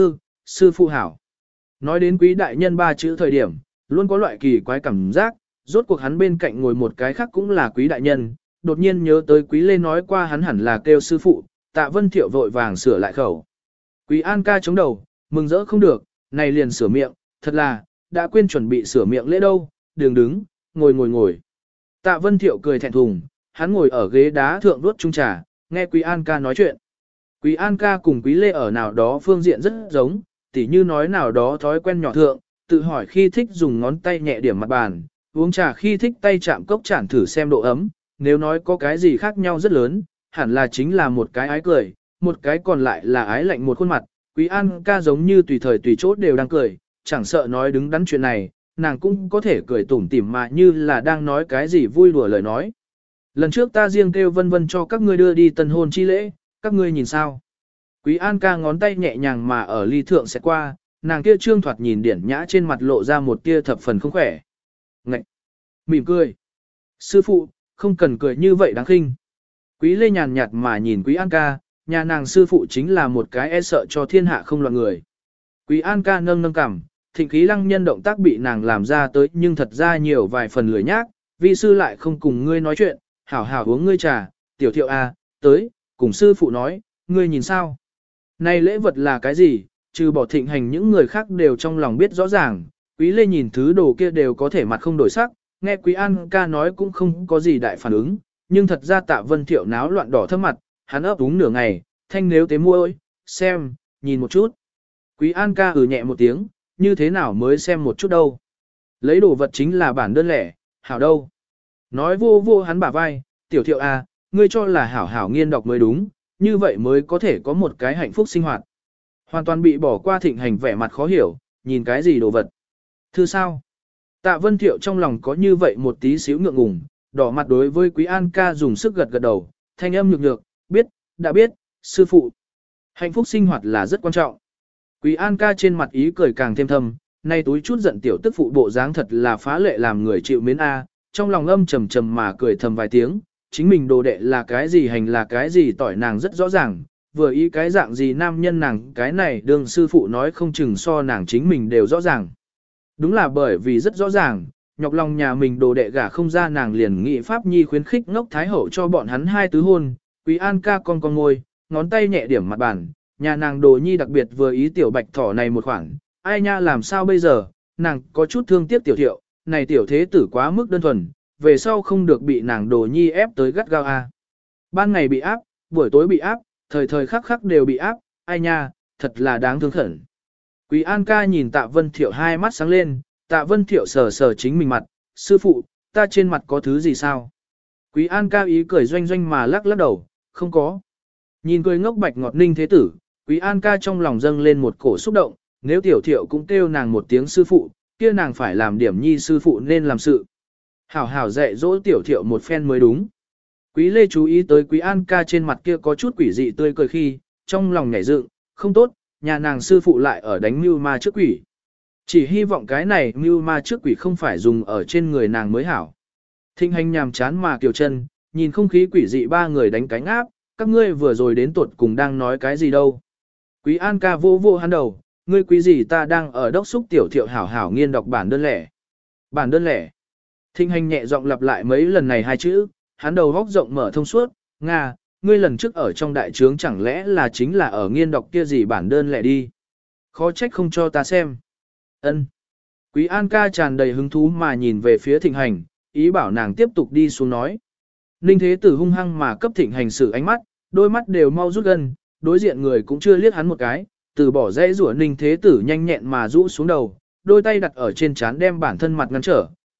sư phụ hảo. Nói đến quý đại nhân ba chữ thời điểm, luôn có loại kỳ quái cảm giác, rốt cuộc hắn bên cạnh ngồi một cái khác cũng là quý đại nhân, đột nhiên nhớ tới quý lê nói qua hắn hẳn là kêu sư phụ, Tạ Vân Thiệu vội vàng sửa lại khẩu. Quý An ca chống đầu, mừng rỡ không được, này liền sửa miệng, thật là, đã quên chuẩn bị sửa miệng lễ đâu, đường đứng, ngồi. Tạ Vân Thiệu cười thẹn thùng, hắn ngồi ở ghế đá thượng vuốt chung trà, nghe Quý An ca nói chuyện. Quý An ca cùng Quý Lê ở nào đó phương diện rất giống, tỉ như nói nào đó thói quen nhỏ thượng, tự hỏi khi thích dùng ngón tay nhẹ điểm mặt bàn, uống trà khi thích tay chạm cốc chản thử xem độ ấm, nếu nói có cái gì khác nhau rất lớn, hẳn là chính là một cái ái cười, một cái còn lại là ái lạnh một khuôn mặt. Quý An ca giống như tùy thời tùy chốt đều đang cười, chẳng sợ nói đứng đắn chuyện này, nàng cũng có thể cười tủm tỉm mà như là đang nói cái gì vui đùa lời nói. Lần trước ta riêng kêu Vân Vân cho các ngươi đưa đi tân hôn chi lễ, các ngươi nhìn sao? Quý An ca ngón tay nhẹ nhàng mà ở ly thượng sẽ qua, nàng kia trương thoạt nhìn điển nhã trên mặt lộ ra một tia thập phần không khỏe. Ngậy! Mỉm cười! Sư phụ, không cần cười như vậy đáng khinh. Quý Lê nhàn nhạt mà nhìn Quý An ca, nhà nàng sư phụ chính là một cái e sợ cho thiên hạ không loạn người. Quý An ca nâng cằm, thịnh khí lăng nhân động tác bị nàng làm ra tới nhưng thật ra nhiều vài phần lười nhác, vi sư lại không cùng ngươi nói chuyện, hảo hảo uống ngươi trà, tiểu thiệu a, tới, cùng sư phụ nói, ngươi nhìn sao? Này lễ vật là cái gì, trừ bỏ thịnh hành những người khác đều trong lòng biết rõ ràng, Quý Lê nhìn thứ đồ kia đều có thể mặt không đổi sắc, nghe Quý An ca nói cũng không có gì đại phản ứng, nhưng thật ra Tạ Vân Thiệu náo loạn đỏ thấp mặt, hắn ấp úng nửa ngày, thanh nếu tế môi, xem, nhìn một chút. Quý An ca nhẹ một tiếng, như thế nào mới xem một chút đâu. Lấy đồ vật chính là bản đơn lẻ, hảo đâu. Nói vô hắn bả vai, tiểu thiệu a, ngươi cho là hảo hảo nghiên đọc mới đúng, như vậy mới có thể có một cái hạnh phúc sinh hoạt. Hoàn toàn bị bỏ qua thịnh hành vẻ mặt khó hiểu, nhìn cái gì đồ vật. Thư sao? Tạ Vân Thiệu trong lòng có như vậy một tí xíu ngượng ngùng, đỏ mặt đối với Quý An ca dùng sức gật đầu, thanh âm nhược, đã biết, sư phụ. Hạnh phúc sinh hoạt là rất quan trọng. Quý An ca trên mặt ý cười càng thêm thâm, nay túi chút giận tiểu tức phụ bộ dáng thật là phá lệ làm người chịu mến a, trong lòng âm trầm trầm mà cười thầm vài tiếng, chính mình đồ đệ là cái gì hành là cái gì tỏi nàng rất rõ ràng, vừa ý cái dạng gì nam nhân nàng cái này đương sư phụ nói không chừng so nàng chính mình đều rõ ràng. Đúng là bởi vì rất rõ ràng, nhọc lòng nhà mình đồ đệ gả không ra nàng liền nghị pháp nhi khuyến khích ngốc thái hậu cho bọn hắn hai tứ hôn, Quý An ca con ngôi, ngón tay nhẹ điểm mặt bàn, nhà nàng đồ nhi đặc biệt vừa ý tiểu bạch thỏ này một khoản, ai nha làm sao bây giờ, nàng có chút thương tiếc tiểu thiệu, này tiểu thế tử quá mức đơn thuần, về sau không được bị nàng đồ nhi ép tới gắt gao a. Ban ngày bị áp, buổi tối bị áp, thời thời khắc khắc đều bị áp, ai nha, thật là đáng thương khẩn. Quý An ca nhìn Tạ Vân Thiệu hai mắt sáng lên, Tạ Vân Thiệu sờ sờ chính mình mặt, sư phụ, ta trên mặt có thứ gì sao? Quý An ca ý cười doanh doanh mà lắc đầu, không có. Nhìn cười ngốc bạch ngọt Ninh thế tử, Quý An ca trong lòng dâng lên một cổ xúc động, nếu tiểu thiệu cũng kêu nàng một tiếng sư phụ, kia nàng phải làm điểm nhi sư phụ nên làm sự. Hảo hảo dạy dỗ tiểu thiệu một phen mới đúng. Quý Lê chú ý tới Quý An ca trên mặt kia có chút quỷ dị tươi cười khi, trong lòng nhảy dựng, không tốt, nhà nàng sư phụ lại ở đánh mưu ma trước quỷ. Chỉ hy vọng cái này mưu ma trước quỷ không phải dùng ở trên người nàng mới hảo. Thịnh hành nhàm chán mà kiều chân, nhìn không khí quỷ dị ba người đánh cánh áp, các ngươi vừa rồi đến tuột cùng đang nói cái gì đâu. Quý An ca vô hắn đầu, ngươi quý gì ta đang ở đốc xúc tiểu thiệu hảo hảo nghiên đọc bản đơn lẻ. Bản đơn lẻ. Thịnh hành nhẹ giọng lặp lại mấy lần này hai chữ, hắn đầu góc rộng mở thông suốt, Nga, ngươi lần trước ở trong đại trướng chẳng lẽ là chính là ở nghiên đọc kia gì bản đơn lẻ đi. Khó trách không cho ta xem. Ân. Quý An ca tràn đầy hứng thú mà nhìn về phía thịnh hành, ý bảo nàng tiếp tục đi xuống nói. Ninh thế tử hung hăng mà cấp thịnh hành xử ánh mắt, đôi mắt đều mau rút gần, đối diện người cũng chưa liếc hắn một cái, từ bỏ dãy rủa Ninh thế tử nhanh nhẹn mà rũ xuống đầu, đôi tay đặt ở trên trán đem bản thân mặt ngăn trở,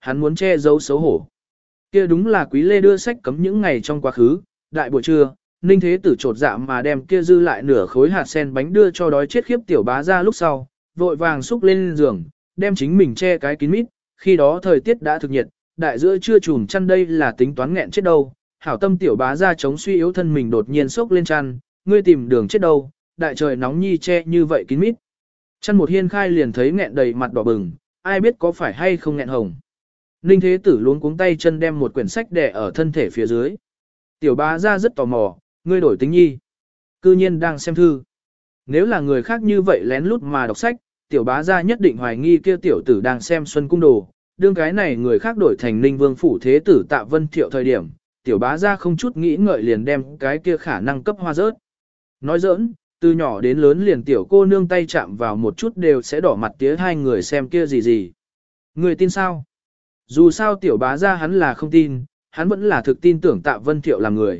hắn muốn che giấu xấu hổ. Kia đúng là Quý Lê đưa sách cấm những ngày trong quá khứ, đại buổi trưa, Ninh Thế Tử trột dạ mà đem kia dư lại nửa khối hạt sen bánh đưa cho đói chết khiếp tiểu bá ra lúc sau, vội vàng xúc lên giường, đem chính mình che cái kín mít, khi đó thời tiết đã thực nhiệt, đại giữa chưa trùm chăn đây là tính toán nghẹn chết đâu, hảo tâm tiểu bá ra chống suy yếu thân mình đột nhiên xốc lên chăn, ngươi tìm đường chết đâu, đại trời nóng nhi che như vậy kín mít. Chăn một hiên khai liền thấy nghẹn đầy mặt đỏ bừng, ai biết có phải hay không nghẹn hồng. Ninh Thế Tử luống cuống tay chân đem một quyển sách đè ở thân thể phía dưới. Tiểu bá ra rất tò mò, ngươi đổi tính nhi. Cư nhiên đang xem thư. Nếu là người khác như vậy lén lút mà đọc sách, tiểu bá ra nhất định hoài nghi kia tiểu tử đang xem Xuân Cung Đồ. Đương cái này người khác đổi thành Ninh Vương Phủ Thế Tử Tạ Vân Thiệu thời điểm, tiểu bá ra không chút nghĩ ngợi liền đem cái kia khả năng cấp hoa rớt. Nói giỡn, từ nhỏ đến lớn liền tiểu cô nương tay chạm vào một chút đều sẽ đỏ mặt tía hai người xem kia gì gì. Người tin sao? Dù sao tiểu bá ra hắn là không tin, hắn vẫn là thực tin tưởng Tạ Vân Thiệu làm người.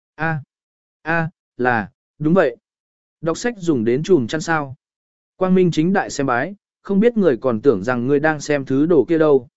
Là, đúng vậy. Đọc sách dùng đến chùm chăn sao. Quang Minh chính đại xem bái, không biết người còn tưởng rằng người đang xem thứ đồ kia đâu.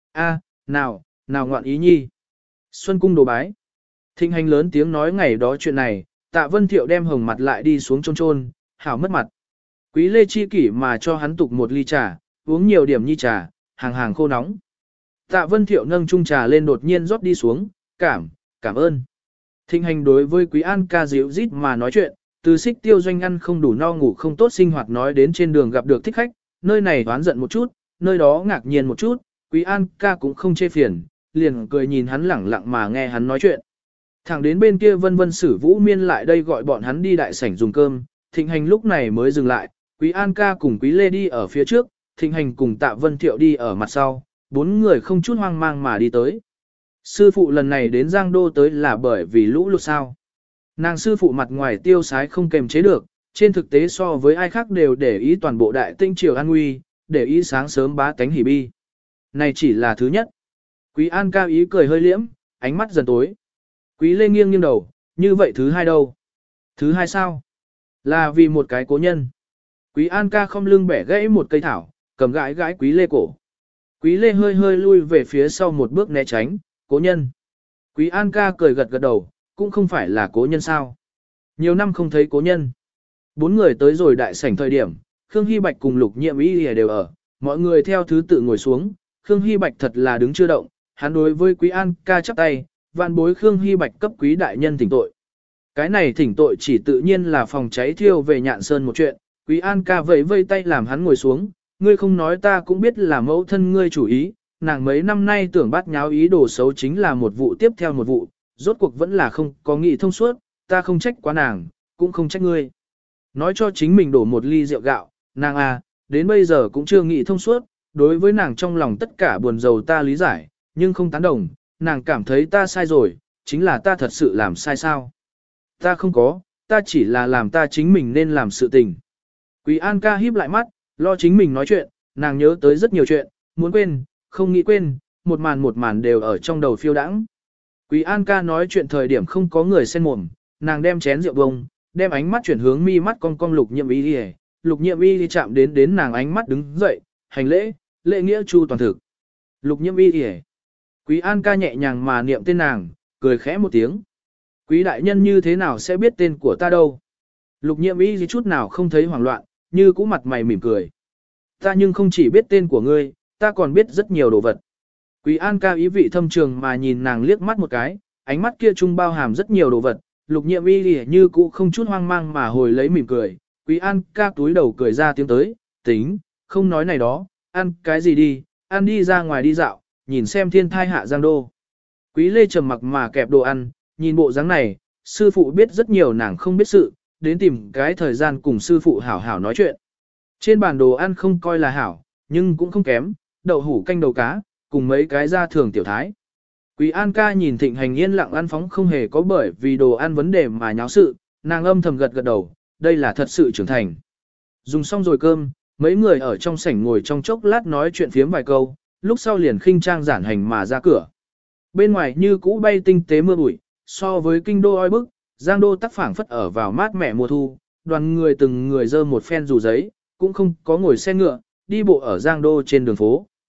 Nào ngoạn ý nhi. Xuân Cung Đồ bái. Thịnh hành lớn tiếng nói ngày đó chuyện này, Tạ Vân Thiệu đem hồng mặt lại đi xuống chôn, hảo mất mặt. Quý Lê chi kỷ mà cho hắn tục một ly trà, uống nhiều điểm nhi trà, hàng khô nóng. Tạ Vân Thiệu nâng chung trà lên đột nhiên rót đi xuống, cảm ơn. Thịnh hành đối với Quý An ca dịu rít mà nói chuyện, từ Xích Tiêu doanh ăn không đủ no ngủ không tốt sinh hoạt nói đến trên đường gặp được thích khách, nơi này đoán giận một chút, nơi đó ngạc nhiên một chút, Quý An ca cũng không chê phiền, liền cười nhìn hắn lẳng lặng mà nghe hắn nói chuyện. Thẳng đến bên kia Vân Vân Sử Vũ Miên lại đây gọi bọn hắn đi đại sảnh dùng cơm, Thịnh hành lúc này mới dừng lại, Quý An ca cùng Quý Lê đi ở phía trước, Thịnh hành cùng Tạ Vân Thiệu đi ở mặt sau, bốn người không chút hoang mang mà đi tới. Sư phụ lần này đến Giang Đô tới là bởi vì lũ lụt sao. Nàng sư phụ mặt ngoài tiêu sái không kềm chế được, trên thực tế so với ai khác đều để ý toàn bộ đại tinh triều an nguy, để ý sáng sớm bá tánh hỉ bi. Này chỉ là thứ nhất. Quý An ca ý cười hơi liễm, ánh mắt dần tối. Quý Lê nghiêng đầu, như vậy thứ hai đâu? Thứ hai sao? Là vì một cái cố nhân. Quý An ca không lưng bẻ gãy một cây thảo, cầm gãi Quý Lê cổ. Quý Lê hơi lui về phía sau một bước né tránh, cố nhân. Quý An ca cười gật đầu, cũng không phải là cố nhân sao. Nhiều năm không thấy cố nhân. Bốn người tới rồi đại sảnh thời điểm, Khương Hy Bạch cùng Lục Nhiệm Y đều ở, mọi người theo thứ tự ngồi xuống, Khương Hy Bạch thật là đứng chưa động, hắn đối với Quý An ca chắp tay, vạn bối Khương Hy Bạch cấp Quý đại nhân thỉnh tội. Cái này thỉnh tội chỉ tự nhiên là phòng cháy thiêu về Nhạn Sơn một chuyện, Quý An ca vẫy tay làm hắn ngồi xuống, ngươi không nói ta cũng biết là mẫu thân ngươi chủ ý, nàng mấy năm nay tưởng bắt nháo ý đồ xấu chính là một vụ tiếp theo một vụ, rốt cuộc vẫn là không có nghị thông suốt, ta không trách quá nàng, cũng không trách ngươi. Nói cho chính mình đổ một ly rượu gạo, nàng đến bây giờ cũng chưa nghị thông suốt, đối với nàng trong lòng tất cả buồn rầu ta lý giải, nhưng không tán đồng, nàng cảm thấy ta sai rồi, chính là ta thật sự làm sai sao. Ta không có, ta chỉ là làm ta chính mình nên làm sự tình. Quý An ca híp lại mắt, lo chính mình nói chuyện, nàng nhớ tới rất nhiều chuyện, muốn quên, không nghĩ quên, một màn đều ở trong đầu phiêu đãng. Quý An ca nói chuyện thời điểm không có người xen mồm, nàng đem chén rượu bông, đem ánh mắt chuyển hướng mi mắt cong Lục Nhiệm Y đi. Lục Nhiệm Y đi chạm đến nàng ánh mắt đứng dậy, hành lễ, lễ nghĩa chu toàn thực. Lục Nhiệm Y đi. Quý An ca nhẹ nhàng mà niệm tên nàng, cười khẽ một tiếng. Quý đại nhân như thế nào sẽ biết tên của ta đâu? Lục Nhiệm Y gì chút nào không thấy hoảng loạn, như cũ mặt mày mỉm cười. Ta nhưng không chỉ biết tên của ngươi, ta còn biết rất nhiều đồ vật. Quý An ca ý vị thâm trường mà nhìn nàng liếc mắt một cái, ánh mắt kia trung bao hàm rất nhiều đồ vật, Lục Nhiệm Y như cũ không chút hoang mang mà hồi lấy mỉm cười. Quý An ca túi đầu cười ra tiếng tới, tính, không nói này đó, ăn cái gì đi, ăn đi ra ngoài đi dạo, nhìn xem thiên thai hạ Giang Đô. Quý Lê trầm mặc mà kẹp đồ ăn, nhìn bộ dáng này, sư phụ biết rất nhiều nàng không biết sự, đến tìm cái thời gian cùng sư phụ hảo hảo nói chuyện. Trên bàn đồ ăn không coi là hảo, nhưng cũng không kém, đậu hủ canh đầu cá, cùng mấy cái gia thường tiểu thái. Quý An ca nhìn Thịnh Hành yên lặng ăn phóng không hề có bởi vì đồ ăn vấn đề mà nháo sự, nàng âm thầm gật đầu, đây là thật sự trưởng thành. Dùng xong rồi cơm, mấy người ở trong sảnh ngồi trong chốc lát nói chuyện phiếm vài câu, lúc sau liền khinh trang giản hành mà ra cửa. Bên ngoài như cũ bay tinh tế mưa bụi, so với kinh đô oi bức, Giang Đô tắc phảng phất ở vào mát mẻ mùa thu, đoàn người từng người dơ một phen dù giấy, cũng không có ngồi xe ngựa, đi bộ ở Giang Đô trên đường phố.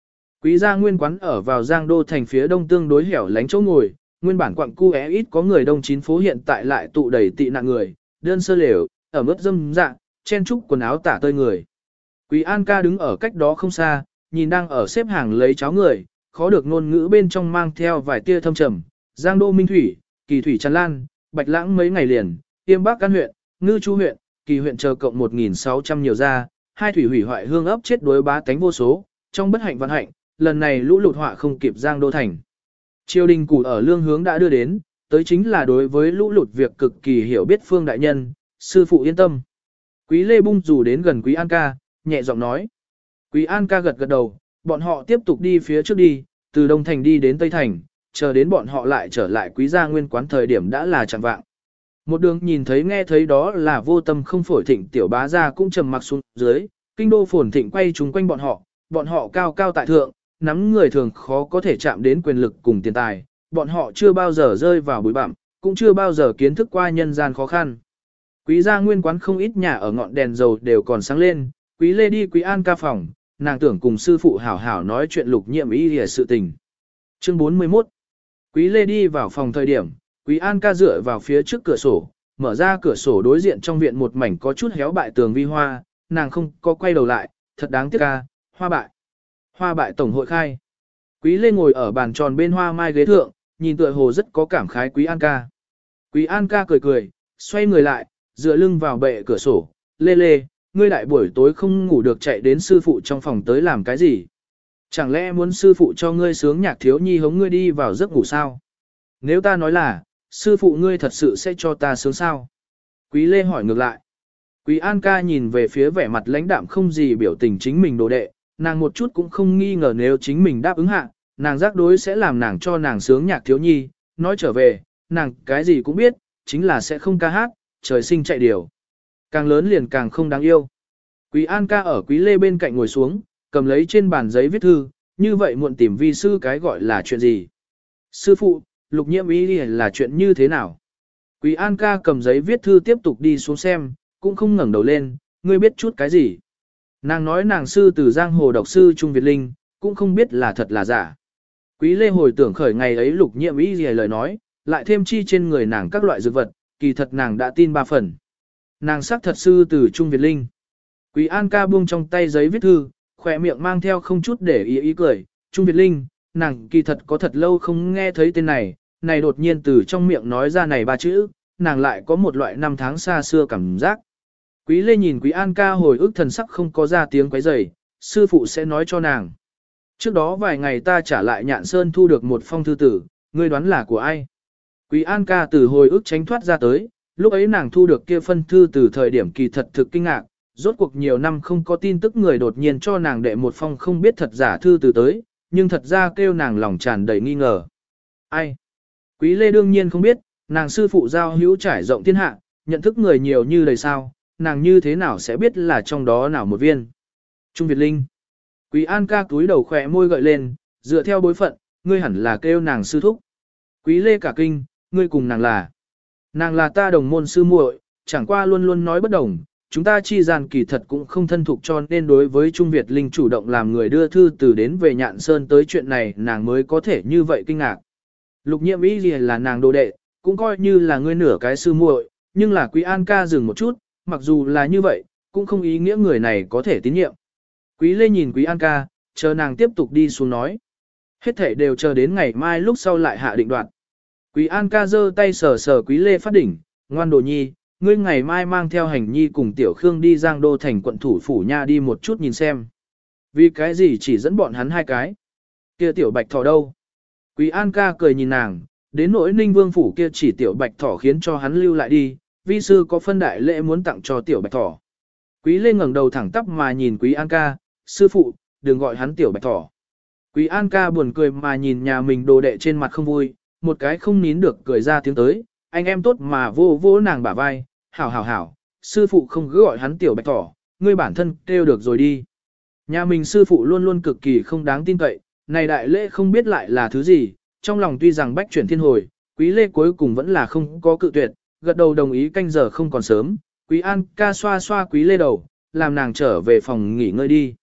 Quý gia nguyên quán ở vào Giang Đô thành phía đông tương đối hẻo lánh chỗ ngồi, nguyên bản quặng cu é ít có người đông chín phố hiện tại lại tụ đầy tị nạn người, đơn sơ lều, ở mức dâm dạ, chen trúc quần áo tả tơi người. Quý An ca đứng ở cách đó không xa, nhìn đang ở xếp hàng lấy cháo người, khó được ngôn ngữ bên trong mang theo vài tia thâm trầm. Giang Đô Minh Thủy, Kỳ Thủy Tràn Lan, Bạch Lãng mấy ngày liền, Tiêm Bắc An huyện, Ngư Chu huyện, Kỳ huyện chờ cộng 1.600 nhiều gia, hai thủy hủy hoại hương ấp chết đối bá tánh vô số, trong bất hạnh vận hạnh, lần này lũ lụt họa không kịp Giang Đô thành. Triều đình củ ở lương hướng đã đưa đến, tới chính là đối với lũ lụt việc cực kỳ hiểu biết Phương đại nhân, sư phụ yên tâm. Quý Lê bung dù đến gần Quý An ca, nhẹ giọng nói. Quý An ca gật gật đầu, bọn họ tiếp tục đi phía trước đi, từ Đông Thành đi đến Tây Thành, chờ đến bọn họ lại trở lại Quý gia nguyên quán thời điểm đã là chẳng vạng. Một đường nhìn thấy nghe thấy đó là vô tâm không phổi thịnh tiểu bá gia cũng trầm mặc xuống dưới, kinh đô phồn thịnh quay chúng quanh bọn họ cao cao tại thượng, nắm người thường khó có thể chạm đến quyền lực cùng tiền tài, bọn họ chưa bao giờ rơi vào bụi bặm, cũng chưa bao giờ kiến thức qua nhân gian khó khăn. Quý gia nguyên quán không ít nhà ở ngọn đèn dầu đều còn sáng lên, Quý Lê đi Quý An ca phòng, nàng tưởng cùng sư phụ hảo hảo nói chuyện Lục Nhiệm Y về sự tình. Chương 41. Quý Lê đi vào phòng thời điểm, Quý An ca dựa vào phía trước cửa sổ, mở ra cửa sổ đối diện trong viện một mảnh có chút héo bại tường vi hoa, nàng không có quay đầu lại, thật đáng tiếc ca, hoa bại. Hoa bại tổng hội khai. Quý Lê ngồi ở bàn tròn bên hoa mai ghế thượng, nhìn tựa hồ rất có cảm khái Quý An ca. Quý An ca cười cười, xoay người lại, dựa lưng vào bệ cửa sổ, Lê Lê, ngươi đại buổi tối không ngủ được chạy đến sư phụ trong phòng tới làm cái gì? Chẳng lẽ muốn sư phụ cho ngươi sướng nhạc thiếu nhi hống ngươi đi vào giấc ngủ sao? Nếu ta nói là, sư phụ ngươi thật sự sẽ cho ta sướng sao? Quý Lê hỏi ngược lại. Quý An ca nhìn về phía vẻ mặt lãnh đạm không gì biểu tình chính mình đồ đệ, nàng một chút cũng không nghi ngờ nếu chính mình đáp ứng hạ, nàng giác đối sẽ làm nàng cho nàng sướng nhạc thiếu nhi, nói trở về, nàng cái gì cũng biết, chính là sẽ không ca hát, trời sinh chạy điều. Càng lớn liền càng không đáng yêu. Quý An ca ở Quý Lê bên cạnh ngồi xuống, cầm lấy trên bàn giấy viết thư, như vậy muộn tìm vi sư cái gọi là chuyện gì? Sư phụ, Lục Nhiệm Y là chuyện như thế nào? Quý An ca cầm giấy viết thư tiếp tục đi xuống xem, cũng không ngẩng đầu lên, ngươi biết chút cái gì? Nàng nói nàng sư từ giang hồ độc sư Trung Việt Linh, cũng không biết là thật là giả. Quý Lê hồi tưởng khởi ngày ấy Lục Nhiệm Y lời nói, lại thêm chi trên người nàng các loại dược vật, kỳ thật nàng đã tin 3 phần. Nàng sắc thật sư từ Trung Việt Linh. Quý An ca buông trong tay giấy viết thư, khỏe miệng mang theo không chút để ý cười, Trung Việt Linh, nàng kỳ thật có thật lâu không nghe thấy tên này đột nhiên từ trong miệng nói ra này 3 chữ, nàng lại có một loại năm tháng xa xưa cảm giác. Quý Lê nhìn Quý An ca hồi ức thần sắc không có ra tiếng quấy rầy, sư phụ sẽ nói cho nàng. Trước đó vài ngày ta trả lại Nhạn Sơn thu được một phong thư tử, ngươi đoán là của ai? Quý An ca từ hồi ức tránh thoát ra tới, lúc ấy nàng thu được kia phân thư từ thời điểm kỳ thật thực kinh ngạc, rốt cuộc nhiều năm không có tin tức người đột nhiên cho nàng đệ một phong không biết thật giả thư từ tới, nhưng thật ra kêu nàng lòng tràn đầy nghi ngờ. Ai? Quý Lê đương nhiên không biết, nàng sư phụ giao hữu trải rộng thiên hạ, nhận thức người nhiều như lời sao, nàng như thế nào sẽ biết là trong đó nào một viên. Trung Việt Linh. Quý An ca cúi đầu khỏe môi gợi lên, dựa theo bối phận, ngươi hẳn là kêu nàng sư thúc. Quý Lê cả kinh, ngươi cùng nàng là. Nàng là ta đồng môn sư muội, chẳng qua luôn luôn nói bất đồng, chúng ta chi gian kỳ thật cũng không thân thục cho nên đối với Trung Việt Linh chủ động làm người đưa thư từ đến về Nhạn Sơn tới chuyện này nàng mới có thể như vậy kinh ngạc. Lục Nhiệm Y là nàng đồ đệ, cũng coi như là ngươi nửa cái sư muội, nhưng là Quý An ca dừng một chút, mặc dù là như vậy, cũng không ý nghĩa người này có thể tín nhiệm. Quý Lê nhìn Quý An ca, chờ nàng tiếp tục đi xuống nói. Hết thể đều chờ đến ngày mai lúc sau lại hạ định đoạt. Quý An ca giơ tay sờ sờ Quý Lê phát đỉnh, ngoan đồ nhi, ngươi ngày mai mang theo hành nhi cùng Tiểu Khương đi Giang Đô thành quận thủ phủ nha đi một chút nhìn xem. Vì cái gì chỉ dẫn bọn hắn 2 cái? Kia Tiểu Bạch Thỏ đâu? Quý An ca cười nhìn nàng, đến nỗi Ninh Vương phủ kia chỉ Tiểu Bạch Thỏ khiến cho hắn lưu lại đi, vi sư có phân đại lễ muốn tặng cho Tiểu Bạch Thỏ. Quý Lê ngẩng đầu thẳng tắp mà nhìn Quý An ca, sư phụ, đừng gọi hắn Tiểu Bạch Thỏ. Quý An ca buồn cười mà nhìn nhà mình đồ đệ trên mặt không vui, một cái không nín được cười ra tiếng tới, anh em tốt mà vô vô nàng bả vai, hảo, sư phụ không cứ gọi hắn Tiểu Bạch Thỏ, ngươi bản thân kêu được rồi đi. Nhà mình sư phụ luôn luôn cực kỳ không đáng tin cậy, này đại lễ không biết lại là thứ gì, trong lòng tuy rằng bách chuyển thiên hồi, Quý Lê cuối cùng vẫn là không có cự tuyệt, gật đầu đồng ý canh giờ không còn sớm, Quý An ca xoa xoa Quý Lê đầu, làm nàng trở về phòng nghỉ ngơi đi.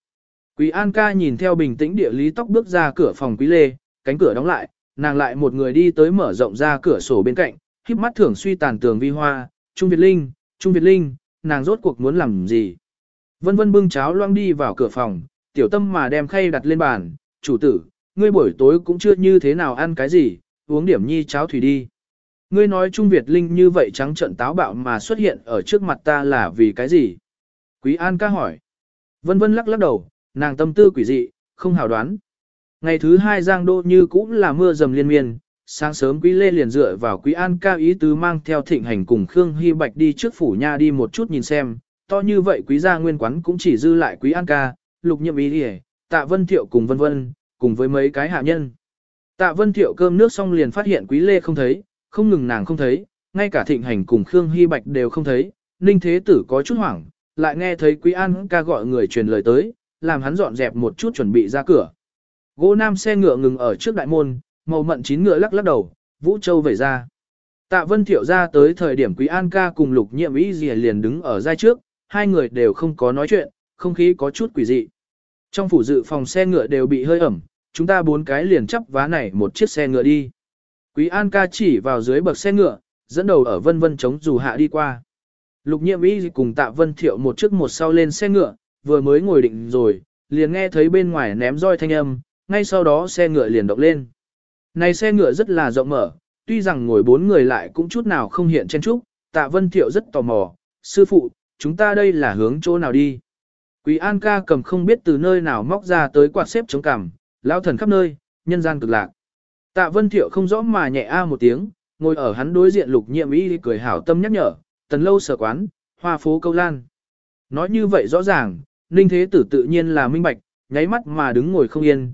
Quý An ca nhìn theo bình tĩnh địa lý tóc bước ra cửa phòng Quý Lê, cánh cửa đóng lại, nàng lại một người đi tới mở rộng ra cửa sổ bên cạnh, khép mắt thưởng suy tàn tường vi hoa, Trung Việt Linh, nàng rốt cuộc muốn làm gì? Vân Vân bưng cháo loang đi vào cửa phòng, tiểu tâm mà đem khay đặt lên bàn, chủ tử, ngươi buổi tối cũng chưa như thế nào ăn cái gì, uống điểm nhi cháo thủy đi. Ngươi nói Trung Việt Linh như vậy trắng trợn táo bạo mà xuất hiện ở trước mặt ta là vì cái gì? Quý An ca hỏi. Vân Vân lắc lắc đầu, nàng tâm tư quỷ dị, không hảo đoán. Ngày thứ hai Giang Đô như cũng là mưa dầm liên miên, sáng sớm Quý Lê liền dựa vào Quý An ca ý tứ mang theo Thịnh Hành cùng Khương Hy Bạch đi trước phủ nha đi một chút nhìn xem, to như vậy Quý gia nguyên quán cũng chỉ dư lại Quý An ca, Lục Nhiệm Ý đi, Tạ Vân Thiệu cùng Vân Vân, cùng với mấy cái hạ nhân. Tạ Vân Thiệu cơm nước xong liền phát hiện Quý Lê không thấy, không ngừng nàng không thấy, ngay cả Thịnh Hành cùng Khương Hy Bạch đều không thấy, Ninh Thế Tử có chút hoảng, lại nghe thấy Quý An ca gọi người truyền lời tới, làm hắn dọn dẹp một chút chuẩn bị ra cửa. Gỗ nam xe ngựa ngừng ở trước đại môn, màu mận chín ngựa lắc lắc đầu, Vũ Châu vẩy ra. Tạ Vân Thiệu ra tới thời điểm Quý An ca cùng Lục Nhiệm Ý gì liền đứng ở giai trước, hai người đều không có nói chuyện, không khí có chút quỷ dị. Trong phủ dự phòng xe ngựa đều bị hơi ẩm, chúng ta bốn cái liền chắp vá này một chiếc xe ngựa đi. Quý An ca chỉ vào dưới bậc xe ngựa, dẫn đầu ở Vân Vân chống dù hạ đi qua. Lục Nhiệm Ý cùng Tạ Vân Thiệu một trước một sau lên xe ngựa, vừa mới ngồi định rồi, liền nghe thấy bên ngoài ném roi thanh âm, ngay sau đó xe ngựa liền động lên. Này xe ngựa rất là rộng mở, tuy rằng ngồi bốn người lại cũng chút nào không hiện chen chúc, Tạ Vân Thiệu rất tò mò, sư phụ, chúng ta đây là hướng chỗ nào đi. Quý An ca cầm không biết từ nơi nào móc ra tới quạt xếp chống cằm, lao thần khắp nơi, nhân gian cực lạc. Tạ Vân Thiệu không rõ mà nhẹ a một tiếng, ngồi ở hắn đối diện Lục Nhiệm Ý cười hảo tâm nhắc nhở, tần lâu sở quán, hoa phố câu lan. Nói như vậy rõ ràng, Ninh Thế Tử tự nhiên là minh bạch, nháy mắt mà đứng ngồi không yên,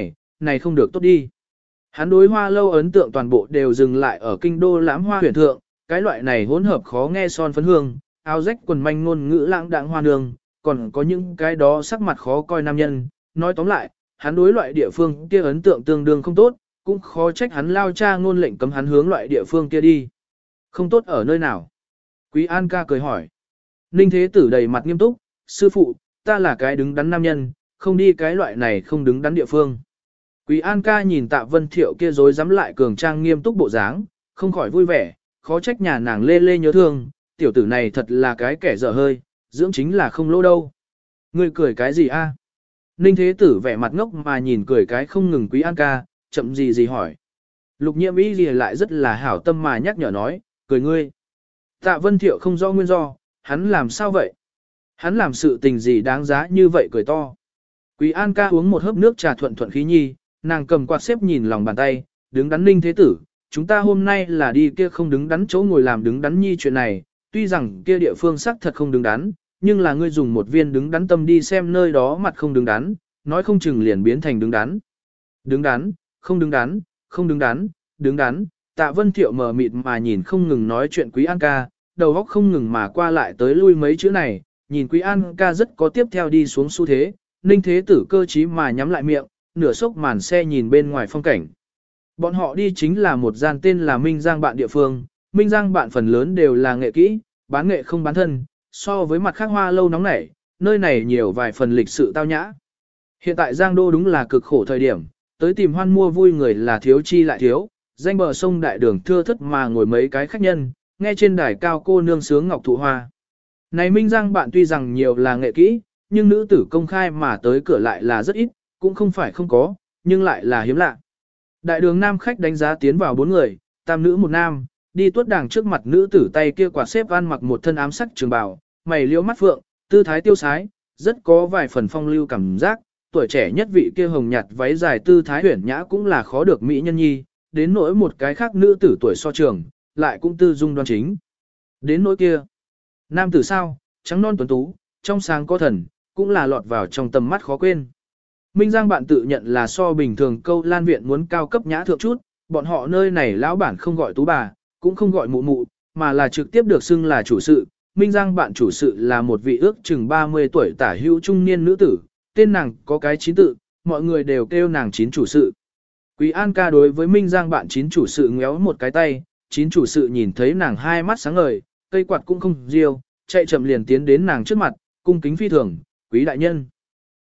này không được tốt đi. Hắn đối hoa lâu ấn tượng toàn bộ đều dừng lại ở kinh đô lãm hoa huyền thượng, cái loại này hỗn hợp khó nghe son phấn hương, áo rách quần manh ngôn ngữ lãng đãng hoa nương, còn có những cái đó sắc mặt khó coi nam nhân. Nói tóm lại, hắn đối loại địa phương kia ấn tượng tương đương không tốt, cũng khó trách hắn lao cha ngôn lệnh cấm hắn hướng loại địa phương kia đi. Không tốt ở nơi nào? Quý An ca cười hỏi. Ninh Thế Tử đầy mặt nghiêm túc, sư phụ, ta là cái đứng đắn nam nhân, không đi cái loại này không đứng đắn địa phương. Quý An ca nhìn Tạ Vân Thiệu kia rối rắm lại cường trang nghiêm túc bộ dáng, không khỏi vui vẻ, khó trách nhà nàng lê lê nhớ thương, tiểu tử này thật là cái kẻ dở hơi, dưỡng chính là không lỗ đâu. Ngươi cười cái gì a? Ninh Thế Tử vẻ mặt ngốc mà nhìn cười cái không ngừng Quý An ca, chậm gì hỏi. Lục Nhiệm Ý gì lại rất là hảo tâm mà nhắc nhở nói, cười ngươi. Tạ Vân Thiệu không rõ nguyên do, hắn làm sao vậy? Hắn làm sự tình gì đáng giá như vậy cười to. Quý An ca uống một hớp nước trà thuận thuận khí nhi, nàng cầm quạt xếp nhìn lòng bàn tay, đứng đắn Ninh Thế Tử, chúng ta hôm nay là đi kia không đứng đắn chỗ ngồi làm đứng đắn nhi chuyện này, tuy rằng kia địa phương sắc thật không đứng đắn, nhưng là ngươi dùng một viên đứng đắn tâm đi xem nơi đó mặt không đứng đắn, nói không chừng liền biến thành đứng đắn. Đứng đắn, không đứng đắn, không đứng đắn, đứng đắn, Tạ Vân Thiệu mờ mịt mà nhìn không ngừng nói chuyện Quý An ca, đầu óc không ngừng mà qua lại tới lui mấy chữ này, nhìn Quý An ca rất có tiếp theo đi xuống xu thế, Ninh Thế Tử cơ trí mà nhắm lại miệng, nửa sốc màn xe nhìn bên ngoài phong cảnh. Bọn họ đi chính là một gian tên là Minh Giang Bạn địa phương, Minh Giang Bạn phần lớn đều là nghệ kỹ, bán nghệ không bán thân, so với mặt khác hoa lâu nóng nảy, nơi này nhiều vài phần lịch sự tao nhã. Hiện tại Giang Đô đúng là cực khổ thời điểm, tới tìm hoan mua vui người là thiếu chi lại thiếu, danh bờ sông đại đường thưa thất mà ngồi mấy cái khách nhân, nghe trên đài cao cô nương sướng ngọc thụ hoa. Này Minh Giang Bạn tuy rằng nhiều là nghệ kỹ, nhưng nữ tử công khai mà tới cửa lại là rất ít, cũng không phải không có, nhưng lại là hiếm lạ. Đại đường nam khách đánh giá tiến vào 4 người, tam nữ một nam, đi tuốt đàng trước mặt nữ tử tay kia quạt xếp ăn mặc một thân ám sắc trường bào, mày liễu mắt phượng, tư thái tiêu sái, rất có vài phần phong lưu cảm giác, tuổi trẻ nhất vị kia hồng nhạt váy dài tư thái huyển nhã cũng là khó được mỹ nhân nhi, đến nỗi một cái khác nữ tử tuổi so trường, lại cũng tư dung đoan chính. Đến nỗi kia, nam tử sao, trắng non tuấn tú, trong sáng có thần, cũng là lọt vào trong tầm mắt khó quên. Minh Giang Bạn tự nhận là so bình thường câu lan viện muốn cao cấp nhã thượng chút, bọn họ nơi này lão bản không gọi tú bà, cũng không gọi mụ mụ, mà là trực tiếp được xưng là chủ sự. Minh Giang Bạn chủ sự là một vị ước chừng 30 tuổi tả hữu trung niên nữ tử, tên nàng có cái 9 tự, mọi người đều kêu nàng 9 chủ sự. Quý An ca đối với Minh Giang Bạn 9 chủ sự ngéo một cái tay, 9 chủ sự nhìn thấy nàng hai mắt sáng ngời, cây quạt cũng không riêu, chạy chậm liền tiến đến nàng trước mặt, cung kính phi thường, quý đại nhân.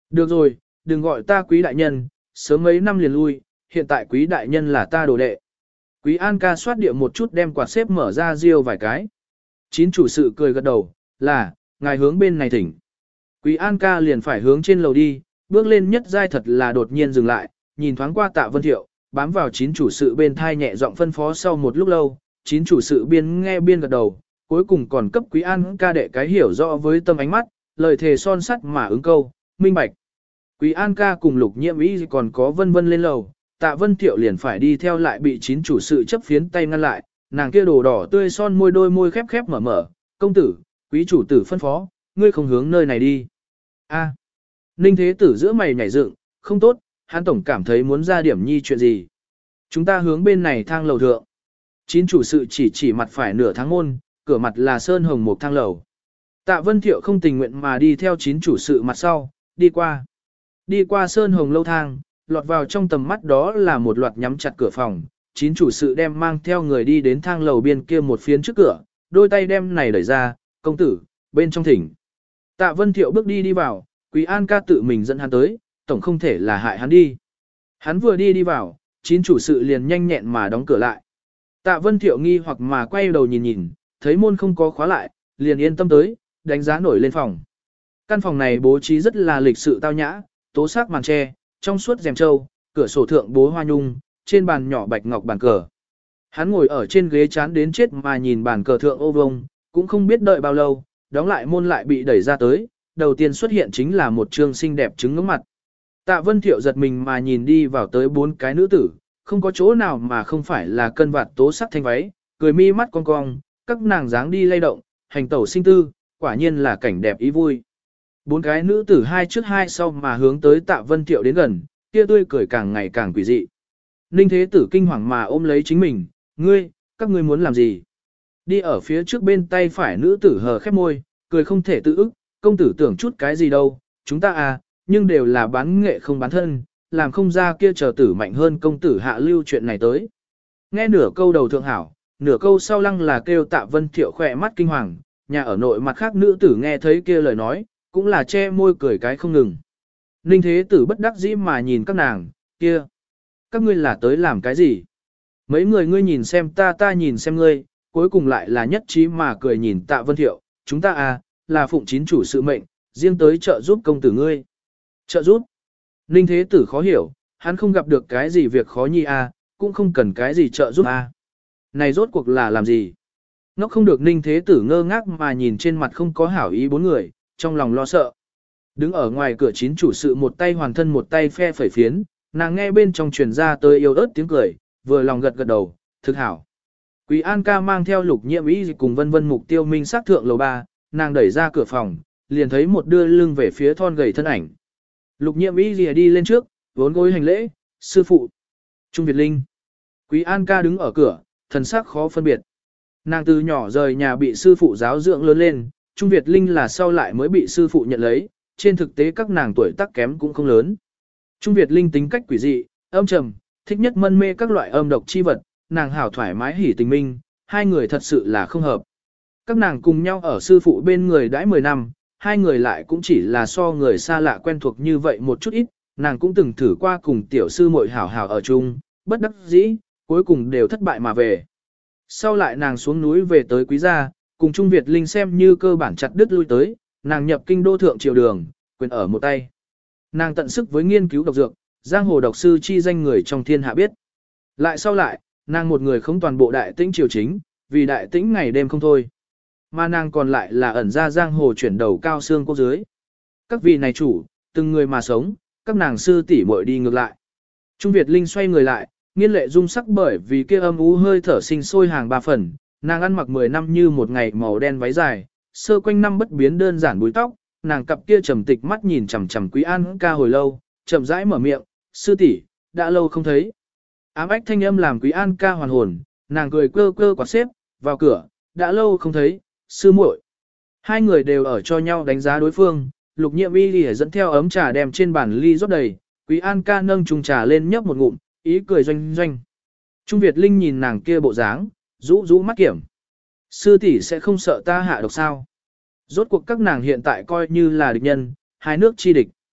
Được rồi, đừng gọi ta quý đại nhân, sớm mấy năm liền lui, hiện tại quý đại nhân là ta đồ đệ. Quý An ca soát địa một chút đem quạt xếp mở ra riêu vài cái. Chín chủ sự cười gật đầu, là, ngài hướng bên này thỉnh. Quý An ca liền phải hướng trên lầu đi, bước lên nhất giai thật là đột nhiên dừng lại, nhìn thoáng qua Tạ Vân Thiệu, bám vào chín chủ sự bên thai nhẹ giọng phân phó sau một lúc lâu, chín chủ sự biên nghe biên gật đầu, cuối cùng còn cấp Quý An ca đệ cái hiểu rõ với tâm ánh mắt, lời thề son sắt mà ứng câu, minh bạch. Quý An ca cùng Lục Nhiễm ý còn có Vân Vân lên lầu, Tạ Vân Thiệu liền phải đi theo lại bị chín chủ sự chấp phiến tay ngăn lại, nàng kia đồ đỏ tươi son môi đôi môi khép khép mở mở, công tử, quý chủ tử phân phó, ngươi không hướng nơi này đi. A. Ninh Thế Tử giữa mày nhảy dựng, không tốt, hắn tổng cảm thấy muốn ra điểm nhi chuyện gì. Chúng ta hướng bên này thang lầu thượng. Chín chủ sự chỉ mặt phải nửa tháng môn, cửa mặt là sơn hồng một thang lầu. Tạ Vân Thiệu không tình nguyện mà đi theo chín chủ sự mặt sau, đi qua. Đi qua sơn hồng lâu thang, lọt vào trong tầm mắt đó là một loạt nhắm chặt cửa phòng. Chín chủ sự đem mang theo người đi đến thang lầu biên kia một phiến trước cửa, đôi tay đem này đẩy ra, công tử, bên trong thỉnh. Tạ Vân Thiệu bước đi vào, Quý An ca tự mình dẫn hắn tới, tổng không thể là hại hắn đi. Hắn vừa đi vào, chín chủ sự liền nhanh nhẹn mà đóng cửa lại. Tạ Vân Thiệu nghi hoặc mà quay đầu nhìn, thấy môn không có khóa lại, liền yên tâm tới, đánh giá nổi lên phòng. Căn phòng này bố trí rất là lịch sự tao nhã, tố sắc màn tre, trong suốt rèm trâu, cửa sổ thượng bố hoa nhung, trên bàn nhỏ bạch ngọc bàn cờ. Hắn ngồi ở trên ghế chán đến chết mà nhìn bàn cờ thượng ô vông, cũng không biết đợi bao lâu, đóng lại môn lại bị đẩy ra tới, đầu tiên xuất hiện chính là một trương xinh đẹp trứng ngưỡng mặt. Tạ Vân Thiệu giật mình mà nhìn đi vào tới bốn cái nữ tử, không có chỗ nào mà không phải là cân vạt tố sắc thanh váy, cười mi mắt cong cong, các nàng dáng đi lay động, hành tẩu sinh tư, quả nhiên là cảnh đẹp ý vui. Bốn cái nữ tử hai trước hai sau mà hướng tới Tạ Vân Thiệu đến gần, kia tươi cười càng ngày càng quỷ dị. Ninh Thế Tử kinh hoàng mà ôm lấy chính mình, các ngươi muốn làm gì? Đi ở phía trước bên tay phải nữ tử hờ khép môi, cười không thể tự ức, công tử tưởng chút cái gì đâu, chúng ta à, nhưng đều là bán nghệ không bán thân, làm không ra kia chờ tử mạnh hơn công tử hạ lưu chuyện này tới. Nghe nửa câu đầu thượng hảo, nửa câu sau lăng là kêu Tạ Vân Thiệu khỏe mắt kinh hoàng, nhà ở nội mặt khác nữ tử nghe thấy kia lời nói, cũng là che môi cười cái không ngừng. Ninh Thế Tử bất đắc dĩ mà nhìn các nàng, kia, các ngươi là tới làm cái gì? Mấy người ngươi nhìn xem ta nhìn xem ngươi, cuối cùng lại là nhất trí mà cười nhìn Tạ Vân Thiệu, chúng ta à, là phụng chín chủ sự mệnh, riêng tới trợ giúp công tử ngươi. Trợ giúp? Ninh Thế Tử khó hiểu, hắn không gặp được cái gì việc khó nhi à, cũng không cần cái gì trợ giúp à. Này rốt cuộc là làm gì? Nó không được Ninh Thế Tử ngơ ngác mà nhìn trên mặt không có hảo ý bốn người, trong lòng lo sợ. Đứng ở ngoài cửa chín chủ sự một tay hoàn thân một tay phe phẩy phiến, nàng nghe bên trong truyền ra tới yêu ớt tiếng cười, vừa lòng gật gật đầu, thực hảo. Quý An ca mang theo Lục Nhiễm ý cùng Vân Vân mục tiêu minh sát thượng lầu 3, nàng đẩy ra cửa phòng, liền thấy một đưa lưng về phía thon gầy thân ảnh. Lục Nhiễm ý lìa đi lên trước, vốn gối hành lễ, sư phụ. Trung Việt Linh. Quý An ca đứng ở cửa, thần sắc khó phân biệt. Nàng từ nhỏ rời nhà bị sư phụ giáo dưỡng lớn lên, Trung Việt Linh là sau lại mới bị sư phụ nhận lấy, trên thực tế các nàng tuổi tác kém cũng không lớn. Trung Việt Linh tính cách quỷ dị, âm trầm, thích nhất mân mê các loại âm độc chi vật, nàng hảo thoải mái hỉ tình minh, hai người thật sự là không hợp. Các nàng cùng nhau ở sư phụ bên người đãi 10 năm, hai người lại cũng chỉ là so người xa lạ quen thuộc như vậy một chút ít, nàng cũng từng thử qua cùng tiểu sư muội hảo hảo ở chung, bất đắc dĩ, cuối cùng đều thất bại mà về. Sau lại nàng xuống núi về tới Quý gia, cùng Trung Việt Linh xem như cơ bản chặt đứt lui tới, nàng nhập kinh đô thượng triều đường, quyền ở một tay. Nàng tận sức với nghiên cứu độc dược, giang hồ độc sư chi danh người trong thiên hạ biết. Lại sau lại, nàng một người không toàn bộ đại tĩnh triều chính, vì đại tĩnh ngày đêm không thôi. Mà nàng còn lại là ẩn ra giang hồ chuyển đầu cao xương quốc dưới. Các vị này chủ, từng người mà sống, các nàng sư tỷ muội đi ngược lại. Trung Việt Linh xoay người lại, nghiên lệ dung sắc bởi vì kia âm ú hơi thở sinh sôi hàng ba phần, nàng ăn mặc 10 năm như một ngày màu đen váy dài, sơ quanh năm bất biến đơn giản búi tóc, nàng cặp kia trầm tịch mắt nhìn chằm chằm Quý An ca hồi lâu, chậm rãi mở miệng, sư tỷ, đã lâu không thấy. Ám ách thanh âm làm Quý An ca hoàn hồn, nàng cười quơ quơ quạt xếp, vào cửa, đã lâu không thấy, sư muội. Hai người đều ở cho nhau đánh giá đối phương, Lục Nhiệm Y lìa dẫn theo ấm trà đem trên bàn ly rót đầy, Quý An ca nâng chung trà lên nhấp một ngụm, ý cười doanh doanh. Trung Việt Linh nhìn nàng kia bộ dáng, rũ rũ mắt kiểm. Sư tỷ sẽ không sợ ta hạ độc sao? Rốt cuộc các nàng hiện tại coi như là địch nhân, hai nước chi địch.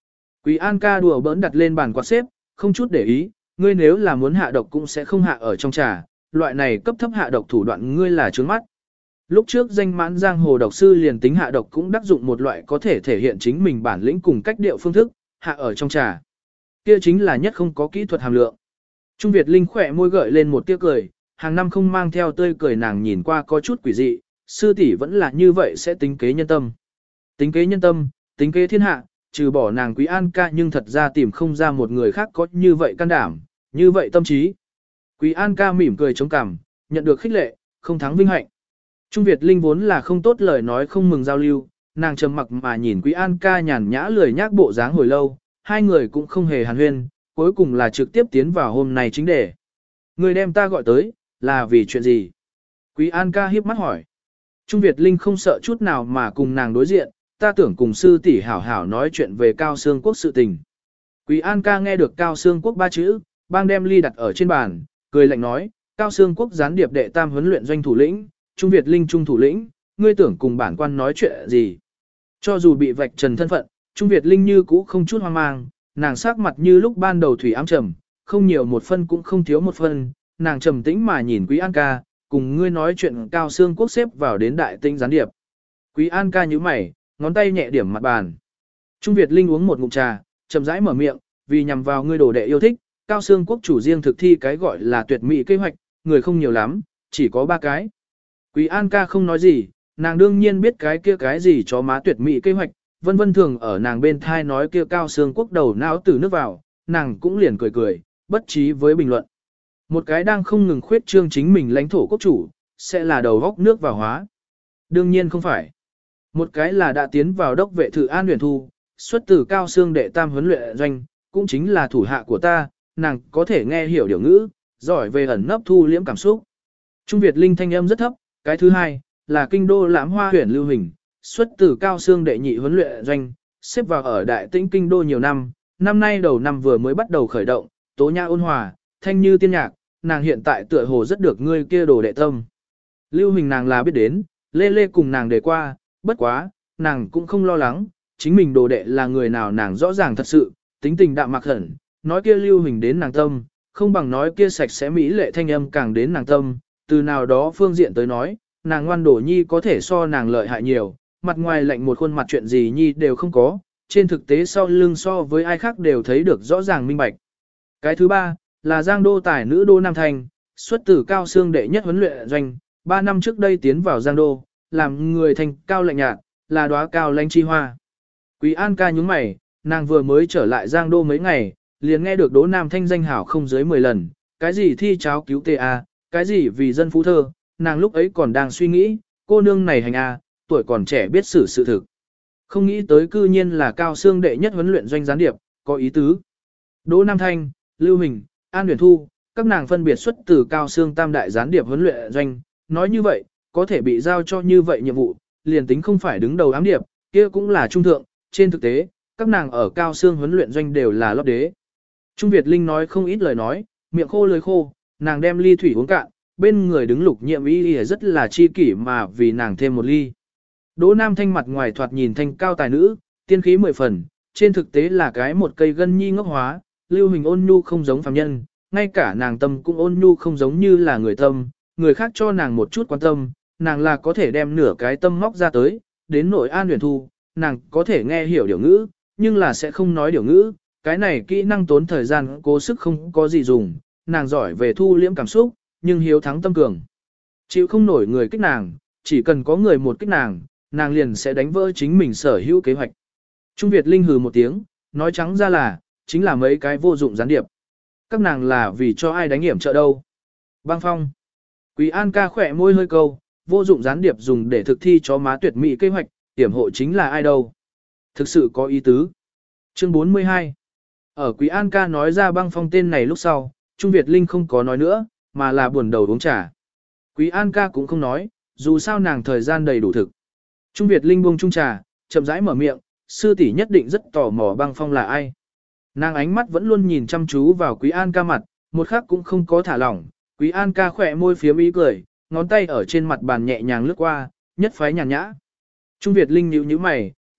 Quý An ca đùa bỡn đặt lên bàn quạt xếp, không chút để ý, ngươi nếu là muốn hạ độc cũng sẽ không hạ ở trong trà, loại này cấp thấp hạ độc thủ đoạn ngươi là trướng mắt. Lúc trước danh mãn giang hồ độc sư liền tính hạ độc cũng đắc dụng một loại có thể thể hiện chính mình bản lĩnh cùng cách điệu phương thức, hạ ở trong trà. Kia chính là nhất không có kỹ thuật hàm lượng. Trung Việt Linh khỏe môi gợi lên một tia cười, hàng năm không mang theo tươi cười nàng nhìn qua có chút quỷ dị, sư tỷ vẫn là như vậy sẽ tính kế nhân tâm. Tính kế nhân tâm, tính kế thiên hạ, trừ bỏ nàng Quý An ca nhưng thật ra tìm không ra một người khác có như vậy can đảm, như vậy tâm trí. Quý An ca mỉm cười chống cằm, nhận được khích lệ, không thắng vinh hạnh. Trung Việt Linh vốn là không tốt lời nói không mừng giao lưu, nàng trầm mặc mà nhìn Quý An ca nhàn nhã lười nhác bộ dáng hồi lâu, hai người cũng không hề hàn huyên, cuối cùng là trực tiếp tiến vào hôm nay chính đề. Người đem ta gọi tới, là vì chuyện gì? Quý An ca hiếp mắt hỏi. Trung Việt Linh không sợ chút nào mà cùng nàng đối diện, ta tưởng cùng sư tỷ hảo hảo nói chuyện về Cao Xương Quốc sự tình. Quý An ca nghe được Cao Xương Quốc ba chữ, bang đem ly đặt ở trên bàn, cười lạnh nói, Cao Xương Quốc gián điệp đệ tam huấn luyện doanh thủ lĩnh, Trung Việt Linh trung thủ lĩnh, ngươi tưởng cùng bản quan nói chuyện gì? Cho dù bị vạch trần thân phận, Trung Việt Linh như cũ không chút hoang mang, nàng sắc mặt như lúc ban đầu thủy ám trầm, không nhiều một phân cũng không thiếu một phân, nàng trầm tĩnh mà nhìn Quý An ca, cùng ngươi nói chuyện Cao Xương Quốc xếp vào đến đại tinh gián điệp. Quý An ca nhíu mày, ngón tay nhẹ điểm mặt bàn. Trung Việt Linh uống một ngụm trà, chậm rãi mở miệng, vì nhằm vào ngươi đồ đệ yêu thích, Cao Xương Quốc chủ riêng thực thi cái gọi là tuyệt mỹ kế hoạch, người không nhiều lắm, chỉ có 3 cái. Quý An ca không nói gì, nàng đương nhiên biết cái kia cái gì chó má tuyệt mỹ kế hoạch, vân vân thường ở nàng bên thai nói kia Cao Xương Quốc đầu não từ nước vào, nàng cũng liền cười cười, bất trí với bình luận. Một cái đang không ngừng khuyết trương chính mình lãnh thổ quốc chủ, sẽ là đầu góc nước vào hóa. Đương nhiên không phải. Một cái là đã tiến vào đốc vệ thự An Huyền Thu, xuất từ Cao Xương đệ tam huấn luyện doanh, cũng chính là thủ hạ của ta, nàng có thể nghe hiểu điều ngữ, giỏi về ẩn nấp thu liễm cảm xúc. Trung Việt Linh thanh âm rất thấp, cái thứ hai là kinh đô lãm hoa huyền lưu hình, xuất từ Cao Xương đệ nhị huấn luyện doanh, xếp vào ở đại tĩnh kinh đô nhiều năm, năm nay đầu năm vừa mới bắt đầu khởi động, tố nhã ôn hòa, thanh như tiên nhạc, nàng hiện tại tựa hồ rất được ngươi kia đồ đệ tâm. Lưu hình nàng là biết đến, lê lê cùng nàng đề qua, bất quá, nàng cũng không lo lắng, chính mình đồ đệ là người nào nàng rõ ràng thật sự, tính tình đạm mạc hẳn, nói kia lưu hình đến nàng tâm, không bằng nói kia sạch sẽ mỹ lệ thanh âm càng đến nàng tâm, từ nào đó phương diện tới nói, nàng ngoan đổ nhi có thể so nàng lợi hại nhiều, mặt ngoài lạnh một khuôn mặt chuyện gì nhi đều không có, trên thực tế sau lưng so với ai khác đều thấy được rõ ràng minh bạch. Cái thứ ba, là Giang Đô tài nữ Đô Nam Thành, xuất từ Cao Xương đệ nhất huấn luyện doanh, 3 năm trước đây tiến vào Giang Đô, làm người thành cao lạnh nhạt, là đóa cao lãnh chi hoa. Quý An ca nhúng mày, nàng vừa mới trở lại Giang Đô mấy ngày, liền nghe được Đỗ Nam Thanh danh hảo không dưới 10 lần, cái gì thi cháo cứu TA, cái gì vì dân phú thơ, nàng lúc ấy còn đang suy nghĩ, cô nương này hành A, tuổi còn trẻ biết xử sự thực. Không nghĩ tới cư nhiên là Cao Xương đệ nhất huấn luyện doanh gián điệp, có ý tứ. Đỗ Nam Thanh, Lưu Hình, An Huyền Thu, các nàng phân biệt xuất từ Cao Xương tam đại gián điệp huấn luyện doanh, nói như vậy, có thể bị giao cho như vậy nhiệm vụ, liền tính không phải đứng đầu ám điệp, kia cũng là trung thượng, trên thực tế, các nàng ở Cao Xương huấn luyện doanh đều là lót đế. Trung Việt Linh nói không ít lời nói, miệng khô lưỡi khô, nàng đem ly thủy uống cạn, bên người đứng Lục Nhiệm Y rất là chi kỷ mà vì nàng thêm một ly. Đỗ Nam Thanh mặt ngoài thoạt nhìn thanh cao tài nữ, tiên khí 10 phần, trên thực tế là cái một cây gân nhi ngốc hóa, Lưu Hình ôn nhu không giống phàm nhân, ngay cả nàng tâm cũng ôn nhu không giống như là người tâm, người khác cho nàng một chút quan tâm, nàng là có thể đem nửa cái tâm móc ra tới, đến nội An Huyền Thu, nàng có thể nghe hiểu điều ngữ, nhưng là sẽ không nói điều ngữ, cái này kỹ năng tốn thời gian cố sức không có gì dùng, nàng giỏi về thu liễm cảm xúc, nhưng hiếu thắng tâm cường. Chịu không nổi người kích nàng, chỉ cần có người một kích nàng, nàng liền sẽ đánh vỡ chính mình sở hữu kế hoạch. Trung Việt Linh hừ một tiếng, nói trắng ra là, chính là mấy cái vô dụng gián điệp. Các nàng là vì cho ai đánh hiểm trợ đâu. Băng Phong. Quý An ca khỏe môi hơi câu, vô dụng gián điệp dùng để thực thi cho má tuyệt mỹ kế hoạch, hiểm hộ chính là ai đâu. Thực sự có ý tứ. Chương 42. Ở Quý An ca nói ra Băng Phong tên này lúc sau, Trung Việt Linh không có nói nữa, mà là buồn đầu uống trà. Quý An ca cũng không nói, dù sao nàng thời gian đầy đủ thực. Trung Việt Linh buông chung trà, chậm rãi mở miệng, sư tỷ nhất định rất tò mò Băng Phong là ai. Nàng ánh mắt vẫn luôn nhìn chăm chú vào Quý An ca mặt, một khắc cũng không có thả lỏng. Quý An ca khỏe môi phiếm ý cười, ngón tay ở trên mặt bàn nhẹ nhàng lướt qua, nhất phái nhàn nhã. Trung Việt Linh nhíu nhíu mày,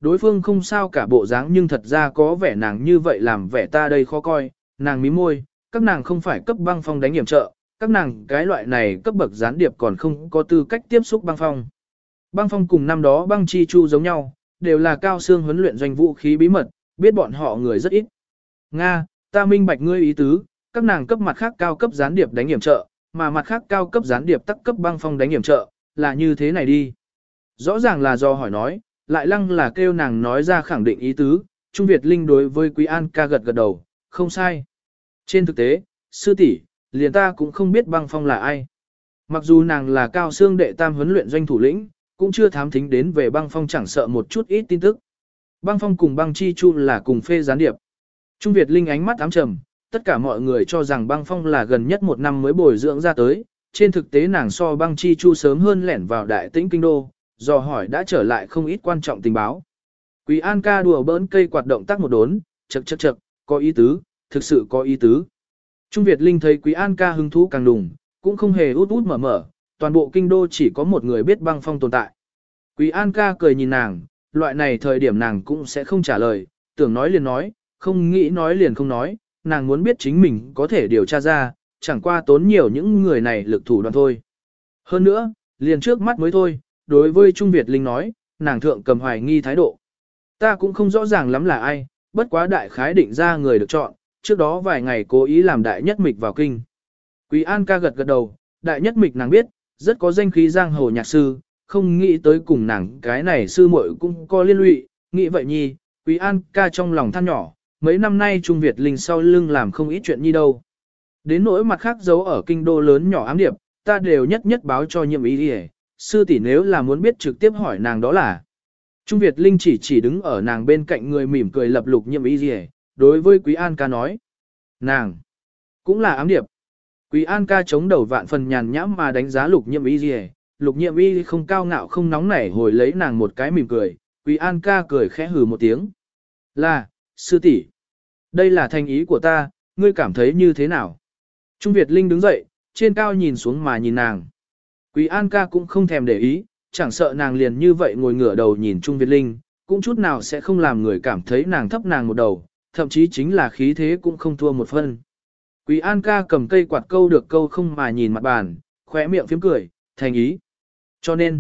đối phương không sao cả bộ dáng nhưng thật ra có vẻ nàng như vậy làm vẻ ta đây khó coi, nàng mím môi, các nàng không phải cấp băng phong đánh hiểm trợ, các nàng cái loại này cấp bậc gián điệp còn không có tư cách tiếp xúc băng phong. Băng phong cùng năm đó băng chi chu giống nhau, đều là cao xương huấn luyện doanh vũ khí bí mật, biết bọn họ người rất ít. Nga, ta minh bạch ngươi ý tứ, các nàng cấp mặt khác cao cấp gián điệp đánh hiểm trợ, mà mặt khác cao cấp gián điệp tắc cấp băng phong đánh hiểm trợ, là như thế này đi. Rõ ràng là do hỏi nói, lại lăng là kêu nàng nói ra khẳng định ý tứ, Trung Việt Linh đối với Quý An ca gật gật đầu, không sai. Trên thực tế, sư tỷ, liền ta cũng không biết băng phong là ai. Mặc dù nàng là cao xương đệ tam huấn luyện doanh thủ lĩnh, cũng chưa thám thính đến về băng phong chẳng sợ một chút ít tin tức. Băng phong cùng băng chi chu là cùng phê gián điệp. Trung Việt Linh ánh mắt ám trầm, tất cả mọi người cho rằng băng phong là gần nhất một năm mới bồi dưỡng ra tới, trên thực tế nàng so băng chi chu sớm hơn lẻn vào đại tĩnh kinh đô, dò hỏi đã trở lại không ít quan trọng tình báo. Quý An ca đùa bỡn cây quạt động tác một đốn, chậc, có ý tứ, thực sự có ý tứ. Trung Việt Linh thấy Quý An ca hứng thú càng đùng, cũng không hề út mở, toàn bộ kinh đô chỉ có một người biết băng phong tồn tại. Quý An ca cười nhìn nàng, loại này thời điểm nàng cũng sẽ không trả lời, tưởng nói liền nói, không nghĩ nói liền không nói, nàng muốn biết chính mình có thể điều tra ra, chẳng qua tốn nhiều những người này lực thủ đoạn thôi. Hơn nữa, liền trước mắt mới thôi, đối với Trung Việt Linh nói, nàng thượng cầm hoài nghi thái độ. Ta cũng không rõ ràng lắm là ai, bất quá đại khái định ra người được chọn, trước đó vài ngày cố ý làm đại nhất mịch vào kinh. Quý An ca gật gật đầu, đại nhất mịch nàng biết, rất có danh khí giang hồ nhạc sư, không nghĩ tới cùng nàng cái này sư muội cũng có liên lụy, nghĩ vậy nhi, Quý An ca trong lòng than nhỏ, mấy năm nay Trung Việt Linh sau lưng làm không ít chuyện nhi đâu. Đến nỗi mặt khác giấu ở kinh đô lớn nhỏ ám điệp, ta đều nhất báo cho nhiệm ý đi sư tỷ nếu là muốn biết trực tiếp hỏi nàng đó là. Trung Việt Linh chỉ đứng ở nàng bên cạnh người mỉm cười lập lục nhiệm ý gì đối với Quý An ca nói. Nàng, cũng là ám điệp. Quý An ca chống đầu vạn phần nhàn nhãm mà đánh giá lục nhiệm ý gì lục nhiệm ý không cao ngạo không nóng nảy hồi lấy nàng một cái mỉm cười. Quý An ca cười khẽ hừ một tiếng. Là, sư tỷ, đây là thành ý của ta, ngươi cảm thấy như thế nào? Trung Việt Linh đứng dậy, trên cao nhìn xuống mà nhìn nàng. Quý An ca cũng không thèm để ý, chẳng sợ nàng liền như vậy ngồi ngửa đầu nhìn Trung Việt Linh, cũng chút nào sẽ không làm người cảm thấy nàng thấp nàng một đầu, thậm chí chính là khí thế cũng không thua một phân. Quý An ca cầm cây quạt câu được câu không mà nhìn mặt bàn, khóe miệng phím cười, thành ý. Cho nên,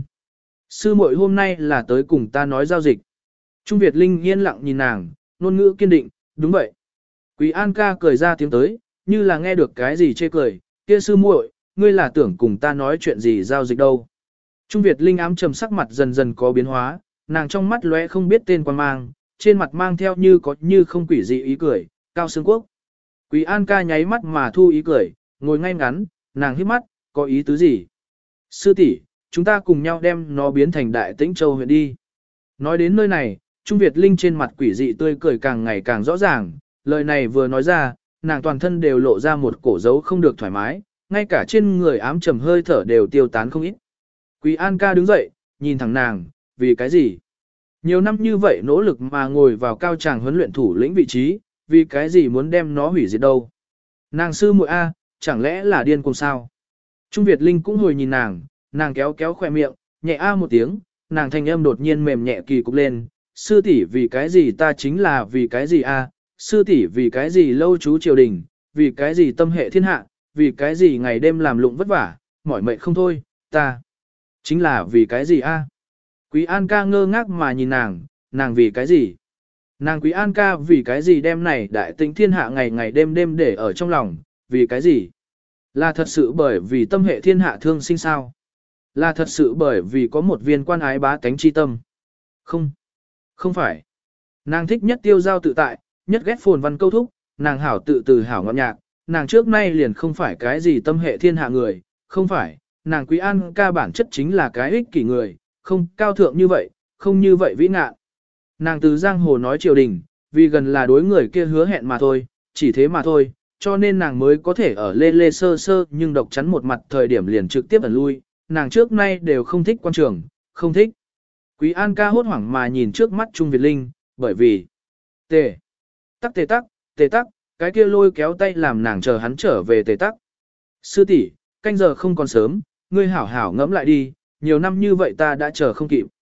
sư muội hôm nay là tới cùng ta nói giao dịch. Trung Việt Linh yên lặng nhìn nàng, ngôn ngữ kiên định, đúng vậy. Quý An ca cười ra tiếng tới, như là nghe được cái gì chê cười, kia sư muội, ngươi là tưởng cùng ta nói chuyện gì giao dịch đâu. Trung Việt Linh ám trầm sắc mặt dần dần có biến hóa, nàng trong mắt lóe không biết tên quan mang, trên mặt mang theo như có như không quỷ dị ý cười, cao xương quốc. Quý An ca nháy mắt mà thu ý cười, ngồi ngay ngắn, nàng hít mắt, có ý tứ gì? Sư tỷ, chúng ta cùng nhau đem nó biến thành Đại Tĩnh Châu huyện đi. Nói đến nơi này, Trung Việt Linh trên mặt quỷ dị tươi cười càng ngày càng rõ ràng, lời này vừa nói ra, nàng toàn thân đều lộ ra một cổ dấu không được thoải mái, ngay cả trên người ám trầm hơi thở đều tiêu tán không ít. Quý An ca đứng dậy, nhìn thẳng nàng, vì cái gì? Nhiều năm như vậy nỗ lực mà ngồi vào cao tràng huấn luyện thủ lĩnh vị trí, vì cái gì muốn đem nó hủy diệt đâu? Nàng sư muội A, chẳng lẽ là điên cuồng sao? Trung Việt Linh cũng hồi nhìn nàng kéo kéo khỏe miệng, nhẹ a một tiếng, nàng thanh âm đột nhiên mềm nhẹ kỳ cục lên, sư tỷ vì cái gì ta chính là vì cái gì a? Sư tỷ vì cái gì lâu chú triều đình, vì cái gì tâm hệ thiên hạ, vì cái gì ngày đêm làm lụng vất vả, mỏi mệt không thôi, ta chính là vì cái gì a? Quý An ca ngơ ngác mà nhìn nàng vì cái gì? Nàng Quý An ca vì cái gì đem này đại tĩnh thiên hạ ngày ngày đêm đêm để ở trong lòng, vì cái gì? Là thật sự bởi vì tâm hệ thiên hạ thương sinh sao? Là thật sự bởi vì có một viên quan ái bá tánh chi tâm? Không, không phải. Nàng thích nhất tiêu giao tự tại, nhất ghét phồn văn câu thúc, nàng hảo tự từ hảo ngọt nhạc, nàng trước nay liền không phải cái gì tâm hệ thiên hạ người, không phải, nàng Quý An ca bản chất chính là cái ích kỷ người, không cao thượng như vậy, không như vậy vĩ ngạn. Nàng từ giang hồ nói triều đình, vì gần là đối người kia hứa hẹn mà thôi, chỉ thế mà thôi, cho nên nàng mới có thể ở lê lê sơ sơ nhưng độc chắn một mặt thời điểm liền trực tiếp ẩn lui, nàng trước nay đều không thích quan trường, không thích. Quý An ca hốt hoảng mà nhìn trước mắt Trung Việt Linh, bởi vì tề tắc, cái kia lôi kéo tay làm nàng chờ hắn trở về tề tắc. Sư tỷ, canh giờ không còn sớm, ngươi hảo hảo ngẫm lại đi, nhiều năm như vậy ta đã chờ không kịp.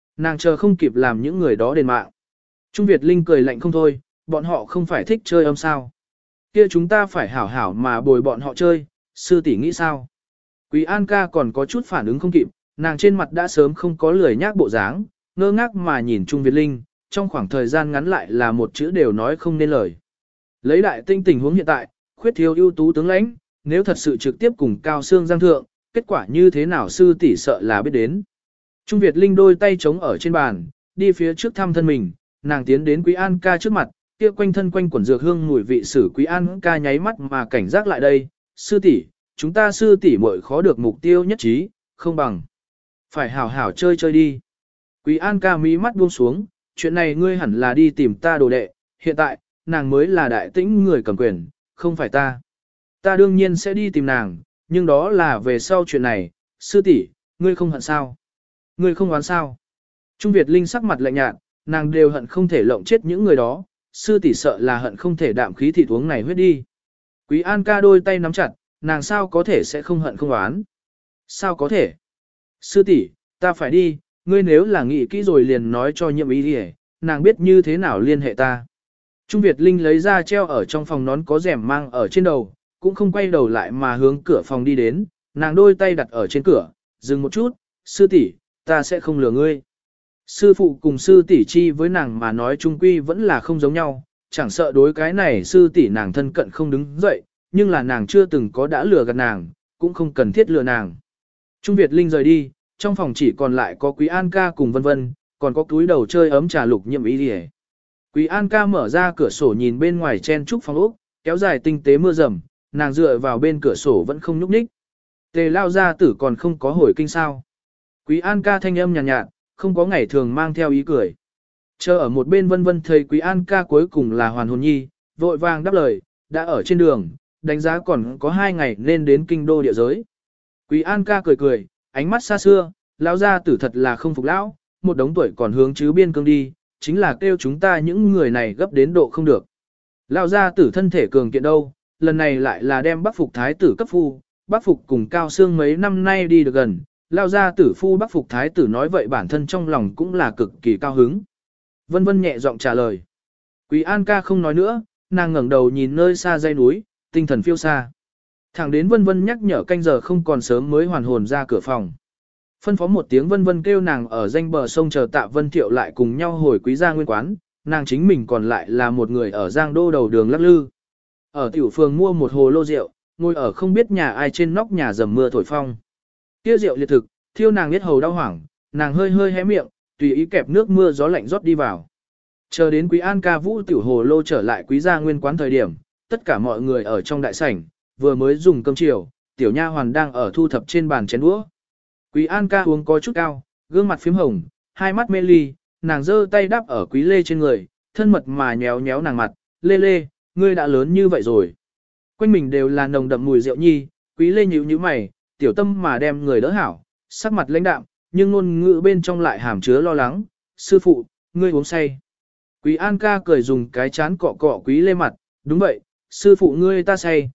Nàng chờ không kịp làm những người đó đền mạng. Trung Việt Linh cười lạnh không thôi, bọn họ không phải thích chơi âm sao. Kia chúng ta phải hảo hảo mà bồi bọn họ chơi, sư tỷ nghĩ sao? Quý An ca còn có chút phản ứng không kịp, nàng trên mặt đã sớm không có lười nhác bộ dáng, ngơ ngác mà nhìn Trung Việt Linh, trong khoảng thời gian ngắn lại là một chữ đều nói không nên lời. Lấy đại tinh tình huống hiện tại, khuyết thiếu ưu tú tướng lãnh, nếu thật sự trực tiếp cùng Cao Xương Giang thượng, kết quả như thế nào sư tỷ sợ là biết đến. Trung Việt Linh đôi tay chống ở trên bàn, đi phía trước thăm thân mình, nàng tiến đến Quý An ca trước mặt, kia quanh thân quanh quẩn dược hương mùi vị sử Quý An ca nháy mắt mà cảnh giác lại đây, sư tỷ, chúng ta sư tỷ muội khó được mục tiêu nhất trí, không bằng. Phải hảo hảo chơi chơi đi. Quý An ca mí mắt buông xuống, chuyện này ngươi hẳn là đi tìm ta đồ đệ, hiện tại, nàng mới là đại tĩnh người cầm quyền, không phải ta. Ta đương nhiên sẽ đi tìm nàng, nhưng đó là về sau chuyện này, sư tỷ, ngươi không hận sao? Ngươi không oán sao? Trung Việt Linh sắc mặt lạnh nhạt, nàng đều hận không thể lộng chết những người đó, sư tỷ sợ là hận không thể đạm khí thịt uống này huyết đi. Quý An ca đôi tay nắm chặt, nàng sao có thể sẽ không hận không oán? Sao có thể? Sư tỷ, ta phải đi, ngươi nếu là nghĩ kỹ rồi liền nói cho nhiệm ý đi, nàng biết như thế nào liên hệ ta. Trung Việt Linh lấy ra treo ở trong phòng nón có rèm mang ở trên đầu, cũng không quay đầu lại mà hướng cửa phòng đi đến, nàng đôi tay đặt ở trên cửa, dừng một chút, sư tỷ, ta sẽ không lừa ngươi. Sư phụ cùng sư tỷ chi với nàng mà nói chung quy vẫn là không giống nhau, chẳng sợ đối cái này sư tỷ nàng thân cận không đứng dậy, nhưng là nàng chưa từng có đã lừa gạt nàng, cũng không cần thiết lừa nàng. Trung Việt Linh rời đi, trong phòng chỉ còn lại có Quý An ca cùng Vân Vân, còn có túi đầu chơi ấm trà lục nhiệm ý đi. Quý An ca mở ra cửa sổ nhìn bên ngoài chen trúc phòng ốc, kéo dài tinh tế mưa rầm, nàng dựa vào bên cửa sổ vẫn không nhúc nhích. Tề lao gia tử còn không có hồi kinh sao. Quý An ca thanh âm nhàn nhạt, không có ngày thường mang theo ý cười. Chờ ở một bên Vân Vân thấy Quý An ca cuối cùng là hoàn hồn nhi, vội vàng đáp lời, đã ở trên đường, đánh giá còn có 2 ngày nên đến kinh đô địa giới. Quý An ca cười cười, ánh mắt xa xưa, lão gia tử thật là không phục lão, một đống tuổi còn hướng chứ biên cương đi, chính là kêu chúng ta những người này gấp đến độ không được. Lão gia tử thân thể cường kiện đâu, lần này lại là đem Bắc Phục thái tử cấp phu, Bắc Phục cùng Cao Xương mấy năm nay đi được gần, lão gia tử phu Bắc Phục thái tử nói vậy bản thân trong lòng cũng là cực kỳ cao hứng. Vân Vân nhẹ giọng trả lời. Quý An ca không nói nữa, nàng ngẩng đầu nhìn nơi xa dãy núi, tinh thần phiêu xa. Thẳng đến Vân Vân nhắc nhở canh giờ không còn sớm mới hoàn hồn ra cửa phòng. Phân phó một tiếng Vân Vân kêu nàng ở danh bờ sông chờ Tạ Vân Thiệu lại cùng nhau hồi Quý gia nguyên quán, nàng chính mình còn lại là một người ở Giang Đô đầu đường lắc lư. Ở tiểu phường mua một hồ lô rượu, ngồi ở không biết nhà ai trên nóc nhà dầm mưa thổi phong. Kia rượu liệt thực, thiêu nàng biết hầu đau hoảng, nàng hơi hơi hé miệng, tùy ý kẹp nước mưa gió lạnh rót đi vào. Chờ đến Quý An ca vũ tiểu hồ lô trở lại Quý gia nguyên quán thời điểm, tất cả mọi người ở trong đại sảnh, vừa mới dùng cơm chiều, tiểu nha hoàn đang ở thu thập trên bàn chén đũa. Quý An ca uống có chút cao, gương mặt phím hồng, hai mắt mê ly, nàng giơ tay đắp ở Quý Lê trên người, thân mật mà nhéo nhéo nàng mặt, Lê Lê, ngươi đã lớn như vậy rồi. Quanh mình đều là nồng đậm mùi rượu nhi, Quý Lê nhíu nhíu mày, tiểu tâm mà đem người đỡ hảo, sắc mặt lãnh đạm, nhưng ngôn ngữ bên trong lại hàm chứa lo lắng, sư phụ, ngươi uống say. Quý An ca cười dùng cái chán cọ cọ Quý Lê mặt, đúng vậy, sư phụ ngươi ta say,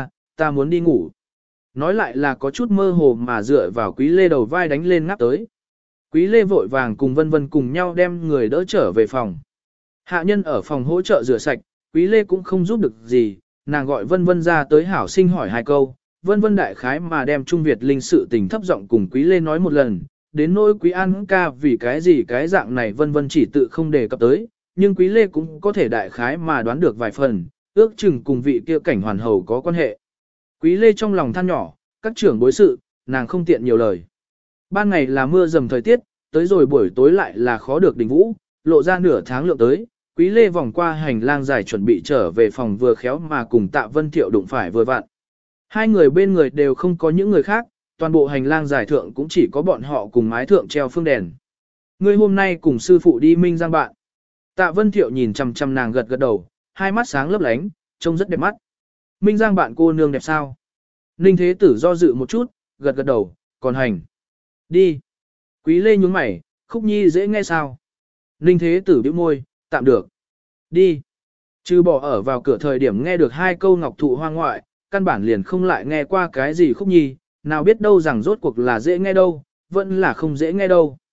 ta muốn đi ngủ. Nói lại là có chút mơ hồ mà dựa vào Quý Lê đầu vai đánh lên ngáp tới. Quý Lê vội vàng cùng Vân Vân cùng nhau đem người đỡ trở về phòng. Hạ nhân ở phòng hỗ trợ rửa sạch, Quý Lê cũng không giúp được gì, nàng gọi Vân Vân ra tới hảo sinh hỏi 2 câu. Vân Vân đại khái mà đem Trung Việt Linh sự tình thấp giọng cùng Quý Lê nói một lần, đến nỗi Quý An ca vì cái gì cái dạng này Vân Vân chỉ tự không đề cập tới, nhưng Quý Lê cũng có thể đại khái mà đoán được vài phần, ước chừng cùng vị kia cảnh hoàn hầu có quan hệ. Quý Lê trong lòng than nhỏ, các trưởng bối sự, nàng không tiện nhiều lời. Ban ngày là mưa dầm thời tiết, tới rồi buổi tối lại là khó được đỉnh vũ, lộ ra nửa tháng lượng tới. Quý Lê vòng qua hành lang dài chuẩn bị trở về phòng vừa khéo mà cùng Tạ Vân Thiệu đụng phải vừa vặn. Hai người bên người đều không có những người khác, toàn bộ hành lang dài thượng cũng chỉ có bọn họ cùng mái thượng treo phương đèn. Ngươi hôm nay cùng sư phụ đi Minh Giang bạn. Tạ Vân Thiệu nhìn chằm chằm nàng gật gật đầu, hai mắt sáng lấp lánh, trông rất đẹp mắt. Minh Giang bạn cô nương đẹp sao? Ninh Thế Tử do dự một chút, gật gật đầu, còn hành. Đi. Quý Lê nhướng mày, Khúc Nhi dễ nghe sao? Ninh Thế Tử bĩu môi, tạm được. Đi. Trừ bỏ ở vào cửa thời điểm nghe được 2 câu ngọc thụ hoa ngoại, căn bản liền không lại nghe qua cái gì Khúc Nhi, nào biết đâu rằng rốt cuộc là dễ nghe đâu, vẫn là không dễ nghe đâu.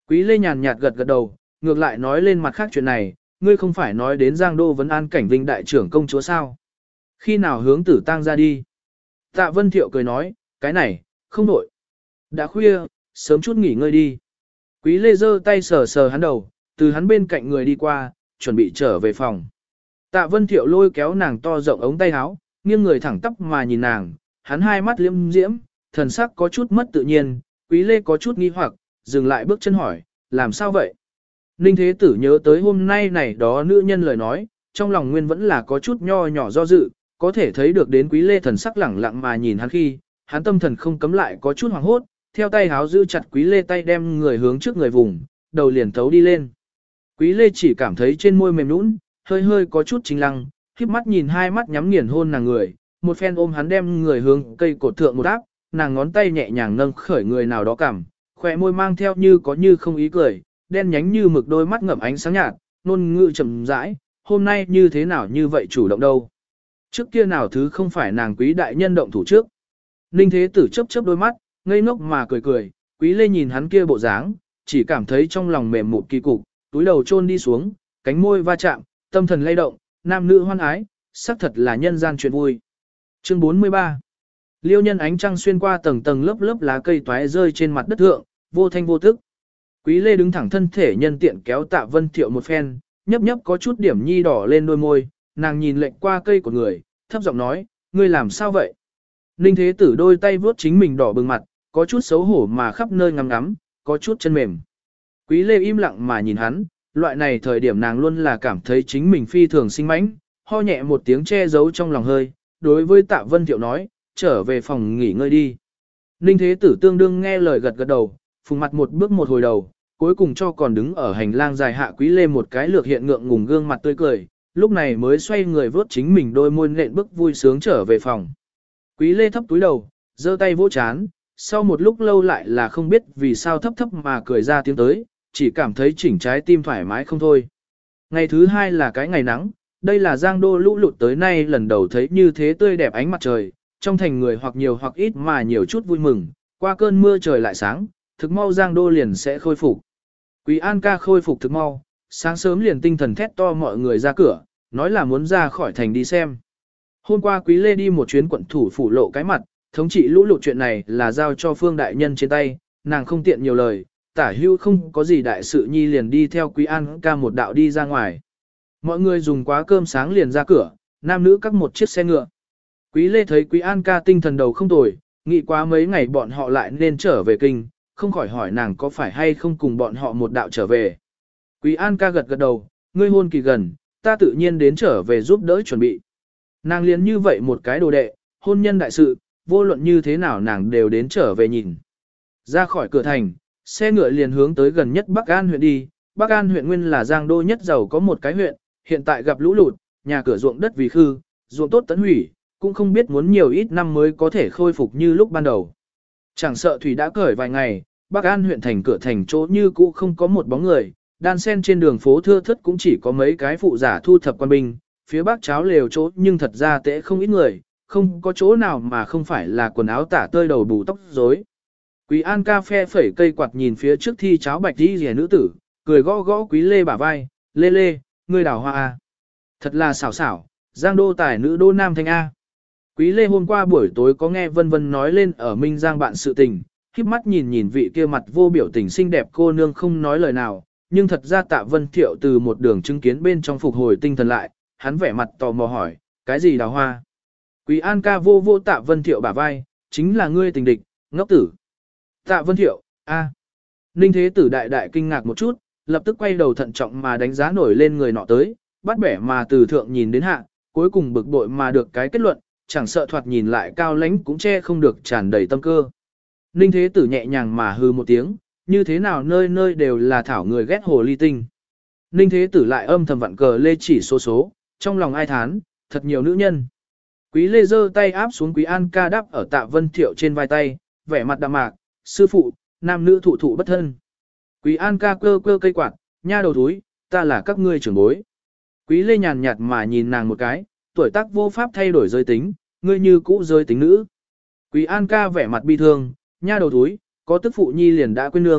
Quý Lê nhàn nhạt gật gật đầu, ngược lại nói lên mặt khác chuyện này, ngươi không phải nói đến Giang Đô Vấn An Cảnh Vinh đại trưởng công chúa sao? Khi nào hướng Tử Tang ra đi? Tạ Vân Thiệu cười nói, cái này, không nổi. Đã khuya, sớm chút nghỉ ngơi đi. Quý Lê giơ tay sờ sờ hắn đầu, từ hắn bên cạnh người đi qua, chuẩn bị trở về phòng. Tạ Vân Thiệu lôi kéo nàng to rộng ống tay áo, nghiêng người thẳng tắp mà nhìn nàng, hắn hai mắt liễm diễm, thần sắc có chút mất tự nhiên, Quý Lê có chút nghi hoặc, dừng lại bước chân hỏi, làm sao vậy? Ninh Thế Tử nhớ tới hôm nay này đó nữ nhân lời nói, trong lòng nguyên vẫn là có chút nho nhỏ do dự, có thể thấy được đến Quý Lê thần sắc lẳng lặng mà nhìn hắn khi, hắn tâm thần không cấm lại có chút hoảng hốt, theo tay háo giữ chặt Quý Lê tay đem người hướng trước người vùng, đầu liền thấu đi lên. Quý Lê chỉ cảm thấy trên môi mềm nũng, hơi hơi có chút chính lăng, khép mắt nhìn hai mắt nhắm nghiền hôn nàng người, một phen ôm hắn đem người hướng cây cột thượng một áp, nàng ngón tay nhẹ nhàng nâng khởi người nào đó cảm, khỏe môi mang theo như có như không ý cười, đen nhánh như mực đôi mắt ngậm ánh sáng nhạt, ngôn ngữ chậm rãi, hôm nay như thế nào như vậy chủ động đâu. Trước kia nào thứ không phải nàng Quý đại nhân động thủ trước. Ninh Thế Tử chớp chớp đôi mắt, ngây ngốc mà cười cười, Quý Lê nhìn hắn kia bộ dáng, chỉ cảm thấy trong lòng mềm mụt kỳ cục, túi đầu chôn đi xuống, cánh môi va chạm, tâm thần lay động, nam nữ hoan ái, xác thật là nhân gian chuyện vui. Chương 43. Liêu nhân ánh trăng xuyên qua tầng tầng lớp lớp lá cây toái rơi trên mặt đất thượng, vô thanh vô tức. Quý Lê đứng thẳng thân thể nhân tiện kéo Tạ Vân Thiệu một phen, nhấp nhấp có chút điểm nhi đỏ lên đôi môi, nàng nhìn lệnh qua cây của người, thấp giọng nói, ngươi làm sao vậy? Ninh Thế Tử đôi tay vuốt chính mình đỏ bừng mặt, có chút xấu hổ mà khắp nơi ngắm ngắm, có chút chân mềm. Quý Lê im lặng mà nhìn hắn, loại này thời điểm nàng luôn là cảm thấy chính mình phi thường sinh mãnh, ho nhẹ một tiếng che giấu trong lòng hơi, đối với Tạ Vân Thiệu nói, trở về phòng nghỉ ngơi đi. Ninh Thế Tử tương đương nghe lời gật gật đầu, phùng mặt một bước một hồi đầu, cuối cùng cho còn đứng ở hành lang dài hạ Quý Lê một cái lược hiện ngượng ngùng gương mặt tươi cười, lúc này mới xoay người vớt chính mình đôi môi nện bước vui sướng trở về phòng. Quý Lê thấp túi đầu, giơ tay vỗ chán, sau một lúc lâu lại là không biết vì sao thấp thấp mà cười ra tiếng tới, chỉ cảm thấy chỉnh trái tim thoải mái không thôi. Ngày thứ hai là cái ngày nắng, đây là Giang Đô lũ lụt tới nay lần đầu thấy như thế tươi đẹp ánh mặt trời, trong thành người hoặc nhiều hoặc ít mà nhiều chút vui mừng, qua cơn mưa trời lại sáng, thực mau Giang Đô liền sẽ khôi phục. Quý An ca khôi phục thực mau, sáng sớm liền tinh thần thét to mọi người ra cửa, nói là muốn ra khỏi thành đi xem. Hôm qua Quý Lê đi một chuyến quận thủ phủ lộ cái mặt, thống trị lũ lụt chuyện này là giao cho Phương đại nhân trên tay, nàng không tiện nhiều lời, tả hưu không có gì đại sự nhi liền đi theo Quý An ca một đạo đi ra ngoài. Mọi người dùng quá cơm sáng liền ra cửa, nam nữ các một chiếc xe ngựa. Quý Lê thấy Quý An ca tinh thần đầu không tồi, nghĩ quá mấy ngày bọn họ lại nên trở về kinh, không khỏi hỏi nàng có phải hay không cùng bọn họ một đạo trở về. Quý An ca gật gật đầu, ngươi hôn kỳ gần, ta tự nhiên đến trở về giúp đỡ chuẩn bị. Nàng liền như vậy một cái đồ đệ, hôn nhân đại sự, vô luận như thế nào nàng đều đến trở về nhìn. Ra khỏi cửa thành, xe ngựa liền hướng tới gần nhất Bắc An huyện đi. Bắc An huyện nguyên là Giang Đô nhất giàu có một cái huyện, hiện tại gặp lũ lụt, nhà cửa ruộng đất vì khư, ruộng tốt tấn hủy, cũng không biết muốn nhiều ít năm mới có thể khôi phục như lúc ban đầu. Chẳng sợ thủy đã cởi vài ngày, Bắc An huyện thành cửa thành chỗ như cũ không có một bóng người, đan sen trên đường phố thưa thớt cũng chỉ có mấy cái phụ giả thu thập quan binh, phía bắc cháo lều chỗ nhưng thật ra tệ không ít người, không có chỗ nào mà không phải là quần áo tả tơi đầu bù tóc rối. Quý An ca phe phẩy cây quạt nhìn phía trước thi cháo bạch đi rẻ nữ tử, cười gõ gõ Quý Lê bả vai, Lê Lê, ngươi đào hoa a. Thật là xảo xảo, Giang Đô tài nữ đô nam thanh A. Quý Lê hôm qua buổi tối có nghe Vân Vân nói lên ở Minh Giang bạn sự tình, khiếp mắt nhìn nhìn vị kia mặt vô biểu tình xinh đẹp cô nương không nói lời nào, nhưng thật ra Tạ Vân Thiệu từ một đường chứng kiến bên trong phục hồi tinh thần lại, hắn vẻ mặt tò mò hỏi, cái gì đào hoa? Quý An ca vô vô Tạ Vân Thiệu bả vai, chính là ngươi tình địch, ngốc tử. Tạ Vân Thiệu, a. Ninh Thế Tử đại đại kinh ngạc một chút, lập tức quay đầu thận trọng mà đánh giá nổi lên người nọ tới, bắt bẻ mà từ thượng nhìn đến hạ, cuối cùng bực bội mà được cái kết luận, chẳng sợ thoạt nhìn lại cao lãnh cũng che không được tràn đầy tâm cơ. Ninh Thế Tử nhẹ nhàng mà hư một tiếng, như thế nào nơi nơi đều là thảo người ghét hồ ly tinh. Ninh Thế Tử lại âm thầm vặn cờ lê chỉ số, trong lòng ai thán, thật nhiều nữ nhân. Quý Lê giơ tay áp xuống Quý An ca đắp ở Tạ Vân Thiệu trên vai tay, vẻ mặt đạm mạc, sư phụ, nam nữ thụ thụ bất thân. Quý An ca cơ cơ cây quạt, nha đầu thúi, ta là các ngươi trưởng bối. Quý Lê nhàn nhạt mà nhìn nàng một cái, tuổi tác vô pháp thay đổi giới tính, ngươi như cũ giới tính nữ. Quý An ca vẻ mặt bi thương, nha đầu thúi, có tức phụ nhi liền đã quên nương,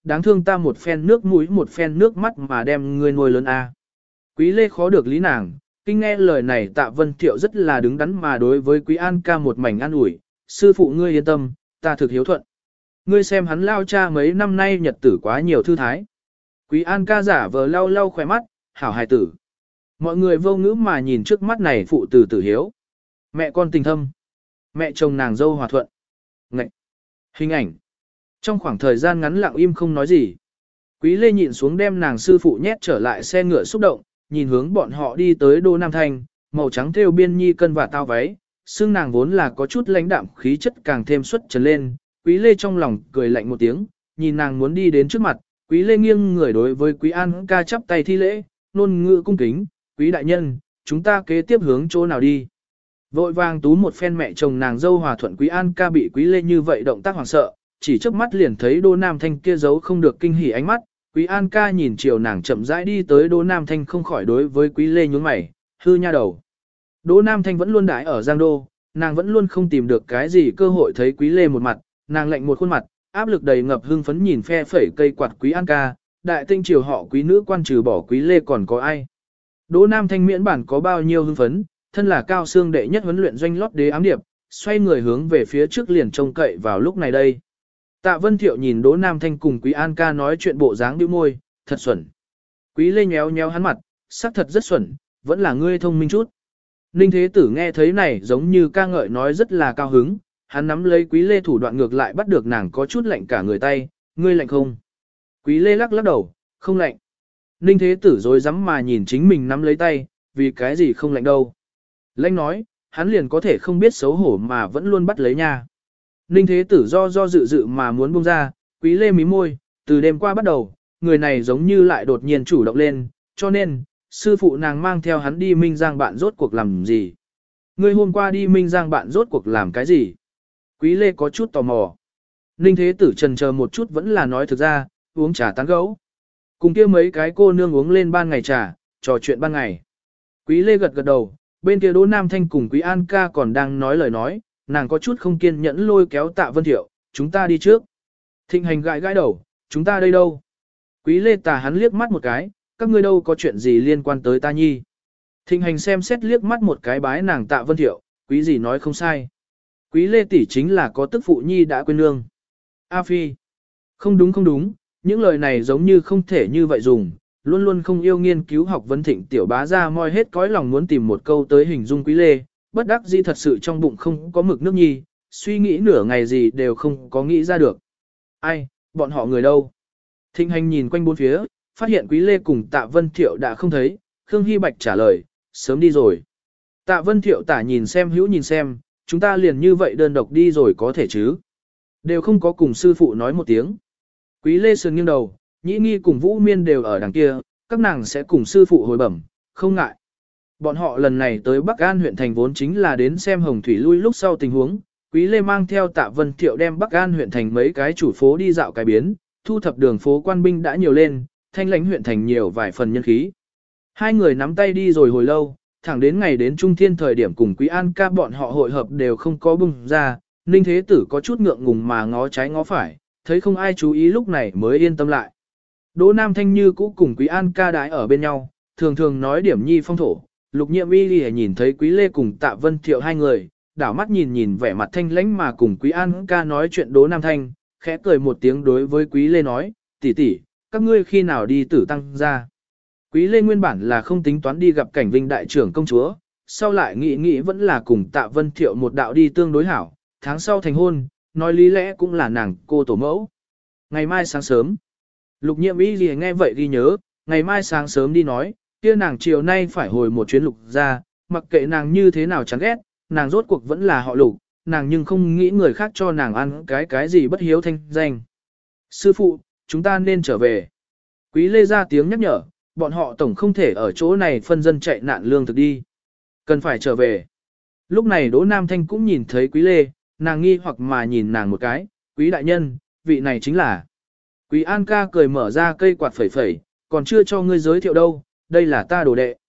đáng thương ta một phen nước mũi một phen nước mắt mà đem ngươi nuôi lớn a. Quý Lê khó được lý nàng, kinh nghe lời này Tạ Vân Thiệu rất là đứng đắn mà đối với Quý An ca một mảnh an ủi, sư phụ ngươi yên tâm, ta thực hiếu thuận. Ngươi xem hắn lao cha mấy năm nay nhật tử quá nhiều thư thái. Quý An ca giả vờ lau lau khỏe mắt, hảo hài tử. Mọi người vô ngữ mà nhìn trước mắt này phụ tử tử hiếu. Mẹ con tình thâm. Mẹ chồng nàng dâu hòa thuận. Ngậy. Hình ảnh. Trong khoảng thời gian ngắn lặng im không nói gì. Quý Lê nhịn xuống đem nàng sư phụ nhét trở lại xe ngựa xúc động, nhìn hướng bọn họ đi tới Đô Nam Thanh, màu trắng thêu biên nhi cân và tao váy, xương nàng vốn là có chút lãnh đạm khí chất càng thêm xuất trần lên. Quý Lê trong lòng cười lạnh một tiếng, nhìn nàng muốn đi đến trước mặt, Quý Lê nghiêng người đối với Quý An ca chắp tay thi lễ, nôn ngữ cung kính, Quý đại nhân, chúng ta kế tiếp hướng chỗ nào đi. Vội vàng tú một phen mẹ chồng nàng dâu hòa thuận Quý An ca bị Quý Lê như vậy động tác hoảng sợ, chỉ trước mắt liền thấy Đô Nam Thanh kia giấu không được kinh hỉ ánh mắt, Quý An ca nhìn chiều nàng chậm rãi đi tới Đô Nam Thanh không khỏi đối với Quý Lê nhướng mày, hư nha đầu. Đô Nam Thanh vẫn luôn đãi ở Giang Đô, nàng vẫn luôn không tìm được cái gì cơ hội thấy Quý Lê một mặt, nàng lạnh một khuôn mặt, áp lực đầy ngập hưng phấn nhìn phe phẩy cây quạt Quý An ca, đại tinh triều họ Quý nữ quan trừ bỏ Quý Lê còn có ai. Đỗ Nam Thanh miễn bản có bao nhiêu hưng phấn, thân là cao xương đệ nhất huấn luyện doanh lót đế ám điệp, xoay người hướng về phía trước liền trông cậy vào lúc này đây. Tạ Vân Thiệu nhìn Đỗ Nam Thanh cùng Quý An ca nói chuyện bộ dáng bĩu môi, thật xuẩn. Quý Lê nhéo nhéo hắn mặt, sắc thật rất xuẩn, vẫn là ngươi thông minh chút. Ninh Thế Tử nghe thấy này giống như ca ngợi nói rất là cao hứng, hắn nắm lấy Quý Lê thủ đoạn ngược lại bắt được nàng có chút lạnh cả người tay, ngươi lạnh không? Quý Lê lắc lắc đầu, không lạnh. Ninh Thế Tử rồi dám mà nhìn chính mình nắm lấy tay, vì cái gì không lạnh đâu. Lạnh nói, hắn liền có thể không biết xấu hổ mà vẫn luôn bắt lấy nha. Ninh Thế Tử do dự dự mà muốn buông ra, Quý Lê mím môi, từ đêm qua bắt đầu, người này giống như lại đột nhiên chủ động lên, cho nên, sư phụ nàng mang theo hắn đi Minh Giang bạn rốt cuộc làm gì. Ngươi hôm qua đi Minh Giang bạn rốt cuộc làm cái gì? Quý Lê có chút tò mò. Ninh Thế Tử chần chờ một chút vẫn là nói thực ra, uống trà tán gẫu. Cùng kia mấy cái cô nương uống lên ban ngày trà, trò chuyện ban ngày. Quý Lê gật gật đầu, bên kia Đỗ Nam Thanh cùng Quý An ca còn đang nói lời nói, nàng có chút không kiên nhẫn lôi kéo Tạ Vân Thiệu, chúng ta đi trước. Thịnh Hành gãi gãi đầu, chúng ta đây đâu? Quý Lê tà hắn liếc mắt một cái, các ngươi đâu có chuyện gì liên quan tới ta nhi. Thịnh Hành xem xét liếc mắt một cái bái nàng Tạ Vân Thiệu, quý gì nói không sai. Quý Lê tỷ chính là có tức phụ nhi đã quên nương. A Phi. Không đúng, những lời này giống như không thể như vậy dùng, luôn luôn không yêu nghiên cứu học vấn Thịnh tiểu bá ra moi hết cõi lòng muốn tìm một câu tới hình dung Quý Lê, bất đắc dĩ thật sự trong bụng không có mực nước nhi, suy nghĩ nửa ngày gì đều không có nghĩ ra được. Ai, bọn họ người đâu? Thịnh Hành nhìn quanh bốn phía, phát hiện Quý Lê cùng Tạ Vân Thiệu đã không thấy, Khương Hy Bạch trả lời, sớm đi rồi. Tạ Vân Thiệu tả nhìn xem hữu nhìn xem, chúng ta liền như vậy đơn độc đi rồi có thể chứ. Đều không có cùng sư phụ nói một tiếng. Quý Lê sườn nghiêng đầu, Nhĩ Nghi cùng Vũ Miên đều ở đằng kia, các nàng sẽ cùng sư phụ hồi bẩm, không ngại. Bọn họ lần này tới Bắc An huyện thành vốn chính là đến xem Hồng Thủy lui lúc sau tình huống. Quý Lê mang theo Tạ Vân Thiệu đem Bắc An huyện thành mấy cái chủ phố đi dạo cái biến, thu thập đường phố quan binh đã nhiều lên, Thanh Lãnh huyện thành nhiều vài phần nhân khí. Hai người nắm tay đi rồi hồi lâu, thẳng đến ngày đến Trung Thiên thời điểm cùng Quý An ca bọn họ hội hợp đều không có bùng ra, Ninh Thế Tử có chút ngượng ngùng mà ngó trái ngó phải, thấy không ai chú ý lúc này mới yên tâm lại. Đỗ Nam Thanh như cũ cùng Quý An ca đái ở bên nhau, thường thường nói điểm nhi phong thổ, Lục Nhiệm Y lìa nhìn thấy Quý Lê cùng Tạ Vân Thiệu hai người, đảo mắt nhìn vẻ mặt thanh lãnh mà cùng Quý An ca nói chuyện Đỗ Nam Thanh, khẽ cười một tiếng đối với Quý Lê nói, tỷ tỷ, các ngươi khi nào đi Tử Tăng ra. Quý Lê nguyên bản là không tính toán đi gặp Cảnh Vinh đại trưởng công chúa, sau lại nghĩ vẫn là cùng Tạ Vân Thiệu một đạo đi tương đối hảo, tháng sau thành hôn, nói lý lẽ cũng là nàng cô tổ mẫu. Ngày mai sáng sớm, Lục Nhiệm Y gì nghe vậy ghi nhớ, ngày mai sáng sớm đi nói, kia nàng chiều nay phải hồi một chuyến Lục ra, mặc kệ nàng như thế nào chán ghét, nàng rốt cuộc vẫn là họ Lục, nàng nhưng không nghĩ người khác cho nàng ăn cái gì bất hiếu thanh danh. Sư phụ, chúng ta nên trở về. Quý Lê ra tiếng nhắc nhở, bọn họ tổng không thể ở chỗ này phân dân chạy nạn lương thực đi. Cần phải trở về. Lúc này Đỗ Nam Thanh cũng nhìn thấy Quý Lê, nàng nghi hoặc mà nhìn nàng một cái, Quý đại nhân, vị này chính là. Quý An ca cười mở ra cây quạt phẩy phẩy, còn chưa cho ngươi giới thiệu đâu, đây là ta đồ đệ.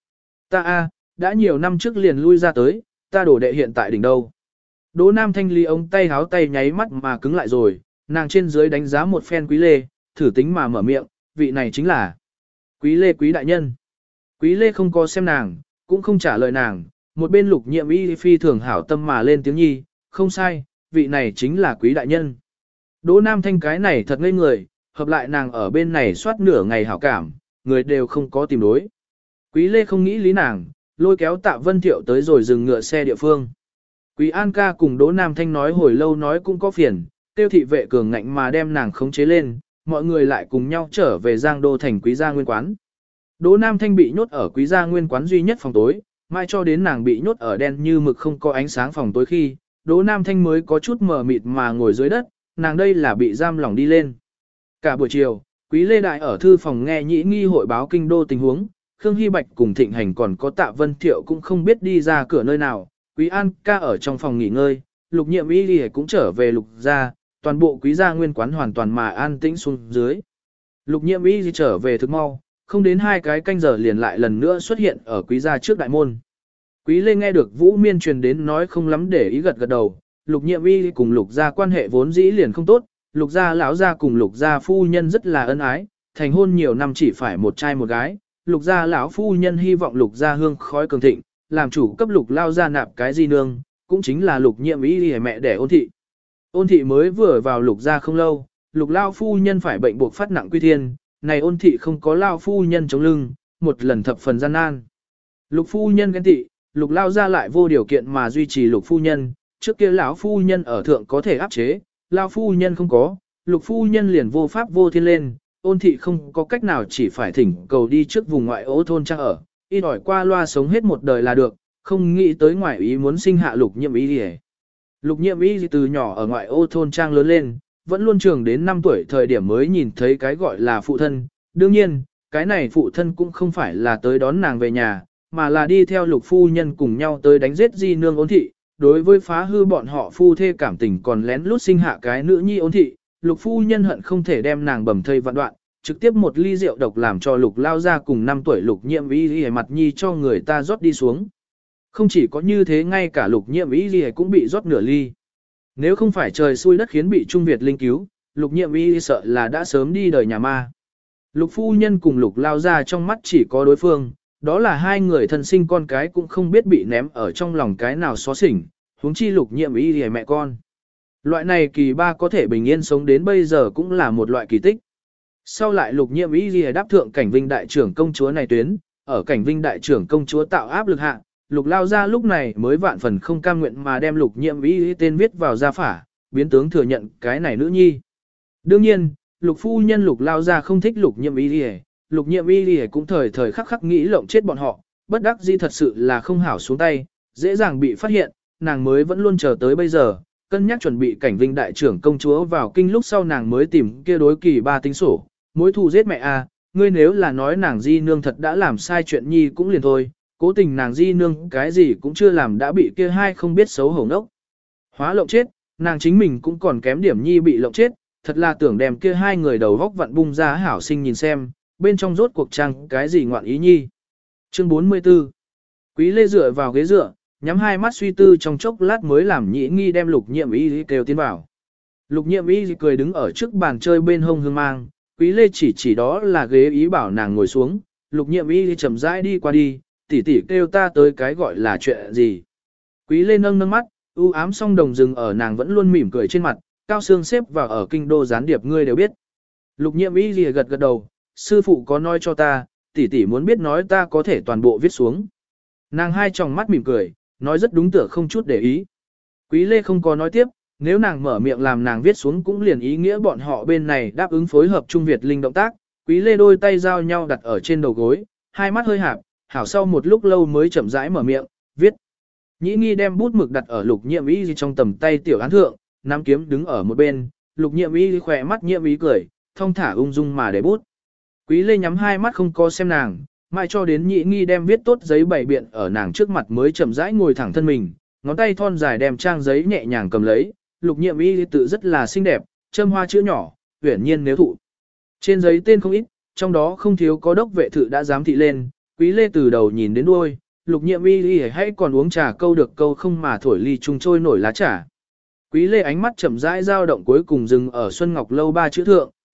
Ta đã nhiều năm trước liền lui ra tới, ta đồ đệ hiện tại đỉnh đâu. Đỗ Nam Thanh lý ống tay háo tay nháy mắt mà cứng lại rồi, nàng trên dưới đánh giá một phen Quý Lê, thử tính mà mở miệng, vị này chính là Quý đại nhân. Quý Lê không có xem nàng, cũng không trả lời nàng, một bên Lục Nhiệm Y phi thường hảo tâm mà lên tiếng nhi, không sai, vị này chính là Quý đại nhân. Đỗ Nam Thanh cái này thật ngây người, hợp lại nàng ở bên này soát nửa ngày hảo cảm, người đều không có tìm đối. Quý Lê không nghĩ lý nàng, lôi kéo Tạ Vân Thiệu tới rồi dừng ngựa xe địa phương. Quý An ca cùng Đỗ Nam Thanh nói hồi lâu nói cũng có phiền, tiêu thị vệ cường ngạnh mà đem nàng khống chế lên, mọi người lại cùng nhau trở về Giang Đô thành Quý gia nguyên quán. Đỗ Nam Thanh bị nhốt ở Quý gia nguyên quán duy nhất phòng tối, mai cho đến nàng bị nhốt ở đen như mực không có ánh sáng phòng tối khi, Đỗ Nam Thanh mới có chút mờ mịt mà ngồi dưới đất, nàng đây là bị giam lỏng đi lên. Cả buổi chiều, Quý Lê Đại ở thư phòng nghe Nhĩ Nghi hội báo kinh đô tình huống, Khương Hy Bạch cùng Thịnh Hành còn có Tạ Vân Thiệu cũng không biết đi ra cửa nơi nào, Quý An ca ở trong phòng nghỉ ngơi, Lục Nhiệm Y cũng trở về Lục gia, toàn bộ Quý gia nguyên quán hoàn toàn mà an tĩnh xuống dưới. Lục Nhiệm Y trở về thực mau, không đến 2 cái canh giờ liền lại lần nữa xuất hiện ở Quý gia trước đại môn. Quý Lê nghe được Vũ Miên truyền đến nói không lắm để ý gật gật đầu, Lục Nhiệm Y cùng Lục gia quan hệ vốn dĩ liền không tốt, Lục gia lão gia cùng Lục gia phu nhân rất là ân ái, thành hôn nhiều năm chỉ phải một trai một gái. Lục gia lão phu nhân hy vọng Lục gia hương khói cường thịnh, làm chủ cấp Lục lao gia nạp cái di nương, cũng chính là Lục Nhiệm Y mẹ đẻ Ôn thị. Ôn thị mới vừa vào Lục gia không lâu, Lục lao phu nhân phải bệnh buộc phát nặng quy thiên, này Ôn thị không có lao phu nhân chống lưng, một lần thập phần gian nan. Lục phu nhân ghen tị, Lục lao gia lại vô điều kiện mà duy trì Lục phu nhân, trước kia lão phu nhân ở thượng có thể áp chế, lao phu nhân không có, Lục phu nhân liền vô pháp vô thiên lên. Ôn thị không có cách nào chỉ phải thỉnh cầu đi trước vùng ngoại ô thôn trang ở, y đòi qua loa sống hết một đời là được, không nghĩ tới ngoại ý muốn sinh hạ Lục Nhiệm Y. Lục Nhiệm Y từ nhỏ ở ngoại ô thôn trang lớn lên, vẫn luôn trường đến 5 tuổi thời điểm mới nhìn thấy cái gọi là phụ thân, đương nhiên, cái này phụ thân cũng không phải là tới đón nàng về nhà, mà là đi theo Lục phu nhân cùng nhau tới đánh giết di nương Ôn thị, đối với phá hư bọn họ phu thê cảm tình còn lén lút sinh hạ cái nữ nhi Ôn thị. Lục phu nhân hận không thể đem nàng bầm thây vạn đoạn, trực tiếp một ly rượu độc làm cho Lục lao ra cùng 5 tuổi Lục Nhiệm Y mặt nhi cho người ta rót đi xuống. Không chỉ có như thế, ngay cả Lục Nhiệm Y cũng bị rót nửa ly. Nếu không phải trời xui đất khiến bị Trung Việt linh cứu, Lục Nhiệm Y sợ là đã sớm đi đời nhà ma. Lục phu nhân cùng Lục lao ra trong mắt chỉ có đối phương, đó là hai người thân sinh con cái cũng không biết bị ném ở trong lòng cái nào xóa xỉnh, huống chi Lục Nhiệm Y mẹ con. Loại này kỳ ba có thể bình yên sống đến bây giờ cũng là một loại kỳ tích. Sau lại Lục Nhiệm Y đáp thượng Cảnh Vinh đại trưởng công chúa này tuyến, ở Cảnh Vinh đại trưởng công chúa tạo áp lực hạ, Lục lao ra lúc này mới vạn phần không cam nguyện mà đem Lục Nhiệm Y tên viết vào gia phả, biến tướng thừa nhận cái này nữ nhi. Đương nhiên, Lục phu nhân Lục lao ra không thích Lục Nhiệm Y, Lục Nhiệm Y cũng thời thời khắc khắc nghĩ lộng chết bọn họ, bất đắc dĩ thật sự là không hảo xuống tay, dễ dàng bị phát hiện, nàng mới vẫn luôn chờ tới bây giờ. Cân nhắc chuẩn bị Cảnh Vinh đại trưởng công chúa vào kinh lúc sau nàng mới tìm kia đối kỳ ba tính sổ, mối thù giết mẹ à, ngươi nếu là nói nàng di nương thật đã làm sai chuyện nhi cũng liền thôi, cố tình nàng di nương cái gì cũng chưa làm đã bị kia hai không biết xấu hổ ngốc. Hóa lộng chết, nàng chính mình cũng còn kém điểm nhi bị lộng chết, thật là tưởng đem kia hai người đầu góc vặn bung ra hảo sinh nhìn xem, bên trong rốt cuộc trang cái gì ngoạn ý nhi. Chương 44. Quý Lê dựa vào ghế dựa, nhắm hai mắt suy tư trong chốc lát mới làm Nhĩ Nghi đem Lục Nhiệm Y kêu tiến vào. Lục Nhiệm Y cười đứng ở trước bàn chơi bên hông hương mang, Quý Lê chỉ đó là ghế ý bảo nàng ngồi xuống, Lục Nhiệm Y chậm rãi đi qua đi, tỷ tỷ kêu ta tới cái gọi là chuyện gì. Quý Lê nâng nâng mắt, u ám song đồng dừng ở nàng vẫn luôn mỉm cười trên mặt, cao xương xếp vào ở kinh đô gián điệp ngươi đều biết. Lục Nhiệm Y gật gật đầu, sư phụ có nói cho ta, tỷ tỷ muốn biết nói ta có thể toàn bộ viết xuống. Nàng hai tròng mắt mỉm cười, nói rất đúng tựa không chút để ý. Quý Lê không có nói tiếp, nếu nàng mở miệng làm nàng viết xuống cũng liền ý nghĩa bọn họ bên này đáp ứng phối hợp Trung Việt linh động tác. Quý Lê đôi tay giao nhau đặt ở trên đầu gối, hai mắt hơi hạp, hảo sau một lúc lâu mới chậm rãi mở miệng, viết. Nhĩ Nghi đem bút mực đặt ở Lục Nhiệm Y trong tầm tay tiểu án thượng, nắm kiếm đứng ở một bên, Lục Nhiệm Y khỏe mắt Nhiệm Y cười, thong thả ung dung mà để bút. Quý Lê nhắm hai mắt không có xem nàng, mãi cho đến Nhĩ Nghi đem viết tốt giấy bày biện ở nàng trước mặt mới chậm rãi ngồi thẳng thân mình, ngón tay thon dài đem trang giấy nhẹ nhàng cầm lấy, Lục Nhiệm Y tự rất là xinh đẹp, châm hoa chữ nhỏ, uyển nhiên nếu thụ. Trên giấy tên không ít, trong đó không thiếu có đốc vệ thự đã giám thị lên, Quý Lê từ đầu nhìn đến đuôi, Lục Nhiệm Y hãy còn uống trà câu được câu không mà thổi ly chung trôi nổi lá trà. Quý Lê ánh mắt chậm rãi dao động cuối cùng dừng ở Xuân Ngọc lâu ba chữ thượng,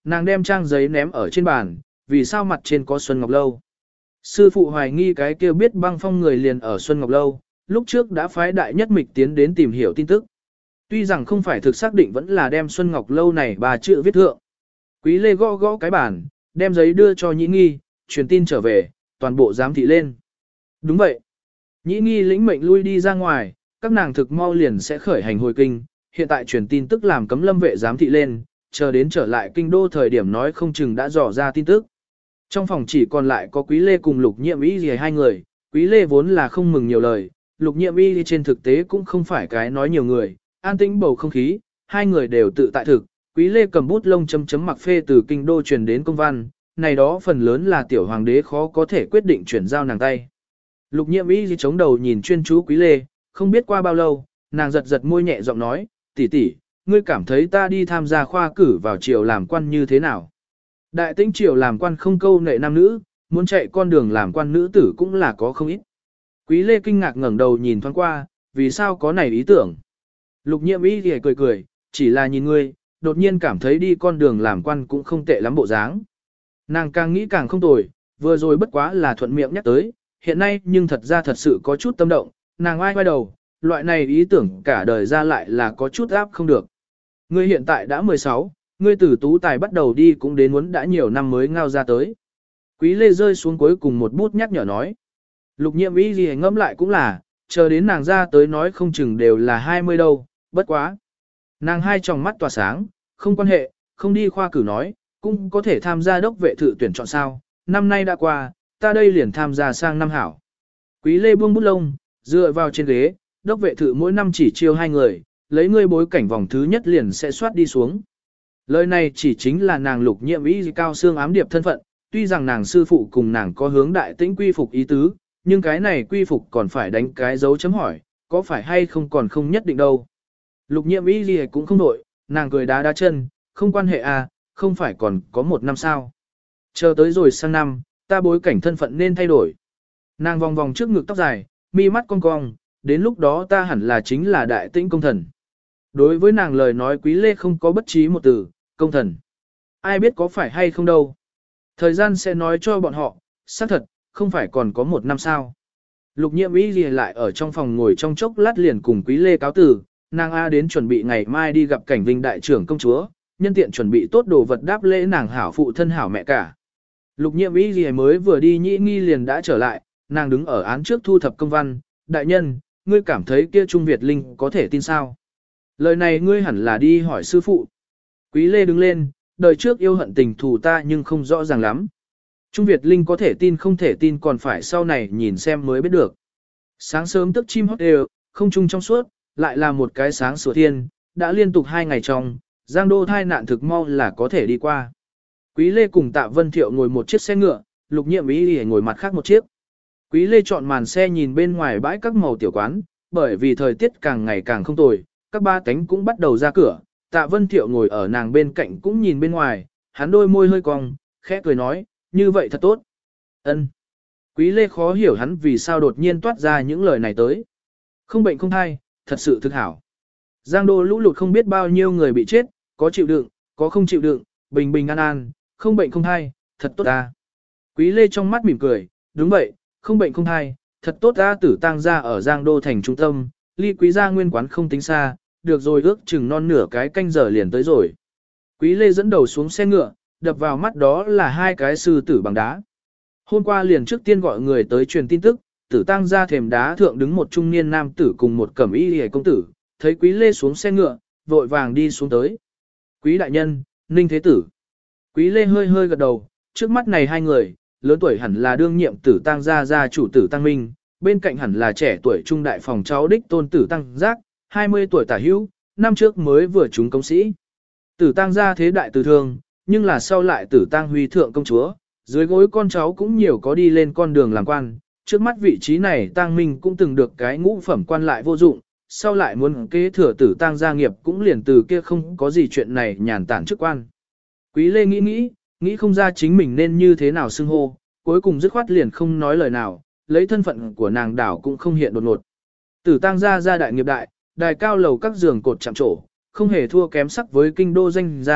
Nàng đem trang giấy ném ở trên bàn, vì sao mặt trên có Xuân Ngọc Lâu. Sư phụ hoài nghi cái kia biết băng phong người liền ở Xuân Ngọc Lâu, lúc trước đã phái đại nhất mịch tiến đến tìm hiểu tin tức. Tuy rằng không phải thực xác định vẫn là đem Xuân Ngọc Lâu này bà chữ viết thượng. Quý Lê gõ gõ cái bàn, đem giấy đưa cho Nhĩ Nghi, truyền tin trở về, toàn bộ giám thị lên. Đúng vậy. Nhĩ Nghi lĩnh mệnh lui đi ra ngoài, các nàng thực mau liền sẽ khởi hành hồi kinh, hiện tại truyền tin tức làm cấm lâm vệ giám thị lên, chờ đến trở lại kinh đô thời điểm nói không chừng đã dò ra tin tức. Trong phòng chỉ còn lại có Quý Lê cùng Lục Nhiệm Y gì hai người, Quý Lê vốn là không mừng nhiều lời, Lục Nhiệm Y trên thực tế cũng không phải cái nói nhiều người, an tĩnh bầu không khí, hai người đều tự tại thực. Quý Lê cầm bút lông chấm chấm mặc phê từ kinh đô truyền đến công văn, này đó phần lớn là tiểu hoàng đế khó có thể quyết định chuyển giao nàng tay. Lục Nhiệm Y chống đầu nhìn chuyên chú Quý Lê, không biết qua bao lâu, nàng giật giật môi nhẹ giọng nói, tỷ tỷ, ngươi cảm thấy ta đi tham gia khoa cử vào triều làm quan như thế nào? Đại tĩnh triều làm quan không câu nệ nam nữ, muốn chạy con đường làm quan nữ tử cũng là có không ít. Quý Lê kinh ngạc ngẩng đầu nhìn thoáng qua, vì sao có này ý tưởng? Lục Nhiệm Y thì cười cười, chỉ là nhìn ngươi, đột nhiên cảm thấy đi con đường làm quan cũng không tệ lắm bộ dáng. Nàng càng nghĩ càng không tồi, vừa rồi bất quá là thuận miệng nhắc tới, hiện nay nhưng thật ra thật sự có chút tâm động, nàng ai quay đầu, loại này ý tưởng cả đời ra lại là có chút áp không được. Ngươi hiện tại đã 16, ngươi từ tú tài bắt đầu đi cũng đến muốn đã nhiều năm mới ngao ra tới. Quý Lê rơi xuống cuối cùng một bút nhắc nhở nói. Lục Nhiệm Y gì ngẫm lại cũng là, chờ đến nàng ra tới nói không chừng đều là 20 đâu, bất quá. Nàng hai tròng mắt tỏa sáng, không quan hệ, không đi khoa cử nói, cũng có thể tham gia đốc vệ thử tuyển chọn sao, năm nay đã qua, ta đây liền tham gia sang năm hảo. Quý Lê buông bút lông, dựa vào trên ghế, đốc vệ thử mỗi năm chỉ chiêu 2 người, lấy ngươi bối cảnh vòng thứ nhất liền sẽ soát đi xuống. Lời này chỉ chính là nàng Lục Nhiệm Y cao xương ám điệp thân phận, tuy rằng nàng sư phụ cùng nàng có hướng đại tĩnh quy phục ý tứ, nhưng cái này quy phục còn phải đánh cái dấu chấm hỏi, có phải hay không còn không nhất định đâu. Lục Nhiệm Y gì cũng không đổi, nàng cười đá đá chân, không quan hệ à, không phải còn có 1 năm sao. Chờ tới rồi sang năm, ta bối cảnh thân phận nên thay đổi. Nàng vòng vòng trước ngực tóc dài, mi mắt cong cong, đến lúc đó ta hẳn là chính là đại tĩnh công thần. Đối với nàng lời nói Quý Lê không có bất trí một từ, công thần. Ai biết có phải hay không đâu. Thời gian sẽ nói cho bọn họ, xác thật, không phải còn có 1 năm sao. Lục Nhiệm Y gì lại ở trong phòng ngồi trong chốc lát liền cùng Quý Lê cáo từ, nàng A đến chuẩn bị ngày mai đi gặp Cảnh Vinh đại trưởng công chúa, nhân tiện chuẩn bị tốt đồ vật đáp lễ nàng hảo phụ thân hảo mẹ cả. Lục Nhiệm Y gì mới vừa đi Nhĩ Nghi liền đã trở lại, nàng đứng ở án trước thu thập công văn, đại nhân, ngươi cảm thấy kia Trung Việt Linh có thể tin sao? Lời này ngươi hẳn là đi hỏi sư phụ. Quý Lê đứng lên, đời trước yêu hận tình thù ta nhưng không rõ ràng lắm. Trung Việt Linh có thể tin không thể tin còn phải sau này nhìn xem mới biết được. Sáng sớm tức chim hót đều, không trung trong suốt, lại là một cái sáng sủa thiên, đã liên tục 2 ngày trong, Giang Đô thai nạn thực mau là có thể đi qua. Quý Lê cùng Tạ Vân Thiệu ngồi một chiếc xe ngựa, Lục Nhiệm Y ngồi mặt khác một chiếc. Quý Lê chọn màn xe nhìn bên ngoài bãi các màu tiểu quán, bởi vì thời tiết càng ngày càng không tồi, các ba cánh cũng bắt đầu ra cửa, Tạ Vân Thiệu ngồi ở nàng bên cạnh cũng nhìn bên ngoài, hắn đôi môi hơi cong, khẽ cười nói, như vậy thật tốt. Ân. Quý Lê khó hiểu hắn vì sao đột nhiên toát ra những lời này tới. Không bệnh không thai, thật sự thực hảo. Giang Đô lũ lụt không biết bao nhiêu người bị chết, có chịu đựng, có không chịu đựng, bình bình an an, không bệnh không thai, thật tốt ta. Quý Lê trong mắt mỉm cười, đúng vậy, không bệnh không thai, thật tốt ta. Tử tang gia ở Giang Đô thành trung tâm, ly quý gia nguyên quán không tính xa, được rồi ước chừng non nửa cái canh giờ liền tới rồi. Quý Lê dẫn đầu xuống xe ngựa, đập vào mắt đó là 2 cái sư tử bằng đá. Hôm qua liền trước tiên gọi người tới truyền tin tức, Tử tang gia thềm đá thượng đứng một trung niên nam tử cùng một cẩm y liễu công tử, thấy Quý Lê xuống xe ngựa, vội vàng đi xuống tới. Quý đại nhân, Ninh Thế Tử. Quý Lê hơi hơi gật đầu, trước mắt này 2 người, lớn tuổi hẳn là đương nhiệm Tử tang gia gia chủ Tử Tăng Minh, bên cạnh hẳn là trẻ tuổi trung đại phòng cháu đích tôn Tử Tăng Giác, 20 tuổi tả hữu, năm trước mới vừa trúng công sĩ. Tử tang gia thế đại từ thương, nhưng là sau lại Tử tang huy thượng công chúa, dưới gối con cháu cũng nhiều có đi lên con đường làm quan. Trước mắt vị trí này Tăng Minh cũng từng được cái ngũ phẩm quan lại vô dụng, sau lại muốn kế thừa Tử tang gia nghiệp cũng liền từ kia không có gì chuyện này nhàn tản chức quan. Quý Lê nghĩ không ra chính mình nên như thế nào xưng hô, cuối cùng dứt khoát liền không nói lời nào, lấy thân phận của nàng đảo cũng không hiện đột ngột. Tử tang gia gia đại nghiệp đại, đài cao lầu các giường cột chạm trổ, không hề thua kém sắc với kinh đô danh gia,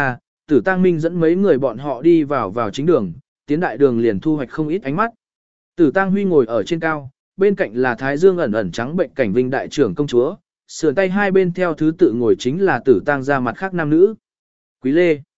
Tử Tăng Minh dẫn mấy người bọn họ đi vào chính đường, tiến đại đường liền thu hoạch không ít ánh mắt. Tử Tăng Huy ngồi ở trên cao, bên cạnh là Thái Dương ẩn ẩn trắng bệnh cảnh Vinh đại trưởng công chúa, sườn tay hai bên theo thứ tự ngồi chính là Tử Tăng ra mặt khác nam nữ. Quý Lê,